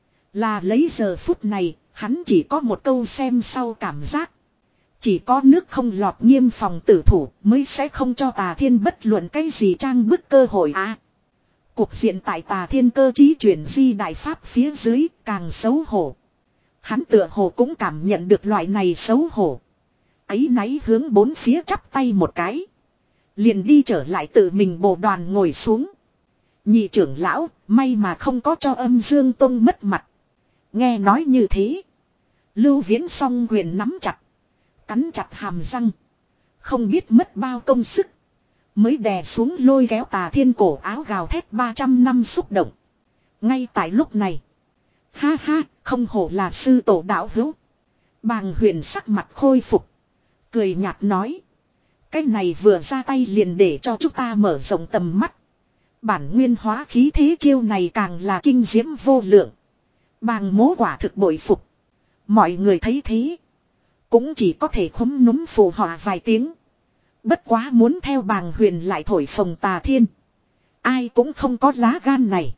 Là lấy giờ phút này, hắn chỉ có một câu xem sau cảm giác. Chỉ có nước không lọt nghiêm phòng tử thủ mới sẽ không cho Tà Thiên bất luận cái gì trang bức cơ hội à. Cuộc diện tại Tà Thiên cơ trí chuyển di đại pháp phía dưới càng xấu hổ. Hắn tựa hồ cũng cảm nhận được loại này xấu hổ. Ấy náy hướng bốn phía chắp tay một cái. Liền đi trở lại tự mình bồ đoàn ngồi xuống. Nhị trưởng lão, may mà không có cho Âm Dương Tông mất mặt. Nghe nói như thế. Lưu Viễn song quyền nắm chặt. Cắn chặt hàm răng. Không biết mất bao công sức. Mới đè xuống lôi kéo Tà Thiên cổ áo gào thét ba trăm năm xúc động. Ngay tại lúc này. Ha ha, không hổ là sư tổ đạo hữu. Bàng Huyền sắc mặt khôi phục. Cười nhạt nói. Cái này vừa ra tay liền để cho chúng ta mở rộng tầm mắt. Bản nguyên hóa khí thế chiêu này càng là kinh diễm vô lượng. Bàng mố quả thực bội phục. Mọi người thấy thế. Cũng chỉ có thể khúm núm phù họa vài tiếng. Bất quá muốn theo Bàng Huyền lại thổi phồng Tà Thiên. Ai cũng không có lá gan này.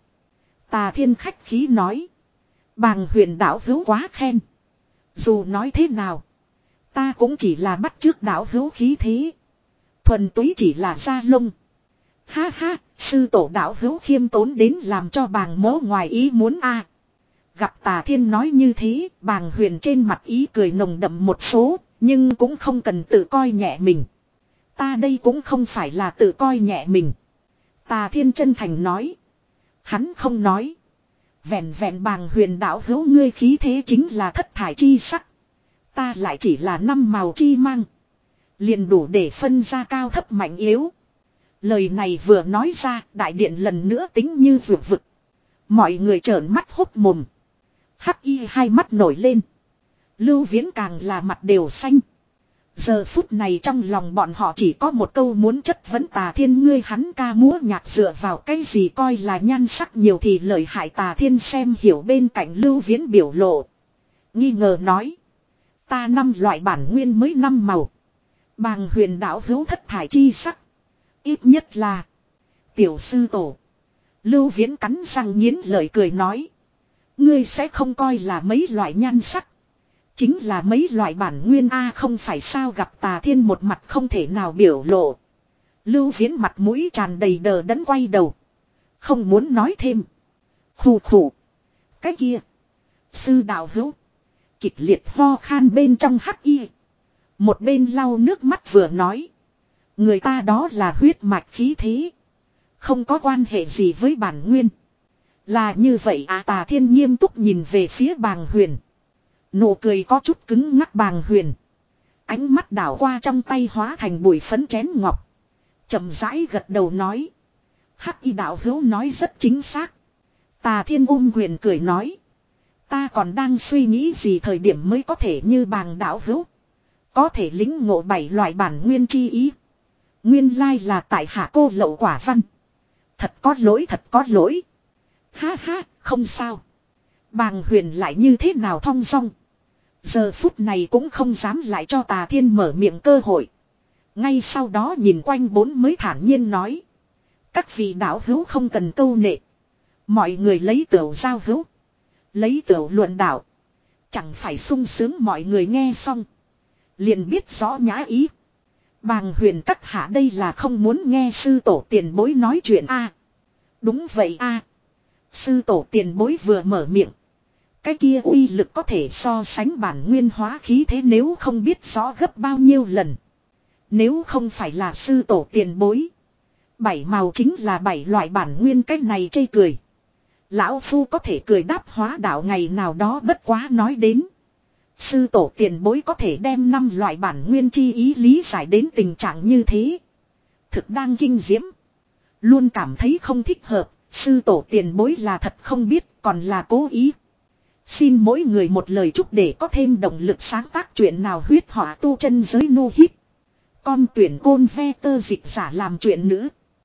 Tà Thiên khách khí nói. Bàng Huyền đạo hữu quá khen. Dù nói thế nào. Ta cũng chỉ là bắt chước đạo hữu khí thế. Thuần túy chỉ là da lông. Ha ha, sư tổ đạo hữu khiêm tốn đến làm cho Bàng mố ngoài ý muốn a. Gặp Tà Thiên nói như thế, Bàng Huyền trên mặt ý cười nồng đậm một số, nhưng cũng không cần tự coi nhẹ mình. Ta đây cũng không phải là tự coi nhẹ mình. Tà Thiên chân thành nói. Hắn không nói. Vẹn vẹn Bàng Huyền đạo hữu ngươi khí thế chính là thất thải chi sắc. Ta lại chỉ là năm màu chi mang. Liền đủ để phân ra cao thấp mạnh yếu. Lời này vừa nói ra, đại điện lần nữa tính như vượt vực. Mọi người trợn mắt hốt mồm. Hắc y hai mắt nổi lên. Lưu Viễn càng là mặt đều xanh. Giờ phút này trong lòng bọn họ chỉ có một câu muốn chất vấn Tà Thiên ngươi hắn ca múa nhạc dựa vào cái gì coi là nhan sắc nhiều thì lợi hại. Tà Thiên xem hiểu bên cạnh Lưu Viễn biểu lộ. Nghi ngờ nói. Ta năm loại bản nguyên mới năm màu. Bàng Huyền đạo hữu thất thải chi sắc. Ít nhất là. Tiểu sư tổ. Lưu Viễn cắn răng nghiến lợi cười nói. Ngươi sẽ không coi là mấy loại nhan sắc. Chính là mấy loại bản nguyên A không phải sao. Gặp Tà Thiên một mặt không thể nào biểu lộ. Lưu Viễn mặt mũi tràn đầy đờ đẫn quay đầu. Không muốn nói thêm. Khủ khủ. Cái kia. Sư đạo hữu. Kịch liệt ho khan bên trong hắc y. Một bên lau nước mắt vừa nói. Người ta đó là huyết mạch khí thế. Không có quan hệ gì với bản nguyên. Là như vậy à. Tà Thiên nghiêm túc nhìn về phía Bàng Huyền. Nụ cười có chút cứng ngắc. Bàng Huyền. Ánh mắt đảo qua trong tay hóa thành bụi phấn chén ngọc. Chậm rãi gật đầu nói. Hắc y đạo hữu nói rất chính xác. Tà Thiên ôm quyền cười nói. Ta còn đang suy nghĩ gì thời điểm mới có thể như Bàng đạo hữu. Có thể lĩnh ngộ bảy loại bản nguyên chi ý. Nguyên lai là tại hạ cô lậu quả văn. Thật có lỗi thật có lỗi. Ha ha không sao. Bàng Huyền lại như thế nào thong dong. Giờ phút này cũng không dám lại cho Tà Thiên mở miệng cơ hội. Ngay sau đó nhìn quanh bốn mới thản nhiên nói. Các vị đạo hữu không cần câu nệ. Mọi người lấy tửu giao hữu. Lấy tửu luận đạo. Chẳng phải sung sướng mọi người nghe xong. Liền biết rõ nhã ý. Bàng Huyền các hạ đây là không muốn nghe sư tổ tiền bối nói chuyện a. À, đúng vậy a. À, sư tổ tiền bối vừa mở miệng. Cái kia uy lực có thể so sánh bản nguyên hóa khí thế nếu không biết rõ gấp bao nhiêu lần. Nếu không phải là sư tổ tiền bối. Bảy màu chính là bảy loại bản nguyên cái này chê cười. Lão Phu có thể cười đáp hóa đạo ngày nào đó bất quá nói đến. Sư tổ tiền bối có thể đem năm loại bản nguyên chi ý lý giải đến tình trạng như thế. Thực đang kinh diễm. Luôn cảm thấy không thích hợp, Sư tổ tiền bối là thật không biết còn là cố ý. Xin mỗi người một lời chúc để có thêm động lực sáng tác chuyện nào huyết họa tu chân giới nu hít. Con tuyển côn ve tơ dịch giả làm chuyện nữ.